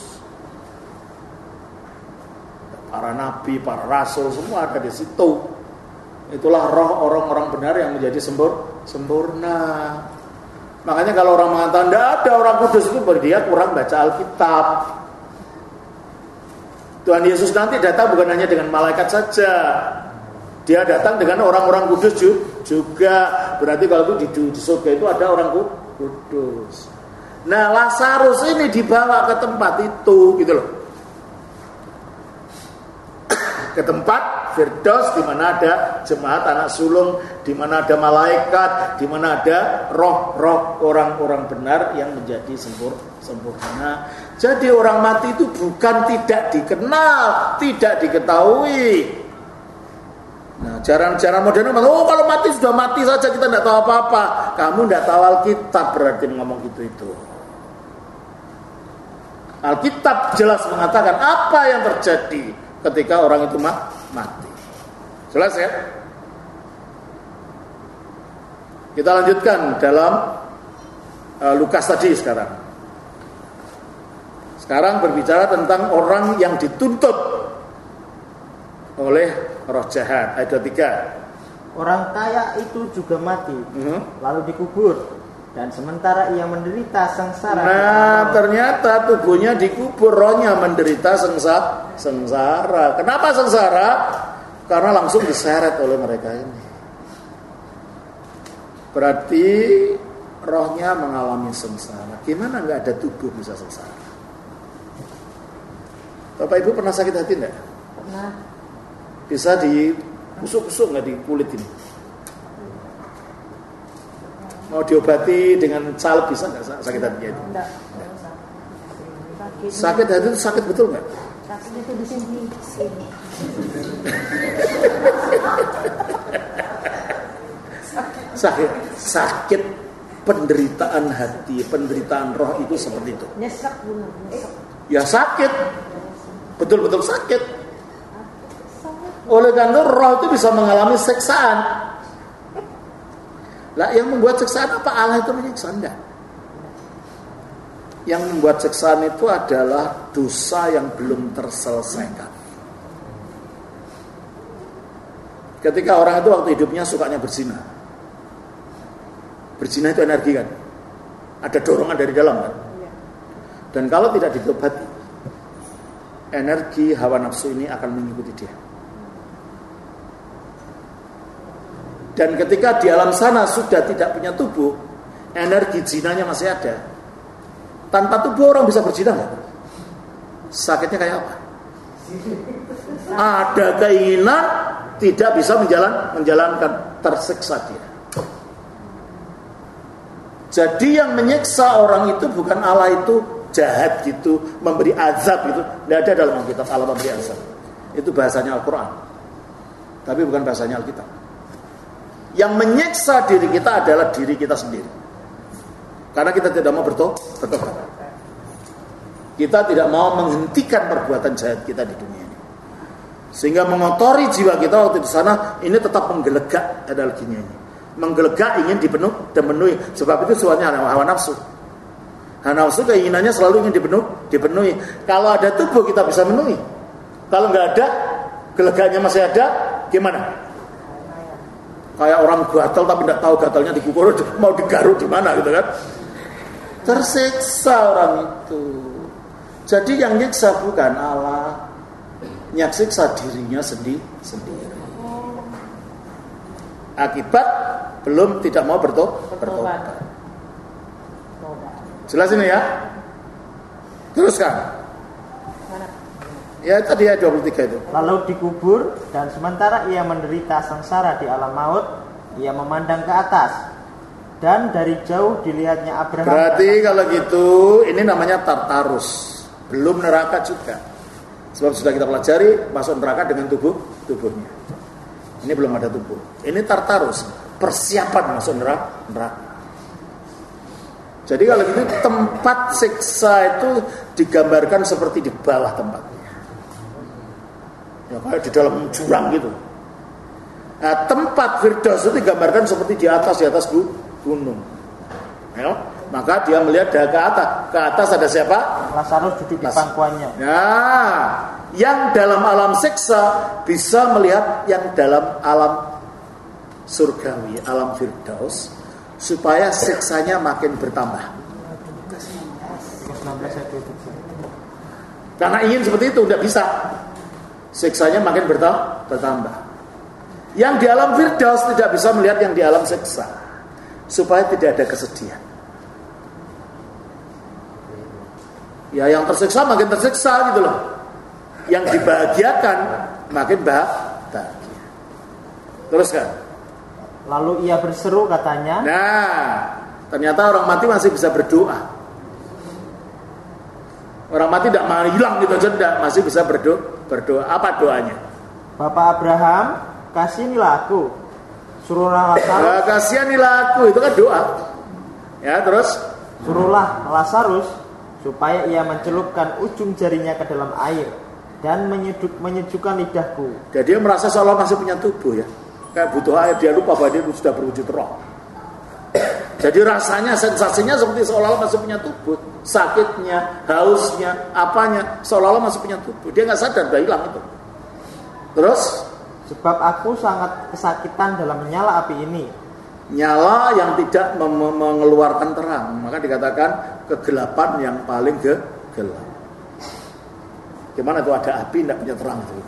para nabi, para rasul, semua ada di situ. Itulah roh orang-orang benar yang menjadi sempur, sempurna. Makanya kalau orang mengatakan tidak ada orang kudus, itu berarti dia kurang baca Alkitab. Tuhan Yesus nanti datang bukan hanya dengan malaikat saja, dia datang dengan orang-orang kudus juga. Berarti kalau itu di, di surga itu ada orang kudus. Nah, Lazarus ini dibawa ke tempat itu, gitu loh, ke tempat Firdaus, di mana ada jemaat anak sulung, di mana ada malaikat, di mana ada roh-roh orang-orang benar yang menjadi sempur, sempurna. Jadi orang mati itu bukan tidak dikenal, tidak diketahui. Nah, jarang-jarang modern, oh kalau mati sudah mati saja, kita tidak tahu apa-apa. Kamu tidak tahu Alkitab berarti ngomong gitu itu. Alkitab jelas mengatakan apa yang terjadi ketika orang itu mati. Jelas ya? Kita lanjutkan dalam uh, Lukas tadi sekarang. Sekarang berbicara tentang orang yang dituntut oleh roh jahat. Ayat dua puluh tiga. Orang kaya itu juga mati, uh-huh. lalu dikubur, dan sementara ia menderita sengsara. Nah, ternyata tubuhnya dikubur, rohnya menderita sengsa, sengsara. Kenapa sengsara? Karena langsung diseret oleh mereka ini. Berarti rohnya mengalami sengsara. Gimana nggak ada tubuh bisa sengsara? Bapak Ibu pernah sakit hati nggak? Pernah. Bisa dikusuk-kusuk nggak di kulit ini? Mau diobati dengan salep bisa nggak sakit hatinya itu? Enggak. Sakit hati itu sakit betul nggak? Sakitnya itu di sini. sini. sakit, sakit penderitaan hati, penderitaan roh itu seperti itu. Nyesek benar, nyesek. Ya sakit, betul-betul sakit. Oleh karena roh itu bisa mengalami siksaan. Lah yang membuat siksaan apa? Allah itu menyiksa enggak? Yang membuat siksaan itu adalah dosa yang belum terselesaikan. Ketika orang itu waktu hidupnya sukanya berzina. Berzina itu energi kan? Ada dorongan dari dalam kan? Dan kalau tidak diobati, energi hawa nafsu ini akan mengikuti dia. Dan ketika di alam sana sudah tidak punya tubuh, energi zinanya masih ada. Tanpa tubuh orang bisa berzina nggak? Sakitnya kayak apa? Ada keinginan, tidak bisa menjalan, menjalankan, tersiksa dia. Jadi yang menyiksa orang itu bukan Allah itu jahat gitu, memberi azab gitu. Tidak ada dalam Alkitab Allah memberi azab. Itu bahasanya Al-Quran. Tapi bukan bahasanya Alkitab. Yang menyiksa diri kita adalah diri kita sendiri. Karena kita tidak mau bertobat. Kita tidak mau menghentikan perbuatan jahat kita di dunia ini. Sehingga mengotori jiwa kita waktu di sana, ini tetap menggelegak adalah gini ini. Menggelegak ingin dipenuh dan memenuhi. Sebab itu soalnya hawa nafsu. Hawa nafsu keinginannya selalu ingin dipenuh, dipenuhi. Kalau ada tubuh kita bisa memenuhi. Kalau nggak ada, gelegaknya masih ada, gimana? Kayak orang gatal tapi tidak tahu gatalnya dikukur, mau digaruk di mana gitu kan? Tersiksa orang itu. Jadi yang nyiksa bukan Allah, nyiksa dirinya sendiri sendiri. Akibat belum tidak mau bertobat. Jelas ini ya? Teruskan. Ya tadi ya dua puluh tiga itu. Lalu dikubur, dan sementara ia menderita sengsara di alam maut, ia memandang ke atas, dan dari jauh dilihatnya Abraham. Berarti kalau gitu ini namanya Tartarus, belum neraka juga. Sebab sudah kita pelajari masuk neraka dengan tubuh tubuhnya. Ini belum ada tubuh. Ini Tartarus, persiapan masuk neraka. Jadi kalau gitu tempat siksa itu digambarkan seperti di bawah tempatnya. Ya kayak di dalam jurang gitu. Nah, tempat Firdaus itu digambarkan seperti di atas di atas gunung. Ya, maka dia melihat dari ke atas. Ke atas ada siapa? Lazarus duduk di pangkuannya. Nah, yang dalam alam siksa bisa melihat yang dalam alam surgawi, alam Firdaus, supaya siksanya makin bertambah. Karena ingin seperti itu tidak bisa. Siksanya makin bertambah. Yang di alam Firdaus tidak bisa melihat yang di alam siksa, supaya tidak ada kesedihan. Ya yang tersiksa makin tersiksa gitu loh. Yang dibahagiakan makin bahagia. Terus kan? Lalu ia berseru katanya. Nah, ternyata orang mati masih bisa berdoa. Orang mati tidak mau hilang gitu aja, tidak, masih bisa berdoa. Berdoa. Apa doanya? Bapak Abraham, kasihanilah aku. Suruhlah Lazarus. Nah, kasihanilah aku, itu kan doa. Ya, terus suruhlah Lazarus supaya ia mencelupkan ujung jarinya ke dalam air dan menyeduk, menyejukkan lidahku. Jadi dia merasa seolah masih punya tubuh ya. Kayak butuh air, dia lupa bahwa dia sudah berwujud roh. Jadi rasanya, sensasinya seperti seolah-olah masih punya tubuh. Sakitnya, hausnya, apanya, seolah-olah masih punya tubuh. Dia gak sadar, udah hilang itu. Terus? Sebab aku sangat kesakitan dalam menyala api ini. Nyala yang tidak mem- mengeluarkan terang. Maka dikatakan kegelapan yang paling ge- gelap. Gimana tuh ada api tidak punya terang itu?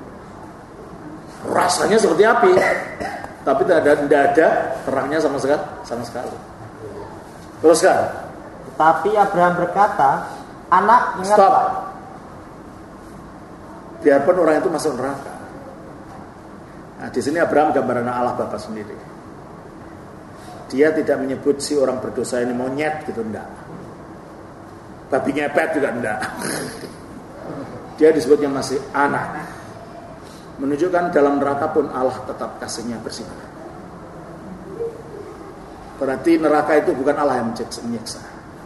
Rasanya seperti api, tapi tidak ada, tidak ada terangnya sama sekali, sama sekali. Terus kan? Tapi Abraham berkata, anak ingatlah. Stop. Biarpun orang itu masuk neraka. Nah, di sini Abraham gambaran Allah Bapa sendiri. Dia tidak menyebut si orang berdosa ini monyet gitu, enggak. Babi ngepet juga enggak. Dia disebutnya masih anak. Menunjukkan dalam neraka pun Allah tetap kasihnya bersifat. Berarti neraka itu bukan Allah yang menyiksa.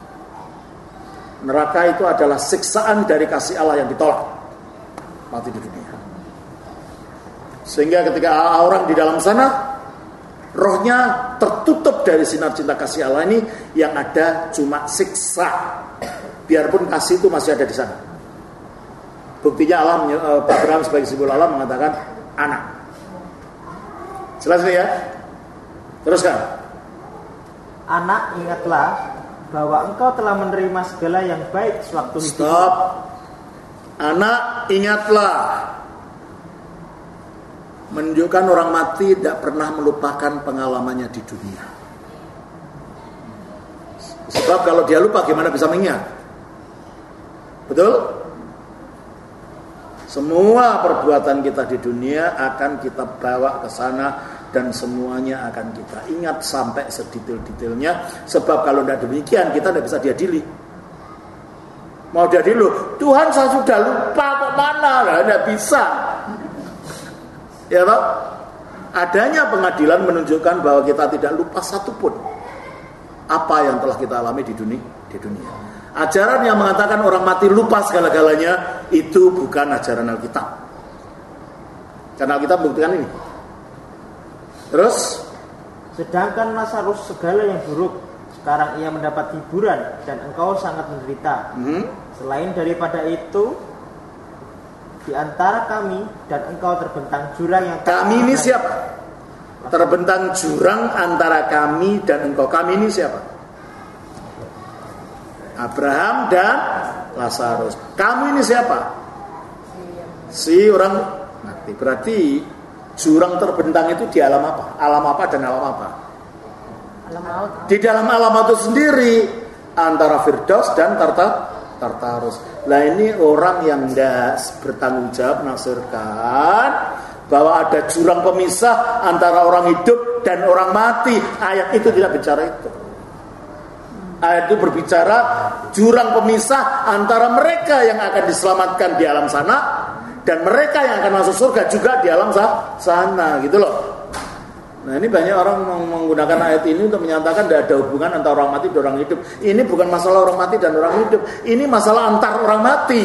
Neraka itu adalah siksaan dari kasih Allah yang ditolak mati di dunia. Sehingga ketika orang di dalam sana, rohnya tertutup dari sinar cinta kasih Allah ini, yang ada cuma siksa. Biarpun kasih itu masih ada di sana. Buktinya Allah, Pak Abraham sebagai simbol Allah mengatakan anak. Jelas ya? Teruskan. Anak, ingatlah bahwa engkau telah menerima segala yang baik sewaktu hidup. Stop. Anak, ingatlah. Menunjukkan orang mati tidak pernah melupakan pengalamannya di dunia. Sebab kalau dia lupa gimana bisa mengingat? Betul? Semua perbuatan kita di dunia akan kita bawa ke sana dan semuanya akan kita ingat sampai sedetail-detailnya. Sebab kalau tidak demikian kita tidak bisa diadili. Mau diadili loh, Tuhan saya sudah lupa kok mana lah, tidak bisa. Ya Pak, adanya pengadilan menunjukkan bahwa kita tidak lupa satupun apa yang telah kita alami di dunia. Di dunia. Ajaran yang mengatakan orang mati lupa segala-galanya itu bukan ajaran Alkitab. Karena Alkitab buktikan ini. Terus, sedangkan Lazarus segala yang buruk sekarang ia mendapat hiburan dan engkau sangat menderita. Hmm? Selain daripada itu, di antara kami dan engkau terbentang jurang yang kami ini siapa? Terbentang jurang antara kami dan engkau. Kami ini siapa? Abraham dan Lazarus. Kamu ini siapa? Si orang mati. Berarti jurang terbentang itu di alam apa? Alam apa dan alam apa? Alam maut. Di dalam alam maut itu sendiri antara Firdaus dan Tarta, Tartarus. Lah ini orang yang tidak bertanggung jawab menafsirkan bahwa ada jurang pemisah antara orang hidup dan orang mati. Ayat itu tidak bicara itu. Ayat itu berbicara jurang pemisah antara mereka yang akan diselamatkan di alam sana dan mereka yang akan masuk surga juga di alam sana, gitu loh. Nah, ini banyak orang menggunakan ayat ini untuk menyatakan tidak ada hubungan antara orang mati dan orang hidup. Ini bukan masalah orang mati dan orang hidup, ini masalah antar orang mati.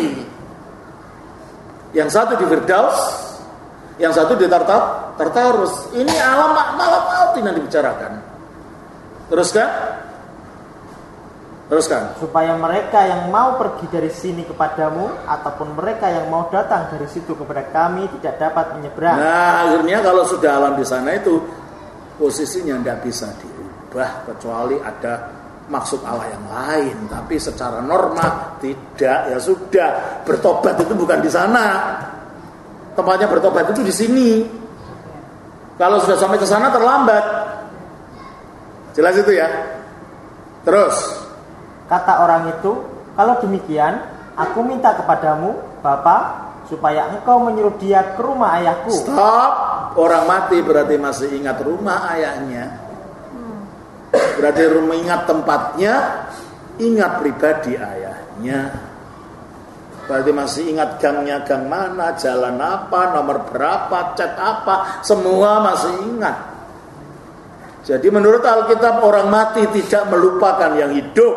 Yang satu di Firdaus, yang satu di Tartar, Tartarus. Ini alam malam maut yang dibicarakan. Teruskan, teruskan. Supaya mereka yang mau pergi dari sini kepadamu ataupun mereka yang mau datang dari situ kepada kami tidak dapat menyeberang. Nah, akhirnya kalau sudah alam di sana itu posisinya tidak bisa diubah kecuali ada maksud Allah yang lain. Tapi secara norma tidak, ya sudah. Bertobat itu bukan di sana. Tempatnya bertobat itu di sini. Kalau sudah sampai ke sana terlambat. Jelas itu ya. Terus kata orang itu, kalau demikian, aku minta kepadamu, Bapa, supaya engkau menyuruh dia ke rumah ayahku. Stop. Orang mati berarti masih ingat rumah ayahnya. Berarti rumah ingat tempatnya, ingat pribadi ayahnya. Berarti masih ingat gangnya, gang mana, jalan apa, nomor berapa, cat apa, semua masih ingat. Jadi menurut Alkitab orang mati tidak melupakan yang hidup.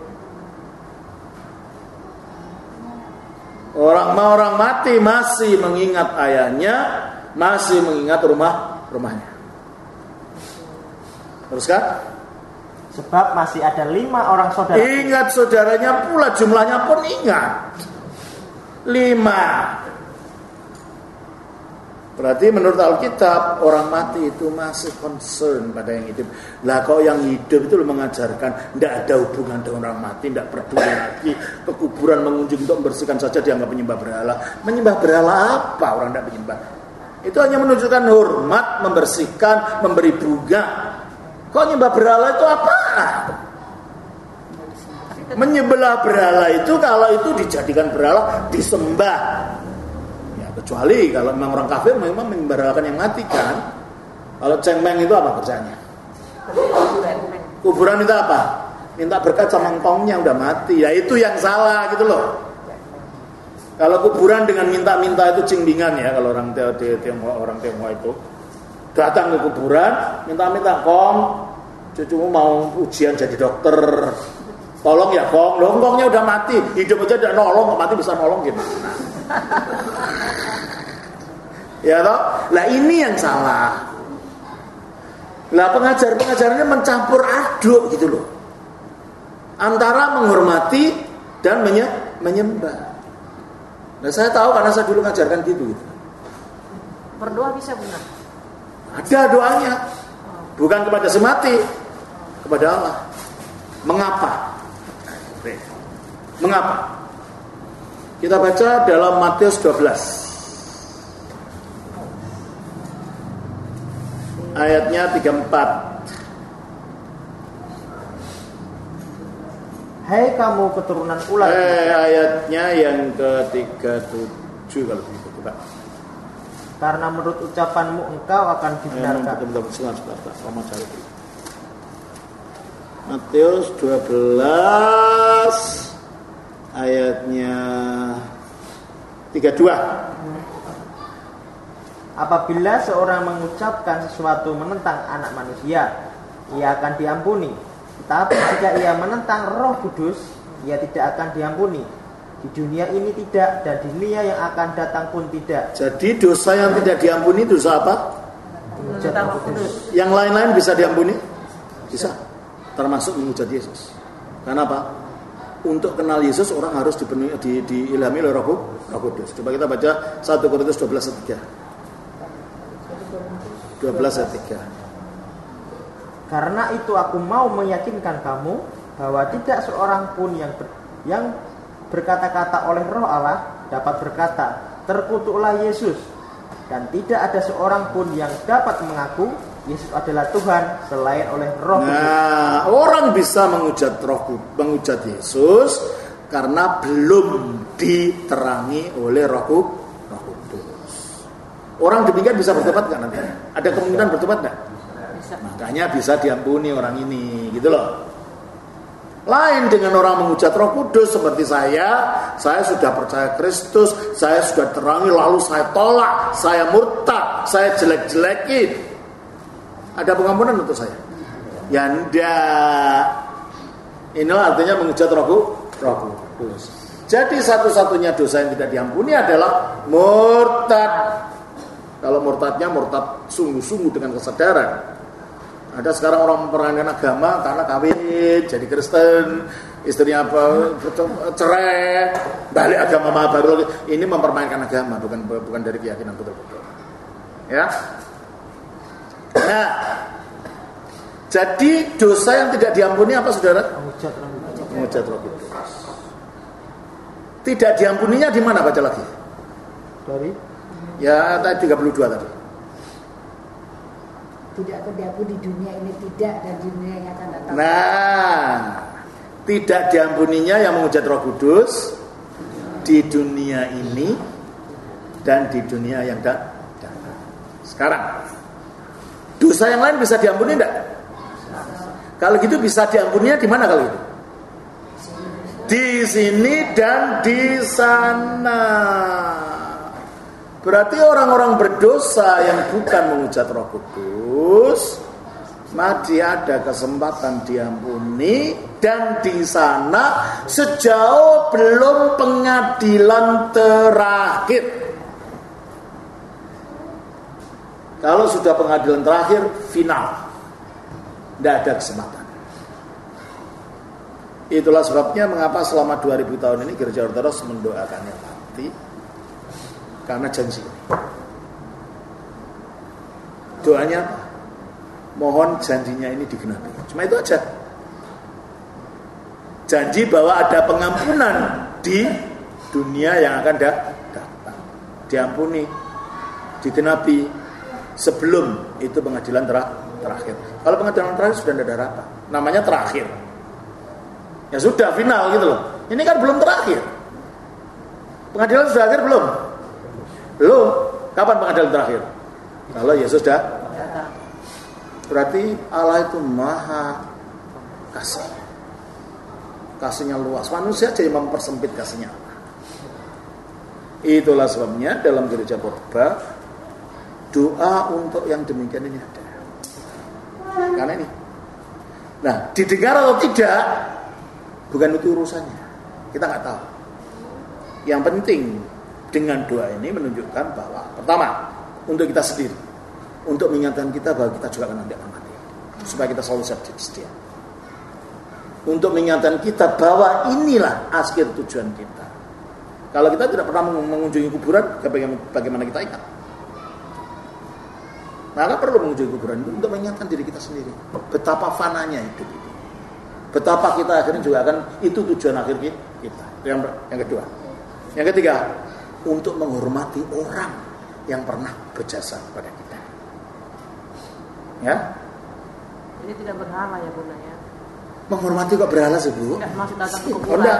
Orang orang mati masih mengingat ayahnya, masih mengingat rumah rumahnya. Teruskan? Sebab masih ada lima orang saudara. Ingat saudaranya pula, jumlahnya pun ingat. Lima. Berarti menurut Alkitab orang mati itu masih concern pada yang hidup. Lah kok yang hidup itu mengajarkan tidak ada hubungan dengan orang mati, tidak peduli lagi ke kuburan mengunjung untuk membersihkan saja dianggap menyembah berhala. Menyembah berhala apa orang tidak menyembah? Itu hanya menunjukkan hormat, membersihkan, memberi bunga. Kok nyembah berhala itu apa? Menyembah berhala itu kalau itu dijadikan berhala disembah. Kecuali kalau memang orang kafir memang memberakan yang mati kan. Kalau cengmeng itu apa kerjanya? Kuburan itu apa? Minta berkat sama engkongnya udah mati. Ya itu yang salah gitu loh. Kalau kuburan dengan minta-minta itu cingdingan ya. Kalau orang Tionghoa, orang Tionghoa itu datang ke kuburan minta-minta, kong cucumu mau ujian jadi dokter, tolong ya kong. Loh kongnya udah mati, hidup aja udah nolong, kok mati bisa nolong gitu. Nah. Ya toh? Lah ini yang salah. Lah pengajar-pengajarannya mencampur aduk gitu loh. Antara menghormati dan menye- menyembah. Nah saya tahu karena saya dulu ngajarkan gitu gitu. Berdoa bisa benar. Ada doanya. Bukan kepada si mati, kepada Allah. Mengapa? Mengapa? Kita baca dalam Matius dua belas. Ayatnya tiga puluh empat. Hai kamu keturunan ular. Eh, ayatnya yang ke tiga puluh tujuh kalau begitu, Pak. Karena menurut ucapanmu engkau akan dibenarkan. Matius dua belas ayatnya tiga puluh dua. Apabila seorang mengucapkan sesuatu menentang anak manusia, ia akan diampuni. Tetapi jika ia menentang Roh Kudus, ia tidak akan diampuni. Di dunia ini tidak, dan di dunia yang akan datang pun tidak. Jadi dosa yang tidak diampuni dosa apa? Menghujat Roh Kudus. Yang lain-lain bisa diampuni? Bisa. Termasuk menghujat Yesus. Karena apa? Untuk kenal Yesus orang harus dipenuhi, di, diilhami oleh Roh Kudus. Coba kita baca satu Korintus dua belas ayat tiga. dua belas ayat tiga. Karena itu aku mau meyakinkan kamu bahwa tidak seorang pun yang ber, yang berkata-kata oleh Roh Allah dapat berkata, terkutuklah Yesus. Dan tidak ada seorang pun yang dapat mengaku Yesus adalah Tuhan selain oleh Roh Kudus. Nah, orang bisa menghujat Roh menghujat Yesus karena belum diterangi oleh Roh Kudus. Orang demikian bisa bertobat nggak nanti? Ada kemungkinan bertobat nggak? Makanya bisa diampuni orang ini, gitu loh. Lain dengan orang menghujat Roh Kudus seperti saya, saya sudah percaya Kristus, saya sudah terangi lalu saya tolak, saya murtad, saya jelek-jelekin. Ada pengampunan untuk saya? Ya enggak. Inilah artinya menghujat Roh Kudus. Jadi satu-satunya dosa yang tidak diampuni adalah murtad. Kalau murtadnya murtad sungguh-sungguh dengan kesadaran. Ada sekarang orang mempertahankan agama karena kawin, jadi Kristen, istrinya apa, cerai, balik agama baru lagi. Ini mempermainkan agama, bukan bukan dari keyakinan betul-betul. Ya. Nah, jadi dosa yang tidak diampuni apa, saudara? Menghujat Roh Kudus. Tidak diampuninya di mana, baca lagi? Dari? Ya, tadi tiga puluh dua tadi. Tidak diampuni di dunia ini, tidak, dan di dunia yang akan datang. Nah, tidak diampuninya yang menghujat Roh Kudus di dunia ini dan di dunia yang datang. Sekarang, dosa yang lain bisa diampuni enggak? Kalau gitu bisa diampuninya di mana kalau itu? Di sini dan di sana. Berarti orang-orang berdosa yang bukan menghujat Roh Kudus masih ada kesempatan diampuni, dan di sana sejauh belum pengadilan terakhir. Kalau sudah pengadilan terakhir, final, tidak ada kesempatan. Itulah sebabnya mengapa selama dua ribu tahun ini Gereja Ortodoks mendoakannya mati. Karena janji. Doanya apa? Mohon janjinya ini digenapi. Cuma itu aja. Janji bahwa ada pengampunan di dunia yang akan datang. Diampuni, digenapi sebelum itu pengadilan terakhir. Kalau pengadilan terakhir sudah tidak ada harapan. Namanya terakhir. Ya sudah final gitu loh. Ini kan belum terakhir. Pengadilan sudah akhir belum? Belum. Kapan pengadilan terakhir? Kalau Yesus sudah datang. Berarti Allah itu maha kasih. Kasihnya luas. Manusia aja yang mempersempit kasihnya. Itulah sebabnya dalam gereja Purba doa untuk yang demikian ini ada. Karena ini. Nah, didengar atau tidak bukan itu urusannya. Kita nggak tahu. Yang penting dengan doa ini menunjukkan bahwa pertama, untuk kita sendiri, untuk mengingatkan kita bahwa kita juga akan nanti akan mati, supaya kita selalu siap sedia. Untuk mengingatkan kita bahwa inilah akhir tujuan kita. Kalau kita tidak pernah mengunjungi kuburan, bagaimana kita ingat? Maka perlu mengunjungi kuburan itu untuk mengingatkan diri kita sendiri betapa fananya hidup itu. Betapa kita akhirnya juga akan itu tujuan akhir kita. Yang yang kedua. Yang ketiga, untuk menghormati orang yang pernah berjasa kepada kita. Ya? Jadi tidak berhala ya Bunda ya? Menghormati kok berhala sih Bu? Tidak masih datang ke kuburan. Oh, enggak.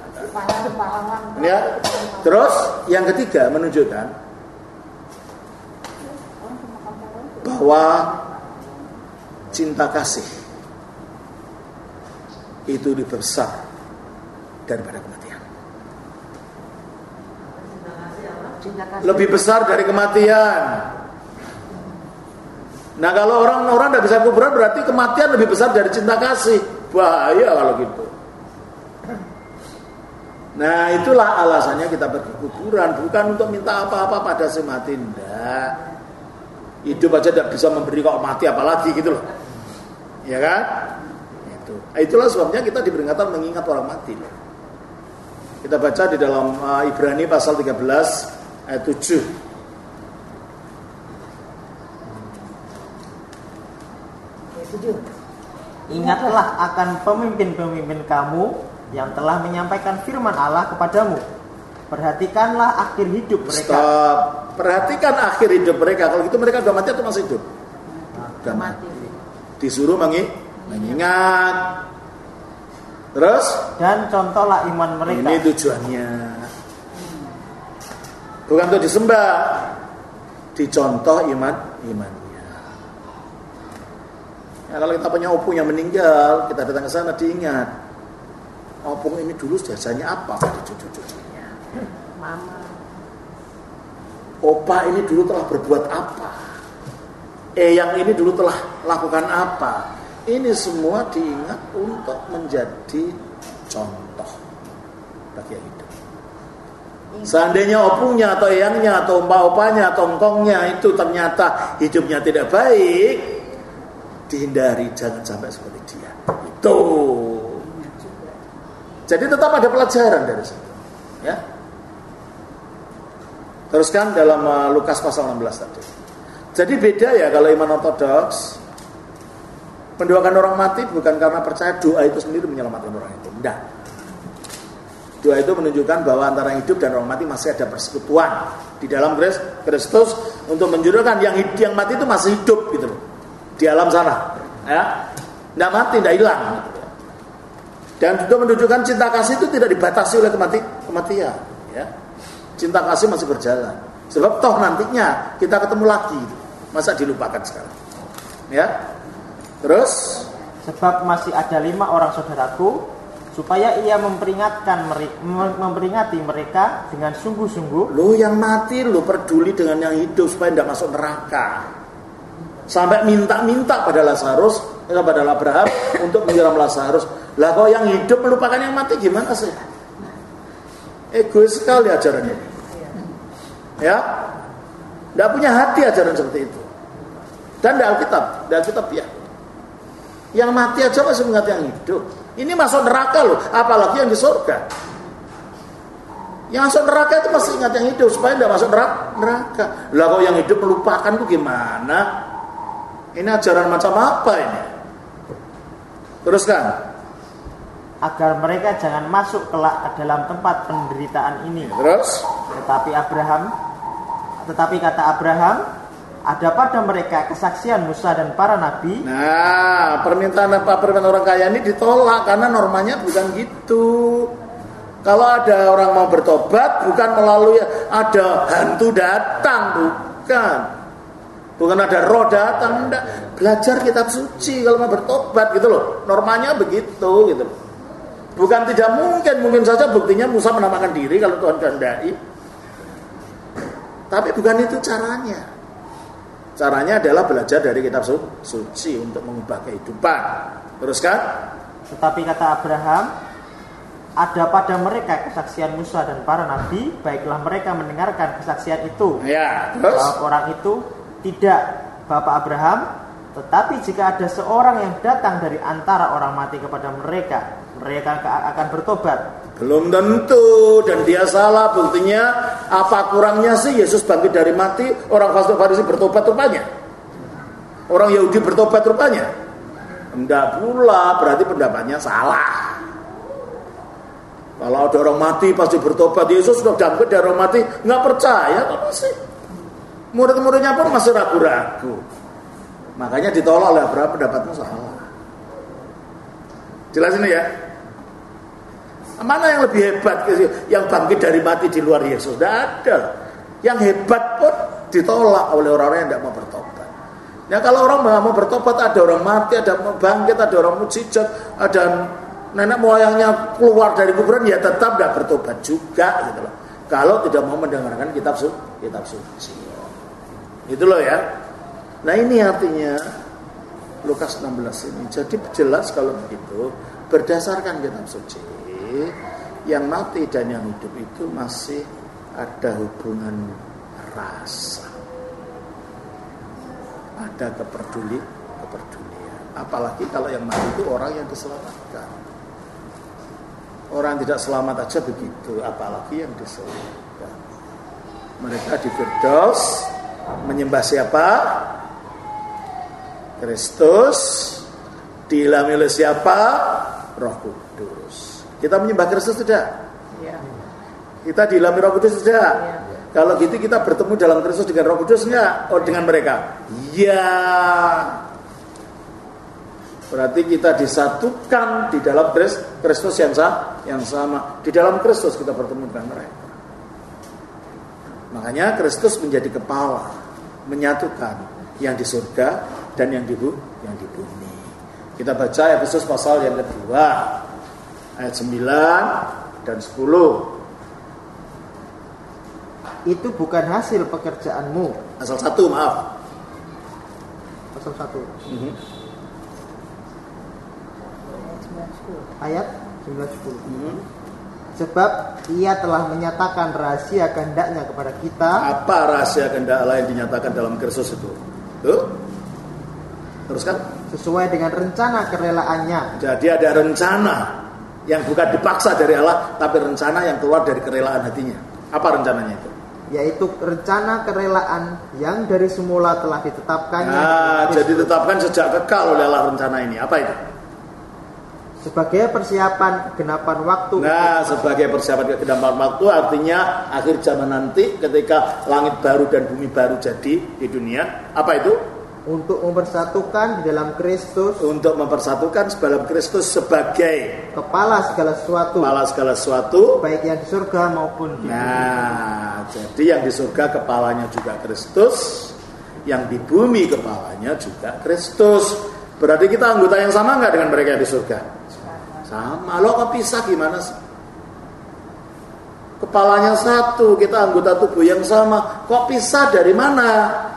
Ya. Terus yang ketiga menunjukkan bahwa cinta kasih itu lebih besar daripada kematian. Lebih besar dari kematian. Nah, kalau orang-orang tidak bisa kuburan berarti kematian lebih besar dari cinta kasih. Bahaya kalau gitu. Nah, itulah alasannya kita pergi kuburan, bukan untuk minta apa-apa pada si mati. Tidak. Hidup aja tidak bisa memberi, kok mati apalagi gitu loh. Ya kan? Itu. Itulah sebabnya kita diperingatan mengingat orang mati. Kita baca di dalam uh, Ibrani pasal tiga belas ayat tujuh. Ingatlah akan pemimpin-pemimpin kamu yang telah menyampaikan firman Allah kepadamu. Perhatikanlah akhir hidup mereka. Stop. Perhatikan akhir hidup mereka. Kalau gitu mereka sudah mati atau masih hidup? Sudah mati. Disuruh mengingat. Terus? Dan contohlah iman mereka. Ini tujuannya. Bukan untuk disembah. Dicontoh iman imannya. Ya, kalau kita punya opu yang meninggal, kita datang ke sana diingat. opung ini dulu jasanya apa pada cucu-cucunya? Mama. Opa ini dulu telah berbuat apa? Eyang ini dulu telah lakukan apa? Ini semua diingat untuk menjadi contoh bagi yang hidup. Seandainya opungnya atau eyangnya atau opa-opanya atau engkongnya itu ternyata hidupnya tidak baik, dihindari, jangan sampai seperti dia. Itu. Jadi tetap ada pelajaran dari situ. Ya. Teruskan dalam uh, Lukas pasal enam belas tadi. Jadi beda ya kalau iman ortodoks. Mendoakan orang mati bukan karena percaya doa itu sendiri menyelamatkan orang itu. Tidak. Doa itu menunjukkan bahwa antara hidup dan orang mati masih ada persekutuan di dalam Kristus untuk menunjukkan yang yang mati itu masih hidup gitu loh di alam sana, ya, tidak mati, tidak hilang. Gitu. Dan juga menunjukkan cinta kasih itu tidak dibatasi oleh kemati, kematian, ya. Cinta kasih masih berjalan. Sebab toh nantinya kita ketemu lagi, masa dilupakan sekarang, ya. Terus, sebab masih ada lima orang saudaraku, supaya ia memperingatkan memperingati mereka dengan sungguh-sungguh. Lo yang mati lo peduli dengan yang hidup supaya tidak masuk neraka. Sampai minta-minta pada Lazarus, pada Abraham untuk menyiram Lazarus. Lah kok yang hidup melupakan yang mati gimana sih? Egois sekali ajaran ini. Ya, tidak punya hati ajaran seperti itu. Dan di Alkitab, di Alkitab ya. Yang mati aja masih mengingat yang hidup. Ini masuk neraka loh, apalagi yang di surga. Yang masuk neraka itu masih ingat yang hidup supaya tidak masuk neraka. Lah kalau yang hidup melupakan itu gimana? Ini ajaran macam apa ini? Teruskan. Agar mereka jangan masuk kelak ke dalam tempat penderitaan ini. Terus? Tetapi Abraham, tetapi kata Abraham, ada pada mereka kesaksian Musa dan para nabi. Nah, permintaan apa permintaan orang kaya ini ditolak karena normanya bukan gitu. Kalau ada orang mau bertobat bukan melalui ada hantu datang, bukan. Bukan ada roh datang, enggak. Belajar kitab suci kalau mau bertobat gitu loh. Normanya begitu gitu loh. Bukan tidak mungkin, mungkin saja buktinya Musa menampakkan diri kalau Tuhan kehendaki. Tapi bukan itu caranya. Caranya adalah belajar dari kitab suci untuk mengubah kehidupan. Teruskan. Tetapi kata Abraham, ada pada mereka kesaksian Musa dan para nabi, baiklah mereka mendengarkan kesaksian itu. Ya, terus? Jawab orang itu, tidak, Bapak Abraham, tetapi jika ada seorang yang datang dari antara orang mati kepada mereka, mereka akan bertobat. Belum tentu, dan dia salah. Buktinya apa kurangnya sih Yesus bangkit dari mati, orang Farisi bertobat rupanya, orang Yahudi bertobat rupanya? Enggak pula, berarti pendapatnya salah. Kalau ada orang mati pasti bertobat, Yesus sudah bangkit dari orang mati, nggak percaya apa sih? Murid-muridnya pun masih ragu-ragu. Makanya ditolak oleh Abraham, pendapatmu salah. Jelas ini ya? Mana yang lebih hebat? Yang bangkit dari mati di luar Yesus? Tidak ada. Yang hebat pun ditolak oleh orang-orang yang tidak mau bertobat. Ya kalau orang tidak mau bertobat, ada orang mati, ada bangkit, ada orang mujizat, ada nenek moyangnya keluar dari kuburan, ya tetap tidak bertobat juga gitu loh. Kalau tidak mau mendengarkan kitab suci, kitab suci. Itu loh ya. Nah ini artinya Lukas enam belas ini. Jadi jelas kalau begitu, berdasarkan kitab suci, yang mati dan yang hidup itu masih ada hubungan rasa, ada kepeduli, kepedulian. Apalagi kalau yang mati itu orang yang diselamatkan. Orang tidak selamat aja begitu, apalagi yang diselamatkan. Mereka di Firdaus menyembah siapa? Kristus. Diilhami oleh siapa? Roh Kudus. Kita menyembah Kristus tidak? Ya. Kita diilhami Roh Kudus tidak? Ya. Kalau gitu kita bertemu dalam Kristus dengan Roh Kudus enggak? Oh, dengan mereka? Ya. Berarti kita disatukan di dalam Kristus yang sama, yang sama. Di dalam Kristus kita bertemu dengan mereka. Makanya Kristus menjadi kepala, menyatukan yang di surga dan yang di bumi, yang di bumi. Kita baca Efesus pasal yang kedua Ayat sembilan dan sepuluh. Itu bukan hasil pekerjaanmu. Pasal satu, maaf. Pasal satu. Mm-hmm. Ayat sembilan sepuluh. Mm-hmm. Sebab ia telah menyatakan rahasia kehendaknya kepada kita. Apa rahasia kehendak Allah yang dinyatakan dalam Kristus itu? Tuh. Teruskan. Sesuai dengan rencana kerelaannya. Jadi ada rencana yang bukan dipaksa dari Allah, tapi rencana yang keluar dari kerelaan hatinya. Apa rencananya itu? Yaitu rencana kerelaan yang dari semula telah ditetapkannya. Nah, jadi ditetapkan sejak kekal oleh Allah rencana ini. Apa itu? Sebagai persiapan kegenapan waktu. Nah, sebagai persiapan kegenapan waktu artinya akhir zaman nanti ketika langit baru dan bumi baru jadi di dunia. Apa itu? Untuk mempersatukan di dalam Kristus. Untuk mempersatukan dalam Kristus sebagai kepala segala sesuatu. Kepala segala sesuatu. Baik yang di surga maupun di bumi. Nah, jadi yang di surga kepalanya juga Kristus, yang di bumi kepalanya juga Kristus. Berarti kita anggota yang sama nggak dengan mereka yang di surga? Sama. Lo kok pisah gimana sih? Kepalanya satu, kita anggota tubuh yang sama. Kok pisah dari mana?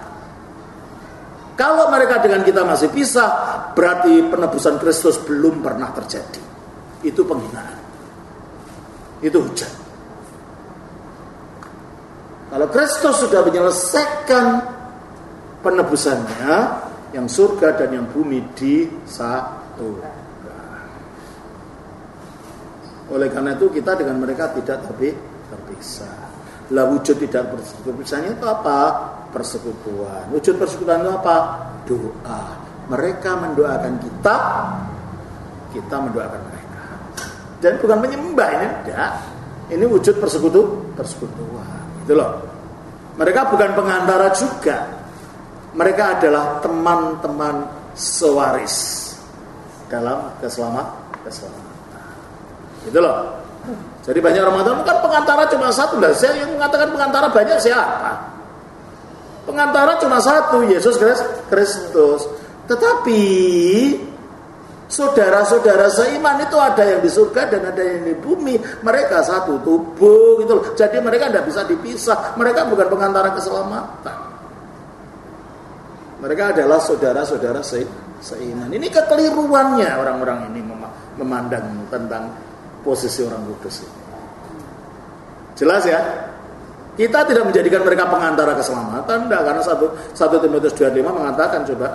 Kalau mereka dengan kita masih pisah, berarti penebusan Kristus belum pernah terjadi. Itu penghinaan. Itu hujat. Kalau Kristus sudah menyelesaikan penebusannya, yang surga dan yang bumi disatu. Oleh karena itu kita dengan mereka tidak terpisah. Lah wujud tidak terpisahnya itu apa? Persekutuan. Wujud persekutuan itu apa? Doa. Mereka mendoakan kita, kita mendoakan mereka. Dan bukan menyembah ini, tidak. Ini wujud persekutu, persekutuan. Itu loh. Mereka bukan pengantara juga. Mereka adalah teman-teman sewaris dalam keselamatan. keselamatan. Gitu loh. Jadi banyak orang mengatakan kan pengantara cuma satu. Lah saya yang mengatakan pengantara banyak siapa? Pengantara cuma satu, Yesus Kristus. Tetapi saudara-saudara seiman itu ada yang di surga dan ada yang di bumi. Mereka satu tubuh gitu loh. Jadi mereka tidak bisa dipisah. Mereka bukan pengantara keselamatan. Mereka adalah saudara-saudara seiman. Ini kekeliruannya orang-orang ini memandang tentang posisi orang kudus ini. Jelas ya? Kita tidak menjadikan mereka pengantara keselamatan, enggak, karena satu satu Timotius dua puluh lima mengatakan, coba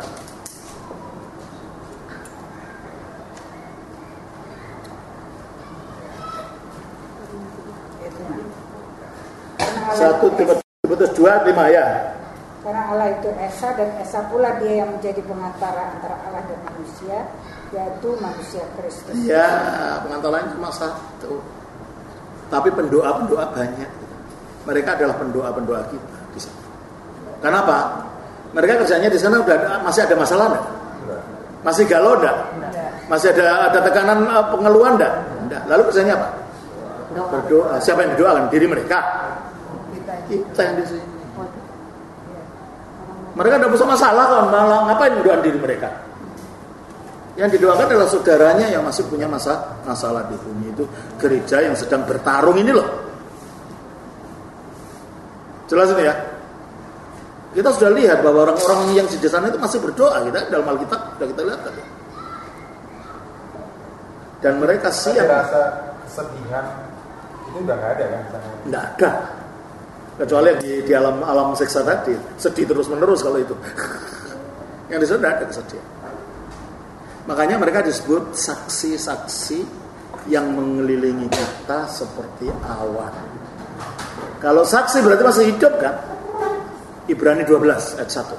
satu Timotius dua puluh lima ya. Karena Allah itu Esa dan Esa pula dia yang menjadi pengantara antara Allah dan manusia, yaitu manusia Kristus. Ya, pengantaranya cuma satu. Tapi pendoa-pendoa banyak. Mereka adalah pendoa-pendoa kita di sana. Kenapa? Mereka kerjanya di sana udah masih ada masalah enggak? Masih galau enggak? Masih ada ada tekanan pengeluhan enggak? Enggak. Lalu kerjanya apa? Berdoa. Siapa yang didoakan? Diri mereka. Kita yang di sini. Mereka tidak punya masalah kok, malah ngapain mendoakan diri mereka? Yang didoakan adalah saudaranya yang masih punya masa masalah di bumi, itu gereja yang sedang bertarung ini loh. Jelas ini ya. Kita sudah lihat bahwa orang-orang yang di sana itu masih berdoa, kita dalam Alkitab sudah kita lihat tadi. Dan mereka siap. Rasa kesedihan itu udah nggak ada kan? Nggak ada. Kecuali di, di alam alam seksa tadi, sedih terus menerus kalau itu. Yang di sana tidak ada kesedihan. Makanya mereka disebut saksi-saksi yang mengelilingi kita seperti awan. Kalau saksi berarti masih hidup kan? Ibrani dua belas ayat satu.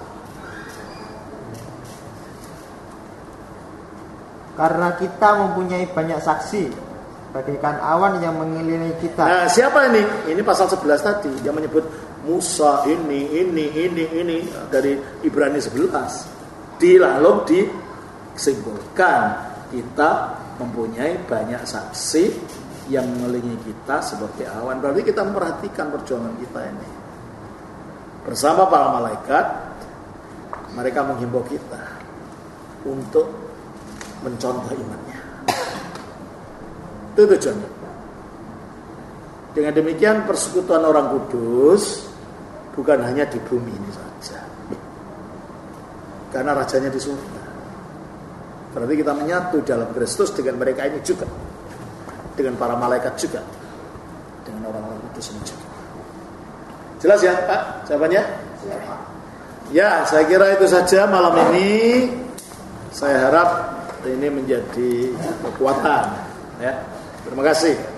Karena kita mempunyai banyak saksi bagaikan awan yang mengelilingi kita. Nah, siapa ini? Ini pasal sebelas tadi yang menyebut Musa ini, ini, ini, ini dari Ibrani sebelas. Di lalu disimpulkan kita mempunyai banyak saksi yang mengelilingi kita seperti awan. Berarti kita memperhatikan perjuangan kita ini. Bersama para malaikat, mereka menghimbau kita untuk mencontoh imannya. Itu tujuannya. Dengan demikian persekutuan orang kudus bukan hanya di bumi ini saja, karena rajanya di surga. Berarti kita menyatu dalam Kristus dengan mereka ini juga, dengan para malaikat juga, dengan orang-orang kudus ini juga. Jelas ya Pak jawabannya? Ya, saya kira itu saja malam ini. Saya harap ini menjadi kekuatan ya. Terima kasih.